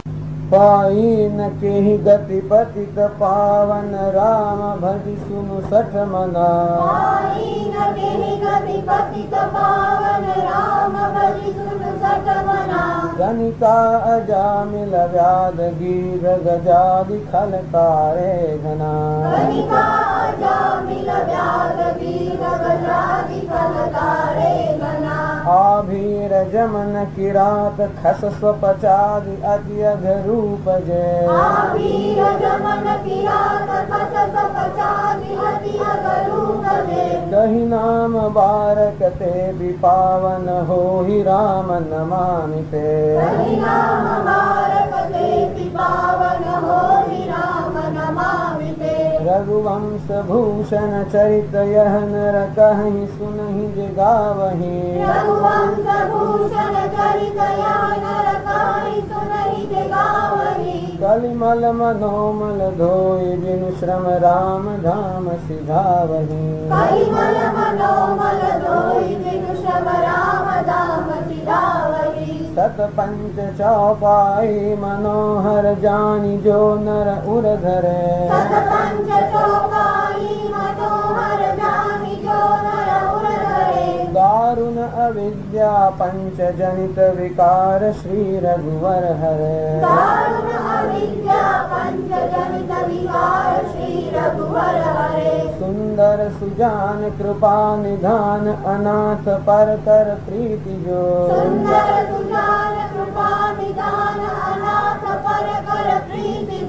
पाइन केहि गति पतित पावन राम भजि सुनु सठ मना. पाइन केहि गति पतित पावन राम भजि सुनु सठ मना. गणिका अजामिल व्याध गीध गजादि खलकारे घना. गणिका अजामिल व्याध गीध गजादि खलकारे घना. आभीर जमन किरात खस स्वपचादि अति अघरूप जे. आभीर जमन किरात खस स्वपचादि अति अघरूप जे. कहि नाम बारक ते विपावन होहि राम नमामि ते. कहि नाम बारक ते विपावन होहि राम नमामि ते. रघुवंश भूषण चरित यह नर कहि सुनहि जे गावहि. रघुवंश भूषण चरित यह नर कहि सुनहि जे गावहि. कलिमल मनोमल धोइ बिनु श्रम राम धाम सिधावहि. कलिमल मनोमल धोइ बिनु श्रम राम धाम सिधावहि. सत पंच चौपाई मनोहर जानि जो नर उर धरे. सत पंच चौपाई मनोहर जानि जो नर उर धरे. दारुण अविद्या पंच जनित विकार श्री रघुवर हरे. दारुण अविद्या पंच जनित विकार श्री रघुवर हरे. सुंदर सुजान कृपा निधान अनाथ पर कर प्रीति जो. सुंदर सुजान कृपा निदान अनाथ पर कर प्रीति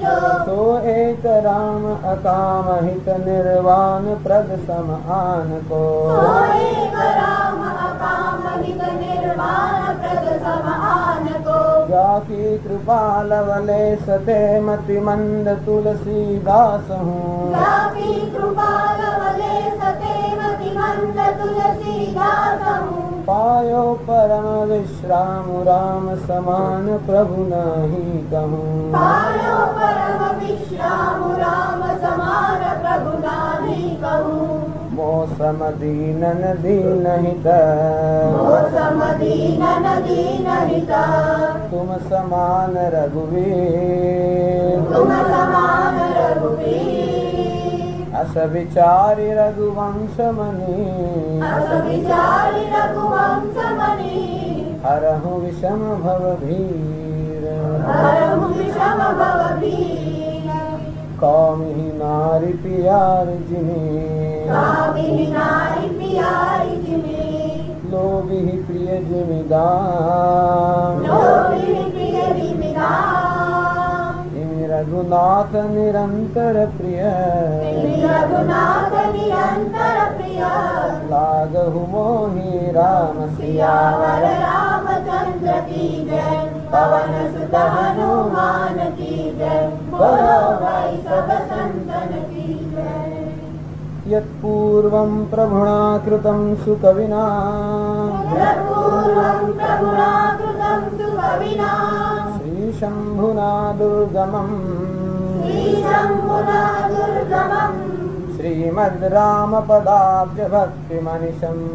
जो सो एक राम अकाम हित निर्वाण प्रद सम आन को सो एक राम अकाम हित निर्वाण प्रद समान को जाकी कृपा लवले सते मति मंद तुलसीदास हूँ जाकी कृपा लवले सते मति मंद तुलसीदास हूँ पायो परम विश्राम राम समान प्रभु नहीं कहूँ पायो परम विश्राम राम समान प्रभु नाही कहूँ मौसम दीनन दीनहित मौसम दीनन दीनहित तुम समान रघुवीर तुम समान रघुवीर अस विचारि रघुवंश मणि अस विचारि रघुवंश मणि हरहु विषम भव भीर हरहु विषम भव भीर कौमिहि नारि पियार जिनि कामिनि नारि पियारि जिमि लोभिहि प्रिय जिमिदान लोभिनि प्रिय जिमिदान इमि रघुनाथ निरंतर प्रिय श्री रघुनाथ निरंतर प्रिय लागहु मोहि राम सियावर रामचंद्र की जय पवन सुत हनुमान की जय बोलो भाई सब संतन की जय यत्पूर्वं प्रभुणा कृतं सुकविना यत्पूर्वं प्रभुना कृतं सुकविना श्रीशम्भुना दुर्गमम् श्रीशम्भुना दुर्गमम् श्रीमद् रामपदाब्ज भक्तिमनिशम्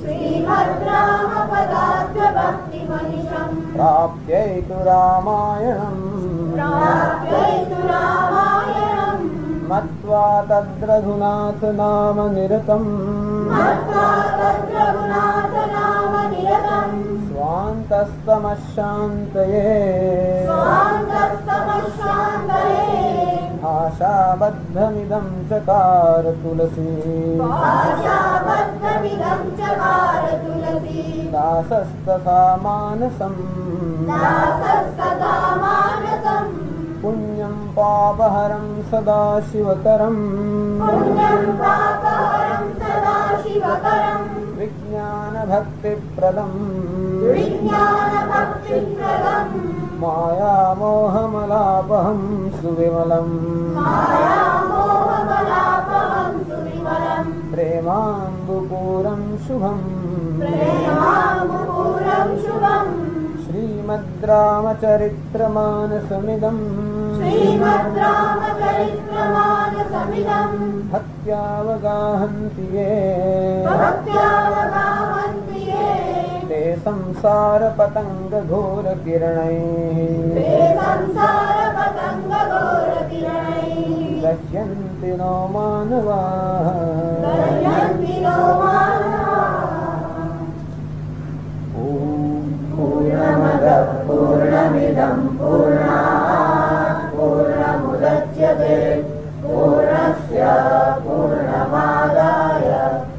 श्रीमद्रामपदाब्ज भक्तिमनिशम् प्राप्यैतु रामायणम् प्राप्यैतु रामायणम् मत्वा तद्रघुनाथ नाम निरतम् मत्वा तद्रघुनाथ नाम निरतम् स्वान्तस्तमशान्तये स्वान्तस्तमशान्तये आशाबद्धमिदं चकार तुलसी आशाबद्धमिदं चकार तुलसी दासस्तथा मानसम् दासस्तथा मानसम् पुण्यं पापहरं सदा शिवकरम् पुण्यं पापहरं सदा शिवकरम् विज्ञानभक्तिप्रदम् विज्ञानभक्तिप्रदम् मायामोहमलापहं सुविमलम् मायामोहमलापहं सुविमलम् प्रेमाम्बुपूरं शुभम् प्रेमाम्बुपूरं शुभम् श्रीमद् रामचरित्रमानसमिदम् श्रीमद् रामचरित्रमानसमिदम् भक्त्यावगाहन्ति ये भक्त्यावगाहन्ति ये ते संसारपतङ्गघोरकिरणैः ते संसारपतङ्गघोरकिरणैः दह्यन्ति नो मानवाः दह्यन्ति नो मानवाः ॐ पूर्णमदः पूर्णमिदं पूर्णात् पूर्णमुदच्यते पूर्णस्य पूर्णमादाय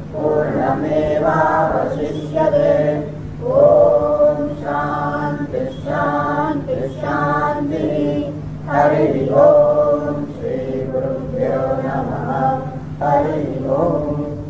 पूर्णमेवावशिष्यते ॐ शान्ति शान्ति शान्तिः हरिः ॐ श्रीगुरुभ्यो नमः हरिः ॐ